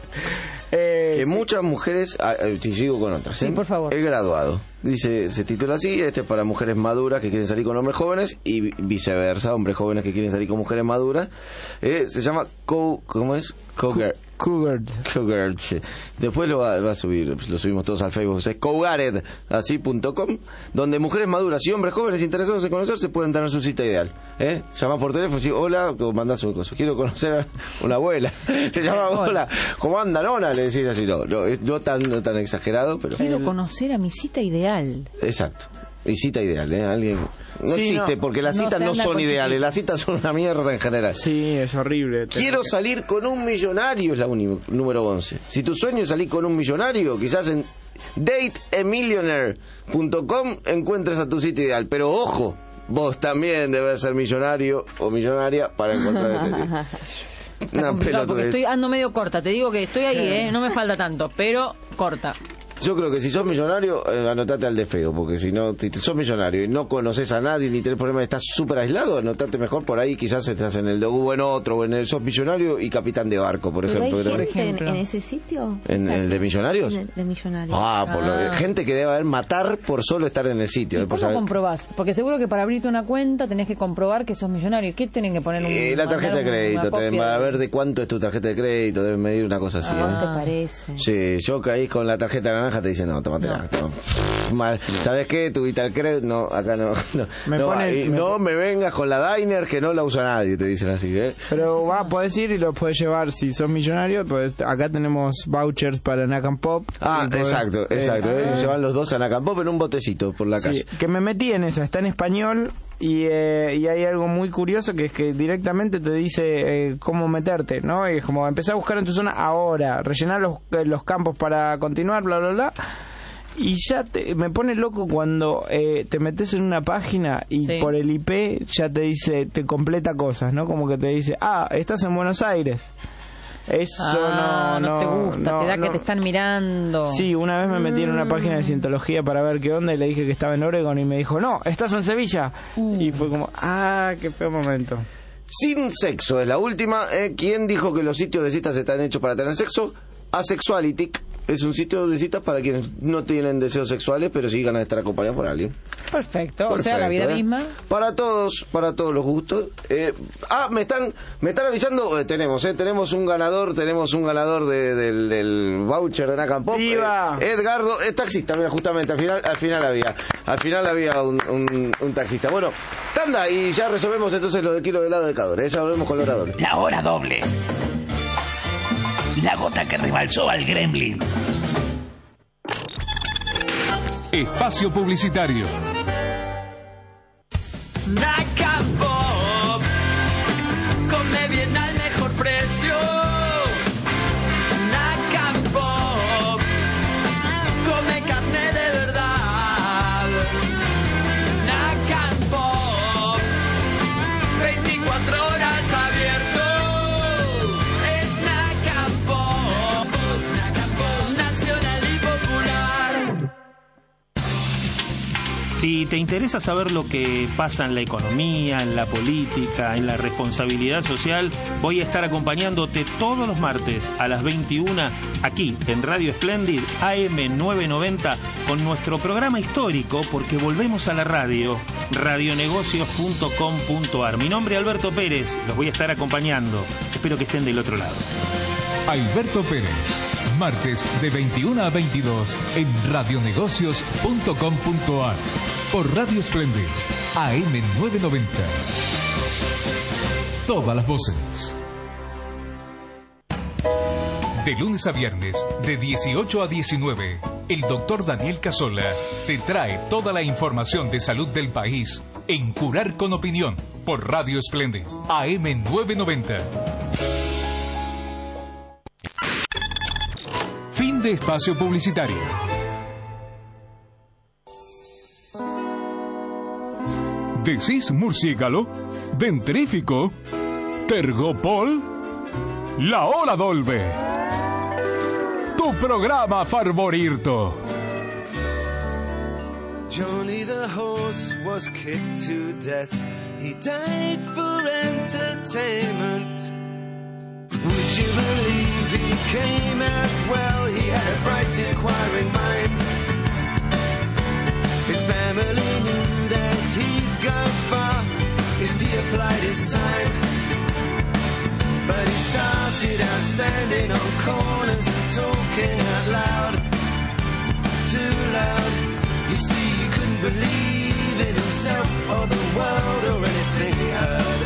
Eh, que sí. Muchas mujeres, ah, si sigo con otras, sí, ¿eh? por favor. El graduado, dice, se titula así, este es para mujeres maduras que quieren salir con hombres jóvenes y viceversa, hombres jóvenes que quieren salir con mujeres maduras. Eh, se llama Co, ¿cómo es? Cougar. Cougar. Cougar. Después lo va, va a subir, lo subimos todos al Facebook, es cougared, así punto com, donde mujeres maduras y hombres jóvenes interesados en conocerse pueden tener su cita ideal. ¿Eh? Llamás por teléfono y decís, hola, o mandás un coso, quiero conocer a una abuela. Te llamas, hola, ¿cómo anda, nona? Le decís así, no, no, no tan, no tan exagerado, pero... Quiero conocer a mi cita ideal. Exacto. Y cita ideal, ¿eh? Alguien... No sí, existe, no, porque las no citas no son ideales, las citas son una mierda en general. Sí, es horrible. Quiero que... salir con un millonario, es la uni- número once. Si tu sueño es salir con un millonario, quizás en date a millionaire punto com encuentres a tu cita ideal. Pero ojo, vos también debes ser millonario o millonaria para encontrar este tipo. Está complicado porque estoy ando medio corta, te digo que estoy ahí, ¿eh? No me falta tanto, pero corta. Yo creo que si sos millonario, eh, anotate al de feo, porque si no, si sos millonario y no conoces a nadie ni tenés problemas, estás súper aislado, anotate mejor por ahí, quizás estás en el de o en otro, o en el sos millonario y capitán de barco, por ¿Pero ejemplo. hay gente gente en, en ese sitio? ¿En, en el de millonarios? En el de millonarios. Ah, por ah. Lo, gente que debe haber matar por solo estar en el sitio. ¿Y eh, por cómo saber... comprobás? Porque seguro que para abrirte una cuenta tenés que comprobar que sos millonario. ¿Qué tienen que poner? Un, eh, la tarjeta de crédito, te deben a ver de cuánto es tu tarjeta de crédito, deben medir una cosa así. Ah, ¿eh? ¿te parece? Sí, yo caí con la tarjeta naranja, te dicen, no, tomate. No. No. Mal. ¿Sabes qué? Tu Vitalcred, no, acá no. No me, no, pone, me, no me vengas con la Diner que no la usa nadie, te dicen así, ¿eh? Pero va, podés ir y lo podés llevar si sos millonario. Pues acá tenemos vouchers para Nakam Pop. Ah, podés, exacto, exacto. Eh, eh, se van los dos a Nakam Pop en un botecito por la sí, calle. Que me metí en esa, está en español. Y, eh, y hay algo muy curioso que es que directamente te dice eh, cómo meterte, ¿no? Y es como empezar a buscar en tu zona ahora, rellenar los, eh, los campos para continuar, bla, bla, bla. Y ya te, me pone loco cuando eh, te metes en una página y sí. por el I P ya te dice, te completa cosas, ¿no? Como que te dice, ah, estás en Buenos Aires. Eso ah, no, no te gusta, no, te da no. que te están mirando. Sí, una vez me metí en una página de cientología para ver qué onda y le dije que estaba en Oregon y me dijo, no, estás en Sevilla. Uh. Y fue como, ah, qué feo momento. Sin sexo es la última. ¿eh? ¿Quién dijo que los sitios de citas están hechos para tener sexo? Asexualitic. Es un sitio de citas para quienes no tienen deseos sexuales, pero sí ganan de estar acompañados por alguien. Perfecto, Perfecto, o sea, la vida ¿eh? misma. Para todos, para todos los gustos. Eh, ah, me están me están avisando, eh, tenemos, eh, tenemos un ganador, tenemos un ganador de, del, del voucher de Nakam Pop. ¡Viva! Eh, Edgardo, es taxista, mira, justamente, al final al final había, al final había un, un, un taxista. Bueno, tanda y ya resolvemos entonces lo del kilo de helado de Cadore. Ya volvemos con la hora doble. La hora doble. La gota que rebalsó al gremlin. Espacio publicitario. Naca Pop, come bien al mejor precio. Naca Pop, come carne de verdad. Naca Pop, veinticuatro horas abierto. Es Naca Pop, Naca Pop, nacional y popular. Si te interesa saber lo que pasa en la economía, en la política, en la responsabilidad social, voy a estar acompañándote todos los martes a las veintiuna aquí en Radio Splendid A M novecientos noventa con nuestro programa histórico, porque volvemos a la radio, radionegocios punto com punto ar. Mi nombre es Alberto Pérez, los voy a estar acompañando. Espero que estén del otro lado. Alberto Pérez, martes de veintiuna a veintidós en radionegocios punto com punto ar por Radio Splendid A M novecientos noventa. Todas las voces. De lunes a viernes, de dieciocho a diecinueve, el doctor Daniel Casola te trae toda la información de salud del país en Curar con Opinión por Radio Splendid A M novecientos noventa. Fin de espacio publicitario. ¿Decís murciélago? ¿Dentrífico? ¿Tergopol? La hora dolve. Tu programa favorito. Johnny the horse was kicked to death. He died for entertainment. Would you believe he came out well? He had a bright inquiring mind. His family knew that he'd go far if he applied his time. But he started out standing on corners and talking out loud, too loud. You see, he couldn't believe in himself or the world or anything he heard.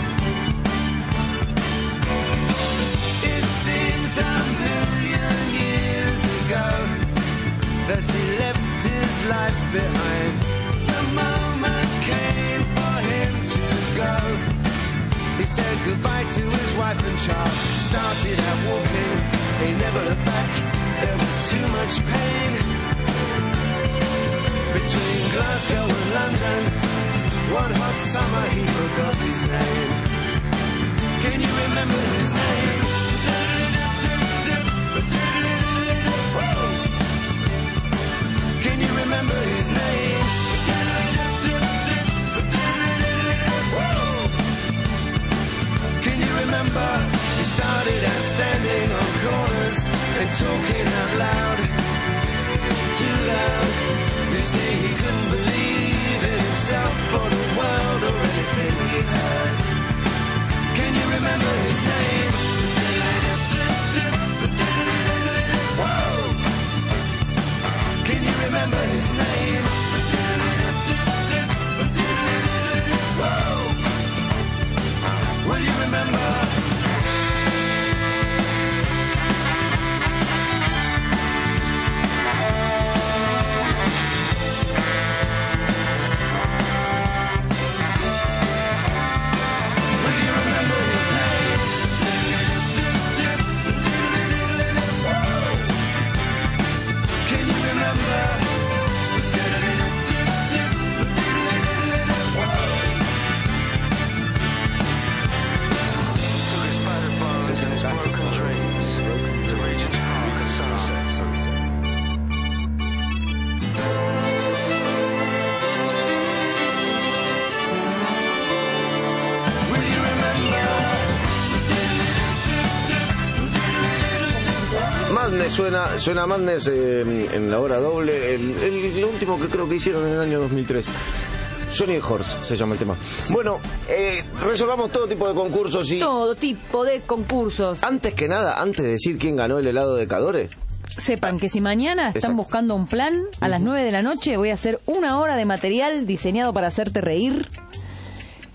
It seems a million years ago that he left his life behind. The moment came for him to go. He said goodbye to his wife and child, started out walking, he never looked back, there was too much pain. Between Glasgow and London, one hot summer he forgot his name. Can you remember his name? Can you remember his name? Can you remember? He started out standing on corners and talking out loud, too loud. You see, he couldn't believe in himself or the world or anything he heard. Can you remember his name? Whoa! Can you remember his name? Whoa! Will you remember? Suena, suena Madness eh, en la hora doble. El, el, el último que creo que hicieron en el año dos mil tres. Johnny Horse se llama el tema. Sí. Bueno, eh, resolvamos todo tipo de concursos y... Todo tipo de concursos. Antes que nada, antes de decir quién ganó el helado de Cadore, sepan que si mañana están Exacto. buscando un plan, a las nueve de la noche voy a hacer una hora de material diseñado para hacerte reír.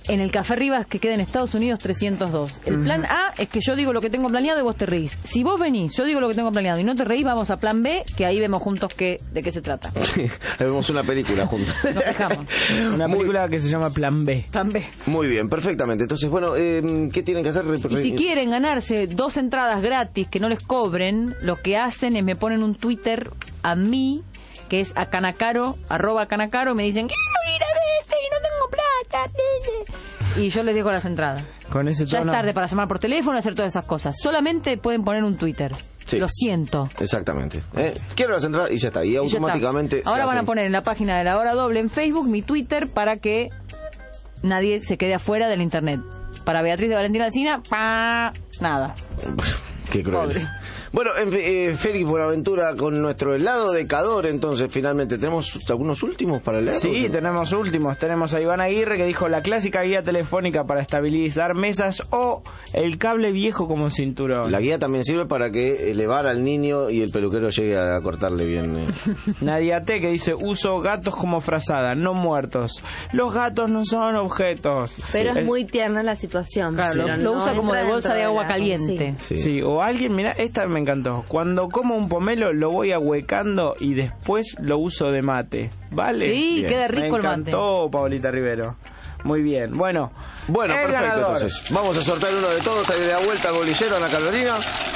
en el Café Rivas que queda en Estados Unidos trescientos dos. El plan A es que yo digo lo que tengo planeado y vos te reís. Si vos venís, yo digo lo que tengo planeado y no te reís, vamos a plan B, que ahí vemos juntos qué, de qué se trata. Vemos una película juntos. Nos fijamos. Una película que se llama Plan B. Plan B. Muy bien, perfectamente. Entonces, bueno, eh, ¿qué tienen que hacer? Y si quieren ganarse dos entradas gratis que no les cobren, lo que hacen es me ponen un Twitter a mí, que es a Canacaro, arroba Canacaro, y me dicen, quiero ir a veces y no tengo plata. Y yo les dejo las entradas. Con ese Ya tono. es tarde para llamar por teléfono y hacer todas esas cosas. Solamente pueden poner un Twitter. Sí. Lo siento. Exactamente. ¿Eh? Quiero las entradas y ya está. Y Y ya está. automáticamente. se Ahora van a hacen. poner en la página de La Hora Doble en Facebook mi Twitter para que nadie se quede afuera del internet. Para Beatriz de Valentina Alsina, pa nada. Qué cruel. Pobre. Bueno, en fin, eh, Félix Buenaventura con nuestro helado de Cador, entonces finalmente tenemos algunos últimos para leer. Sí, tenemos últimos. Tenemos a Iván Aguirre que dijo la clásica guía telefónica para estabilizar mesas o el cable viejo como cinturón. La guía también sirve para que elevar al niño y el peluquero llegue a cortarle bien. Eh. Nadia T que dice uso gatos como frazada, no muertos. Los gatos no son objetos. Pero Sí. es muy tierna la situación. Claro, lo- Pero lo no usa como entra de bolsa dentro de agua la- caliente. sí. Sí. o alguien, mira, esta me encantó. Cuando como un pomelo lo voy ahuecando y después lo uso de mate. ¿Vale? Sí, Bien. queda rico me el mate. encantó, Paulita Rivero. Muy bien. Bueno, Bueno, el perfecto, ganador. entonces. Vamos a sortear uno de todos. Ahí de la vuelta al bolillero, Ana Carolina.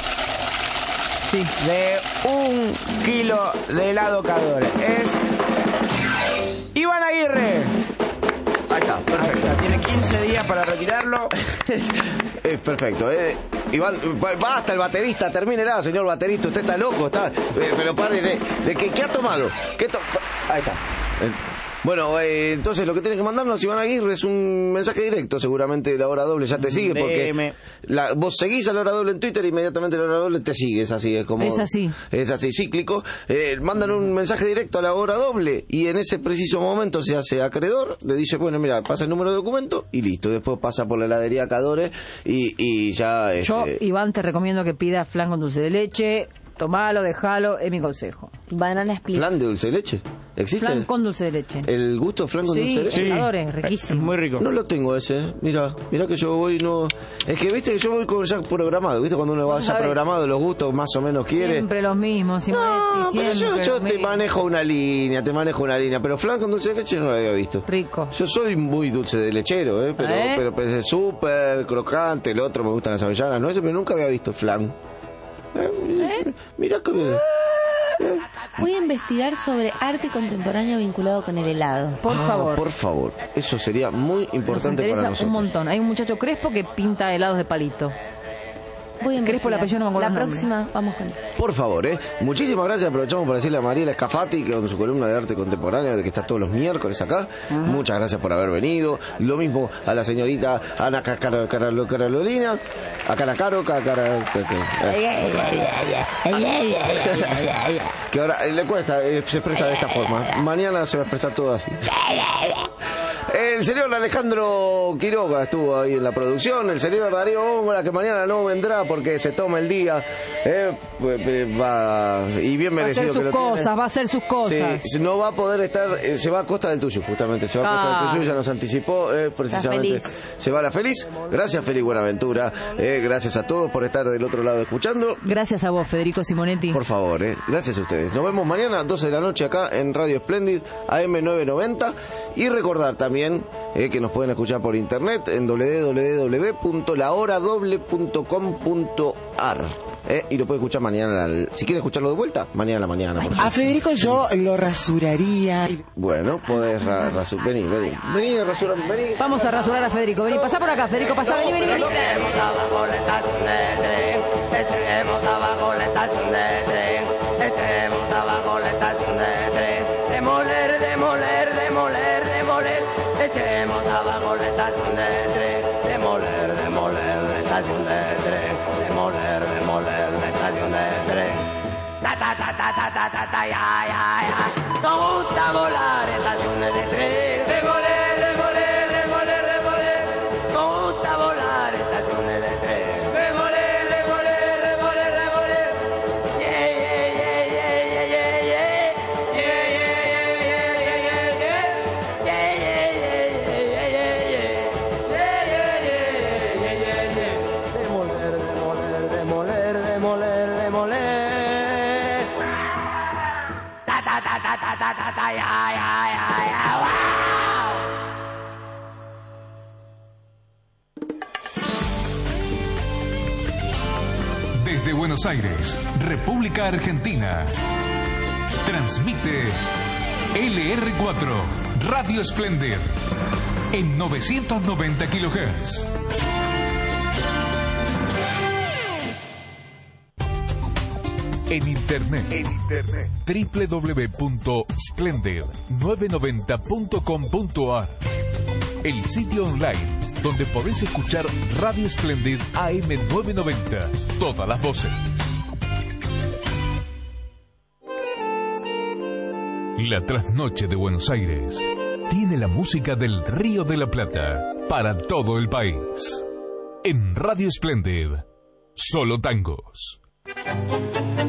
Sí, de un kilo de helado Cadore. Es Iván Aguirre. Ahí está, Ahí perfecto. está, tiene quince días para retirarlo. Es perfecto, eh. Iván, ba- basta el baterista, termínela, señor baterista, usted está loco, está. eh, pero pare de, de que, ¿qué ha tomado? ¿Qué to- Ahí está. Eh, Bueno, eh, entonces lo que tiene que mandarnos Iván Aguirre es un mensaje directo, seguramente la Hora Doble ya te sigue, porque D M. la, vos seguís a la Hora Doble en Twitter, inmediatamente la Hora Doble te sigue, es así, es como... Es así. Es así, cíclico. Eh, mandan un mensaje directo a la Hora Doble y en ese preciso momento se hace acreedor, le dice, bueno, mira, pasa el número de documento y listo, después pasa por la heladería Cadore y, y ya... Yo, este, Iván, te recomiendo que pidas flan con dulce de leche. Tomalo, déjalo, es mi consejo. Banana split. ¿Flan de dulce de leche? ¿Existe? Flan con dulce de leche. ¿El gusto flan con Sí, dulce de leche? sí. Adore, riquísimo. Es muy rico. No lo tengo ese, mira, mira que yo voy no... Es que viste que yo voy con ya programado, viste cuando uno va ya sabés. programado, los gustos más o menos quiere. Siempre los mismos, No, Simonetti, pero yo, siempre yo los te mismos. manejo una línea, te manejo una línea, pero flan con dulce de leche no lo había visto. Rico. Yo soy muy dulce de lechero, ¿eh? Pero, ¿Eh? pero pues, es súper crocante, el otro me gustan las avellanas, no ese, pero nunca había visto flan. Eh, Mira que... eh. Voy a investigar sobre arte contemporáneo vinculado con el helado. Por Ah, favor. por favor, eso sería muy Nos importante para interesa nosotros. un montón. Hay un muchacho Crespo que pinta helados de palito. Voy a Crespo, el investigar. apellido no me acuerdo La el nombre. próxima, vamos con eso. Por favor, ¿eh? Muchísimas gracias. Aprovechamos para decirle a Mariela Scafati, que con su columna de arte contemporáneo, de que está todos los miércoles acá. Muchas gracias por haber venido. Lo mismo a la señorita Ana Ca- Cara- Cara- Carolina, a Caracaro, Ca- Cara- Ca- Ca- que ahora eh, le cuesta, eh, se expresa de esta forma. Mañana se va a expresar todo así. El señor Alejandro Quiroga estuvo ahí en la producción. El señor Darío Góngora, que mañana no vendrá porque se toma el día. Eh, eh, va, y bien Va a hacer merecido que sus lo cosas, tiene. va a hacer sus cosas. Sí, no va a poder estar, eh, se va a costa del tuyo, justamente. Se va a costa Ah. del tuyo, ya nos anticipó, eh, precisamente. feliz. Se va la feliz. Gracias, Feliz Buenaventura. Eh, gracias a todos por estar del otro lado escuchando. Gracias a vos, Federico Simonetti. Por favor, eh. Gracias a ustedes. Nos vemos mañana, doce de la noche, acá en Radio Splendid, A M novecientos noventa. Y recordar también eh, que nos pueden escuchar por internet en doble u doble u doble u punto la hora doble punto com punto a r. Eh, y lo puede escuchar mañana. al- Si quiere escucharlo de vuelta, mañana a la mañana. por A Federico yo lo rasuraría. Bueno, podés ra rasurar. Vení, vení. Vení, rasurar. Vení. Vamos a rasurar a Federico. Vení, pasá por acá, Federico, pasá, vení, vení, vení. Echemos abajo la estación de tren, echemos abajo la estación de tren, echemos abajo la estación de tren, demoler, demoler, demoler, demoler, echemos abajo la estación de tren, demoler, demoler la estación de tren, demoler, demoler la estación de tren. Ta ta ta ta ta ta ta ta ya ya ya. Nos gusta volar estaciones de tren, demoler, demoler, demoler, demoler. Nos gusta volar estaciones de tren. Demoler, demoler, demoler, demoler. Yeah, yeah, yeah, yeah, yeah, yeah, yeah. Yeah, yeah, yeah, yeah, yeah, yeah, yeah. Yeah, yeah, yeah, yeah, yeah, yeah, yeah. batalla. Ay, ay, ay, ay, wow. Desde Buenos Aires, República Argentina, transmite L R cuatro, Radio Splendid, en novecientos noventa kilohertz. En internet, en internet, doble u doble u doble u punto splendid novecientos noventa punto com punto a r, el sitio online donde podés escuchar Radio Splendid A M novecientos noventa, todas las voces. La trasnoche de Buenos Aires tiene la música del Río de la Plata para todo el país. En Radio Splendid, solo tangos.